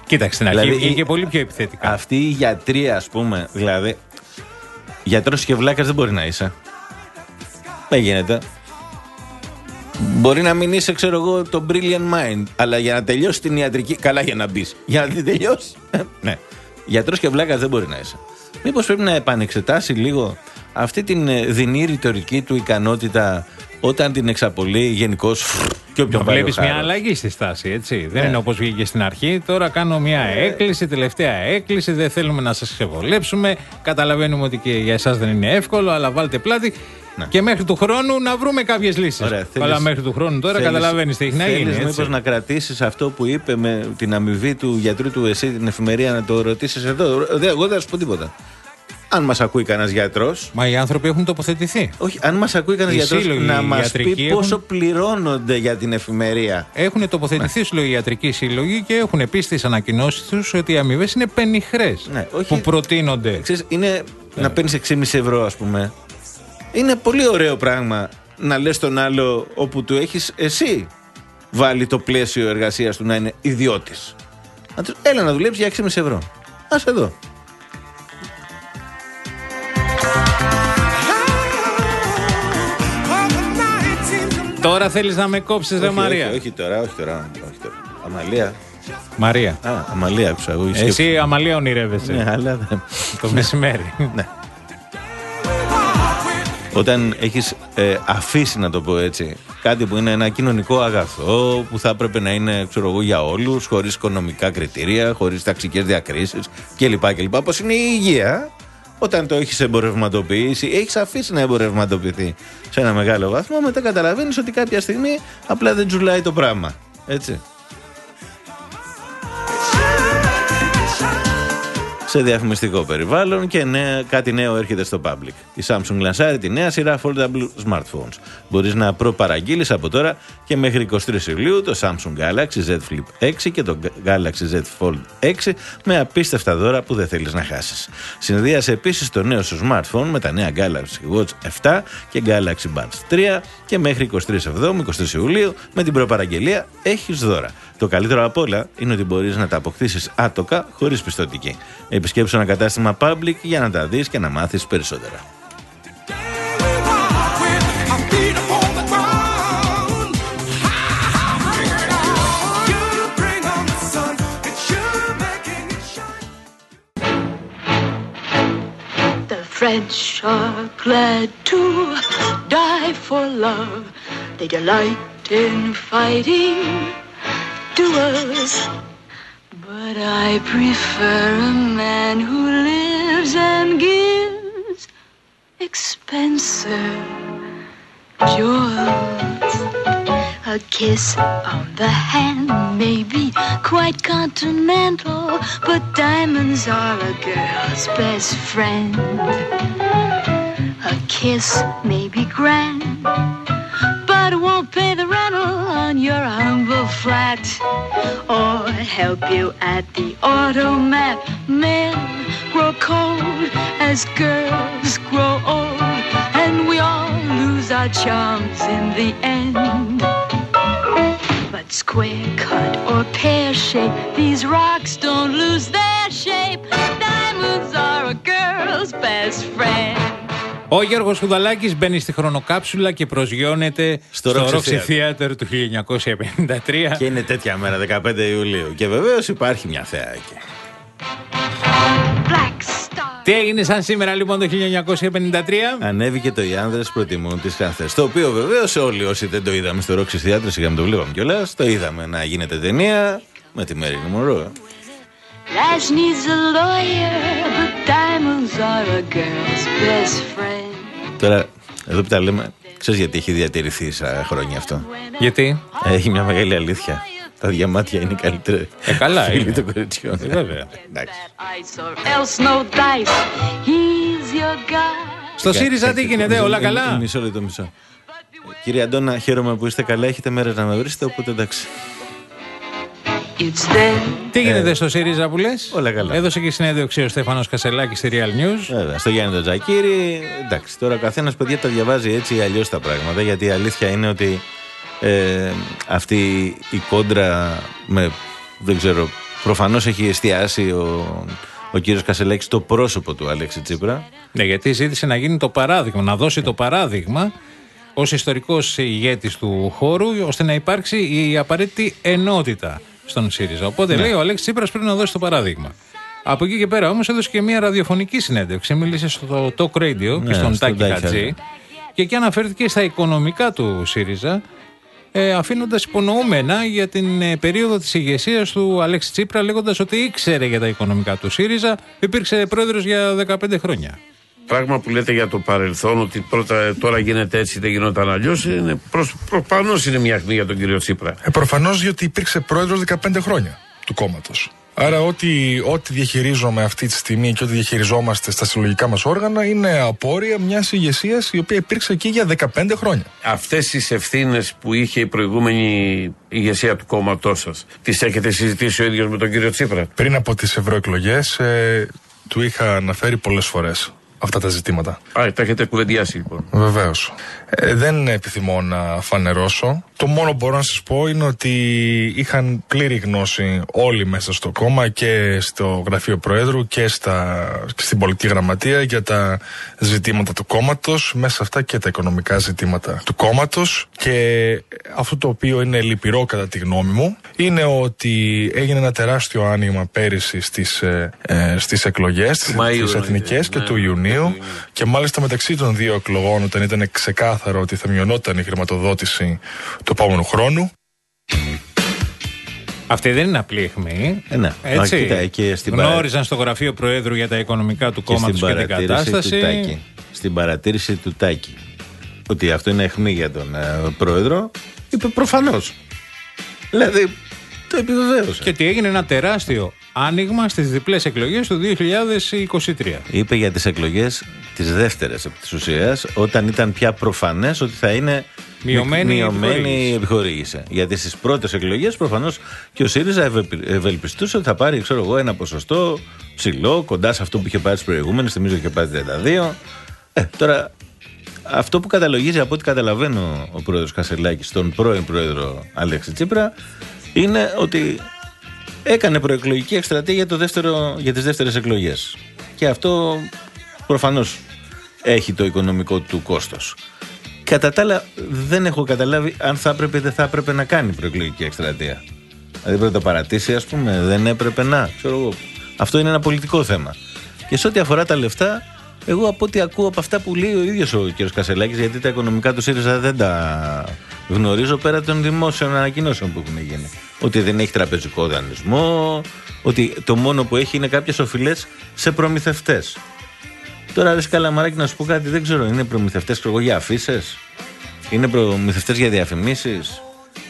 Speaker 2: Κοίταξε στην αρχή,
Speaker 1: δηλαδή,
Speaker 2: είχε πολύ πιο επιθετικά.
Speaker 1: Αυτή η γιατρία, ας πούμε, δηλαδή. Γιατρός και βλάκας δεν μπορεί να είσαι. Δεν γίνεται. Μπορεί να μην είσαι, ξέρω εγώ, το brilliant mind, αλλά για να τελειώσει την ιατρική. Καλά, για να μπει. Για να την τελειώσει. Ναι. Γιατρός και βλάκας δεν μπορεί να είσαι. Μήπως πρέπει να επανεξετάσει λίγο αυτή την δεινή ρητορική του ικανότητα όταν την εξαπολύει γενικώς και όποιον πάει.
Speaker 2: Βλέπεις μια αλλαγή στη στάση, έτσι. Δεν είναι όπως βγήκε στην αρχή. Τώρα κάνω μια έκκληση, τελευταία έκκληση. Δεν θέλουμε να σας ξεβολέψουμε. Καταλαβαίνουμε ότι και για εσάς δεν είναι εύκολο, αλλά βάλτε πλάτη. Ναι. Και μέχρι του χρόνου να βρούμε κάποιες λύσεις. Ωραία, θέλεις, αλλά μέχρι του χρόνου τώρα θέλεις, καταλαβαίνεις τι έχει να γίνει.
Speaker 1: Θέλεις μήπως να κρατήσεις αυτό που είπε με την αμοιβή του γιατρού του εσύ την εφημερία να το ρωτήσεις εδώ. Εγώ δεν θα σου πω τίποτα. Αν μας ακούει κανένας γιατρός.
Speaker 2: Μα οι άνθρωποι έχουν τοποθετηθεί.
Speaker 1: Όχι, αν μας ακούει κανένας γιατρός να μας πει πόσο έχουν... πληρώνονται για την εφημερία.
Speaker 2: Έχουν τοποθετηθεί ναι. λογιατρικοί σύλλογοι και έχουν πει στις ανακοινώσεις τους ότι οι αμοιβές είναι πενιχρές. Ναι, όχι, που προτείνονται.
Speaker 1: Ξέρεις, είναι ναι. να παίρνεις έξι και μισό ευρώ, ας πούμε. Είναι πολύ ωραίο πράγμα να λες τον άλλο όπου του έχεις εσύ βάλει το πλαίσιο εργασίας του να είναι ιδιώτης. Έλα να δουλέψει για έξι και μισό ευρώ. Ας εδώ.
Speaker 2: Τώρα θέλεις να με κόψεις, δε Μαρία?
Speaker 1: Όχι, όχι τώρα, όχι τώρα, όχι τώρα. Αμαλία.
Speaker 2: Μαρία.
Speaker 1: Α, Αμαλία άκουσα εγώ.
Speaker 2: Εσύ Αμαλία ονειρεύεσαι.
Speaker 1: Ναι, αλλά δεν.
Speaker 2: Το μεσημέρι.
Speaker 1: Ναι. Όταν έχεις ε, αφήσει, να το πω έτσι, κάτι που είναι ένα κοινωνικό αγαθό, που θα έπρεπε να είναι, ξέρω εγώ, για όλους, χωρίς οικονομικά κριτήρια, χωρίς ταξικές διακρίσεις κλπ. κλπ. Όπως είναι η υγεία. Όταν το έχεις εμπορευματοποιήσει, έχεις αφήσει να εμπορευματοποιηθεί σε ένα μεγάλο βαθμό, μετά καταλαβαίνεις ότι κάποια στιγμή απλά δεν τζουλάει το πράγμα. Έτσι. Σε διαφημιστικό περιβάλλον και νέα, κάτι νέο έρχεται στο public. Η Samsung λανσάρει τη νέα σειρά foldable smartphones. Μπορείς να προπαραγγείλεις από τώρα και μέχρι εικοστή τρίτη Ιουλίου το Samsung Galaxy Z Flip έξι και το Galaxy Z Fold έξι με απίστευτα δώρα που δεν θέλεις να χάσεις. Συνδύασε επίσης το νέο σου smartphone με τα νέα Galaxy Watch επτά και Galaxy Buds τρία και μέχρι εικοστή τρίτη Ιουλίου με την προπαραγγελία έχεις δώρα. Το καλύτερο απ' όλα είναι ότι μπορείς να τα αποκτήσεις άτοκα χωρίς πιστωτική. Επισκέψου ένα κατάστημα public για να τα δεις και να μάθεις περισσότερα.
Speaker 17: The French are glad to die for love. They delight in fighting duels. But I prefer a man who lives and gives expensive jewels. A kiss on the hand may be quite continental, but diamonds are a girl's best friend. A kiss may be grand, but won't pay the rental on your humble flat or help you at the automat. Men grow cold as girls grow old, and we all lose our charms in the end. But square cut or pear shape, these rocks don't lose their shape. Diamonds are a girl's best friend.
Speaker 2: Ο Γιώργος Χουδαλάκης μπαίνει στη χρονοκάψουλα και προσγειώνεται στο, στο Roxy Theater του χίλια εννιακόσια πενήντα τρία.
Speaker 1: Και είναι τέτοια μέρα, δεκαπέντε Ιουλίου. Και βεβαίως υπάρχει μια θέα εκεί.
Speaker 2: Τι έγινε σαν σήμερα λοιπόν το χίλια εννιακόσια πενήντα τρία?
Speaker 1: Ανέβηκε το «Οι άνδρες προτιμούν τις χαθές». Το οποίο βεβαίως όλοι όσοι δεν το είδαμε στο Roxy Theater, σιγά το βλέπαμε κιόλας, το είδαμε να γίνεται ταινία με τη Marilyn Monroe.
Speaker 17: Lash needs a lawyer, but diamonds are a girl's best friend.
Speaker 1: Τώρα, εδώ που τα λέμε, ξέρεις γιατί έχει διατηρηθεί σαν χρόνια αυτό?
Speaker 2: Γιατί?
Speaker 1: Έχει μια μεγάλη αλήθεια. Τα διαμάτια είναι καλύτερα.
Speaker 2: Ε, καλά
Speaker 1: φίλοι
Speaker 2: είναι.
Speaker 1: των κοριτσιών.
Speaker 2: Ε, βέβαια. Στο ΣΥΡΙΖΑ τι γίνεται, όλα καλά?
Speaker 1: Μισό λεπτό, μισό. Κύριε Αντώνα, χαίρομαι που είστε καλά. Έχετε μέρες να με βρίσκετε, οπότε εντάξει.
Speaker 2: Τι γίνεται ε, στο ΣΥΡΙΖΑ που λες?
Speaker 1: Όλα καλά.
Speaker 2: Έδωσε και συνέντευξη ο Στέφανος Κασελάκης στη Real News.
Speaker 1: Βέβαια, στο Γιάννη τον Τζακίρη. Εντάξει, τώρα ο καθένας, παιδιά, τα διαβάζει έτσι ή αλλιώς τα πράγματα. Γιατί η αλήθεια είναι ότι ε, αυτή η κόντρα με δεν ξέρω προφανώς έχει εστιάσει ο, ο κύριος Κασελάκης στο πρόσωπο του Αλέξη Τσίπρα.
Speaker 2: Ναι, γιατί ζήτησε να γίνει το παράδειγμα, να δώσει το παράδειγμα ως ιστορικός ηγέτης του χώρου, ώστε να υπάρξει η απαραίτητη ενότητα στον ΣΥΡΙΖΑ. Οπότε ναι. λέει ο Αλέξης Τσίπρας πρέπει να δώσει το παράδειγμα. Από εκεί και πέρα όμως έδωσε και μια ραδιοφωνική συνέντευξη. Μίλησε στο Talk Radio ναι, και στον Τάκη Χατζή. Και εκεί αναφέρθηκε στα οικονομικά του ΣΥΡΙΖΑ, ε, αφήνοντας υπονοούμενα για την ε, περίοδο της ηγεσίας του Αλέξη Τσίπρα, λέγοντας ότι ήξερε για τα οικονομικά του ΣΥΡΙΖΑ, υπήρξε πρόεδρος για δεκαπέντε χρόνια.
Speaker 12: Πράγμα που λέτε για το παρελθόν, ότι πρώτα, τώρα γίνεται έτσι, δεν γινόταν αλλιώς, είναι προς, προφανώς είναι μια αιχμή για τον κύριο Τσίπρα.
Speaker 18: Ε, προφανώς, γιατί υπήρξε πρόεδρος δεκαπέντε χρόνια του κόμματος. Άρα ό,τι, ό,τι διαχειρίζομαι αυτή τη στιγμή και ό,τι διαχειριζόμαστε στα συλλογικά μας όργανα είναι απόρρια μιας ηγεσίας η οποία υπήρξε εκεί για δεκαπέντε χρόνια.
Speaker 12: Αυτές τις ευθύνες που είχε η προηγούμενη ηγεσία του κόμματός σας, τις έχετε συζητήσει ο ίδιος με τον κύριο Τσίπρα?
Speaker 18: Πριν από τις ευρωεκλογές ε, του είχα αναφέρει πολλές φορές αυτά τα ζητήματα.
Speaker 12: Α, τα έχετε κουβεντιάσει λοιπόν.
Speaker 18: Βεβαίως. Ε, δεν επιθυμώ να φανερώσω. Το μόνο που μπορώ να σας πω είναι ότι είχαν πλήρη γνώση όλοι μέσα στο κόμμα και στο γραφείο Προέδρου και, στα, και στην πολιτική γραμματεία για τα ζητήματα του κόμματος, μέσα αυτά και τα οικονομικά ζητήματα του κόμματος. Και αυτό το οποίο είναι λυπηρό κατά τη γνώμη μου είναι ότι έγινε ένα τεράστιο άνοιγμα πέρυσι στις, ε, ε, στις εκλογές, τις εθνικές και ναι, του Ιουνίου. Και μάλιστα μεταξύ των δύο εκλογών, όταν ήταν ξεκάθαρο ότι θα μειωνόταν η χρηματοδότηση του επόμενου χρόνου.
Speaker 2: Αυτή δεν είναι απλή αιχμή.
Speaker 1: Ε, ναι.
Speaker 2: Έτσι.
Speaker 1: Α, κοίτα, και στην
Speaker 2: γνώριζαν
Speaker 1: παρα...
Speaker 2: στο γραφείο Προέδρου για τα οικονομικά του κόμματος και, και την κατάσταση.
Speaker 1: Του Τάκη, στην παρατήρηση του Τάκη ότι αυτό είναι αιχμή για τον ε, Πρόεδρο, είπε προφανώς. Δηλαδή το επιβεβαίωσε.
Speaker 2: Και ότι έγινε ένα τεράστιο άνοιγμα στις διπλές εκλογές του δύο χιλιάδες είκοσι τρία.
Speaker 1: Είπε για τις εκλογές τις δεύτερες επί της ουσίας, όταν ήταν πια προφανές ότι θα είναι
Speaker 2: μειωμένη,
Speaker 1: μειωμένη η επιχορήγηση. Γιατί στις πρώτες εκλογές προφανώς και ο ΣΥΡΙΖΑ ευελπιστούσε ότι θα πάρει, ξέρω εγώ, ένα ποσοστό ψηλό, κοντά σε αυτό που είχε πάρει τις προηγούμενες, θυμίζω είχε πάρει τριάντα δύο. Ε, τώρα, αυτό που καταλογίζει από ό,τι καταλαβαίνω ο πρόεδρος Κασελάκης, τον πρώην πρόεδρο Αλέξη Τσίπρα, είναι ότι έκανε προεκλογική εκστρατεία για, το δεύτερο, για τις δεύτερες εκλογές. Και αυτό προφανώς έχει το οικονομικό του κόστος. Κατά τα άλλα, δεν έχω καταλάβει αν θα έπρεπε ή δεν θα έπρεπε να κάνει προεκλογική εκστρατεία. Δηλαδή πρέπει να το παρατήσει, ας πούμε, δεν έπρεπε να. Ξέρω εγώ. Αυτό είναι ένα πολιτικό θέμα. Και σε ό,τι αφορά τα λεφτά, εγώ από ό,τι ακούω από αυτά που λέει ο ίδιος ο κ. Κασελάκης, γιατί τα οικονομικά του ΣΥΡΙΖΑ δεν τα γνωρίζω πέρα των δημόσιων ανακοινώσεων που έχουν γίνει. Ότι δεν έχει τραπεζικό δανεισμό, ότι το μόνο που έχει είναι κάποιες οφειλές σε προμηθευτές. Τώρα, ρε Καλαμαράκη, να σου πω κάτι, δεν ξέρω, είναι προμηθευτές για αφήσεις, είναι προμηθευτές για διαφημίσεις.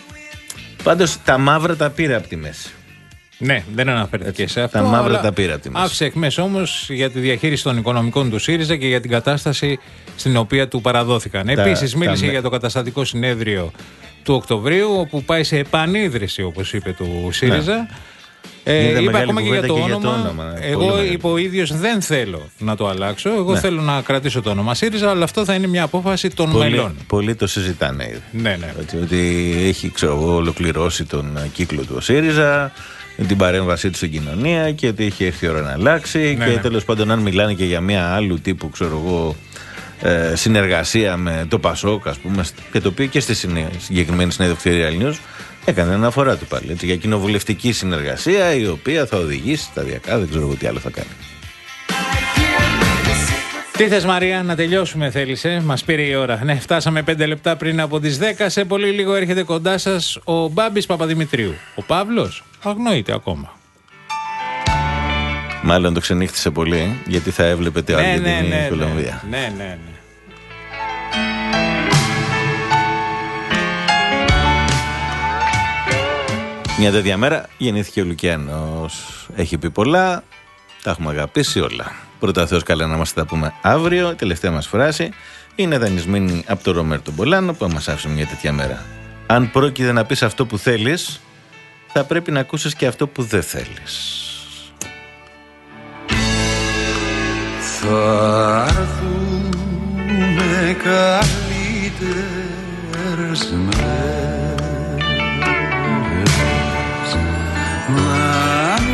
Speaker 1: Πάντως τα μαύρα τα πήρε από τη μέση.
Speaker 2: Ναι, δεν αναφέρθηκε σε αυτό.
Speaker 1: Τα μαύρα τα πήρε από τη μέση.
Speaker 2: Άφησε εχμές όμως για τη διαχείριση των οικονομικών του ΣΥΡΙΖΑ και για την κατάσταση στην οποία του παραδόθηκαν. Επίσης, μίλησε τα... για το καταστατικό συνέδριο του Οκτωβρίου, όπου πάει σε επανίδρυση, όπως είπε, του ΣΥΡΙΖΑ. Ναι. Ε, είπα ακόμα και για το, και όνομα. Για το όνομα. Εγώ είπα ο ίδιος δεν θέλω να το αλλάξω. Εγώ ναι. θέλω να κρατήσω το όνομα ΣΥΡΙΖΑ, αλλά αυτό θα είναι μια απόφαση των
Speaker 1: πολλοί,
Speaker 2: μελών.
Speaker 1: Πολλοί το συζητάνε ήδη.
Speaker 2: Ναι, ναι.
Speaker 1: Ότι, ότι έχει, ξέρω εγώ, ολοκληρώσει τον κύκλο του ο ΣΥΡΙΖΑ, την παρέμβασή του στην κοινωνία και ότι έχει έρθει η ώρα να αλλάξει. Ναι, και ναι. τέλος πάντων, αν μιλάνε και για μια άλλου τύπου, ξέρω εγώ, ε, συνεργασία με το ΠΑΣΟΚ, ας πούμε, και το οποίο και στη συγκεκριμένη συνέντευξη Real News έκανε αναφορά του πάλι. Έτσι, για κοινοβουλευτική συνεργασία η οποία θα οδηγήσει σταδιακά, δεν ξέρω εγώ τι άλλο θα κάνει.
Speaker 2: Τι θες, Μαρία, να τελειώσουμε θέλεις, ε? Μας πήρε η ώρα. Ναι, φτάσαμε πέντε λεπτά πριν από τις δέκα. Σε πολύ λίγο έρχεται κοντά σας ο Μπάμπης Παπαδημητρίου. Ο Παύλος αγνοείται ακόμα.
Speaker 1: Μάλλον το ξενύχτησε πολύ, γιατί θα έβλεπε τη
Speaker 2: ναι,
Speaker 1: Αργεντινή
Speaker 2: ναι, ναι,
Speaker 1: Κολομβία.
Speaker 2: Ναι, ναι, ναι.
Speaker 1: Μια τέτοια μέρα γεννήθηκε ο Λουκιάνος. Έχει πει πολλά, τα έχουμε αγαπήσει όλα. Πρώτα Θεός καλά να μας τα πούμε αύριο. Η τελευταία μας φράση είναι δανεισμένη από τον Ρομέρτο Μπολάνο, που μας άφησε μια τέτοια μέρα. Αν πρόκειται να πεις αυτό που θέλεις, θα πρέπει να ακούσεις και αυτό που δεν θέλεις.
Speaker 15: Θα έρθουνε καλύτερες μέρες να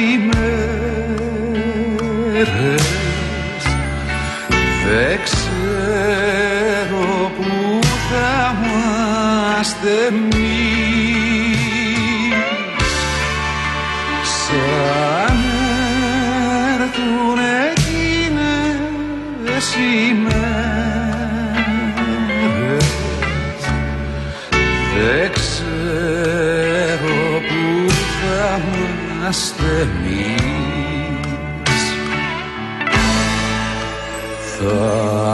Speaker 15: ημέρες δεν ξέρω που θα είμαστε εμείς σαν έρθουν εκείνες ημέρες δεν ξέρω που θα είμαστε εμείς θα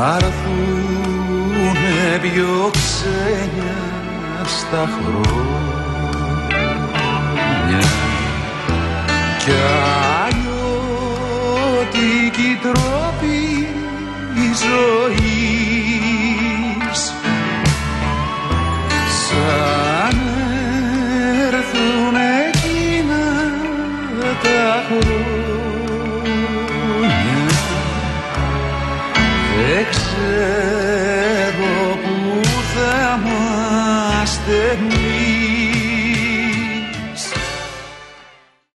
Speaker 15: έρθουνε πιο ξένια στα χρόνια κι αλλιώτικοι τρόποι ζωής σαν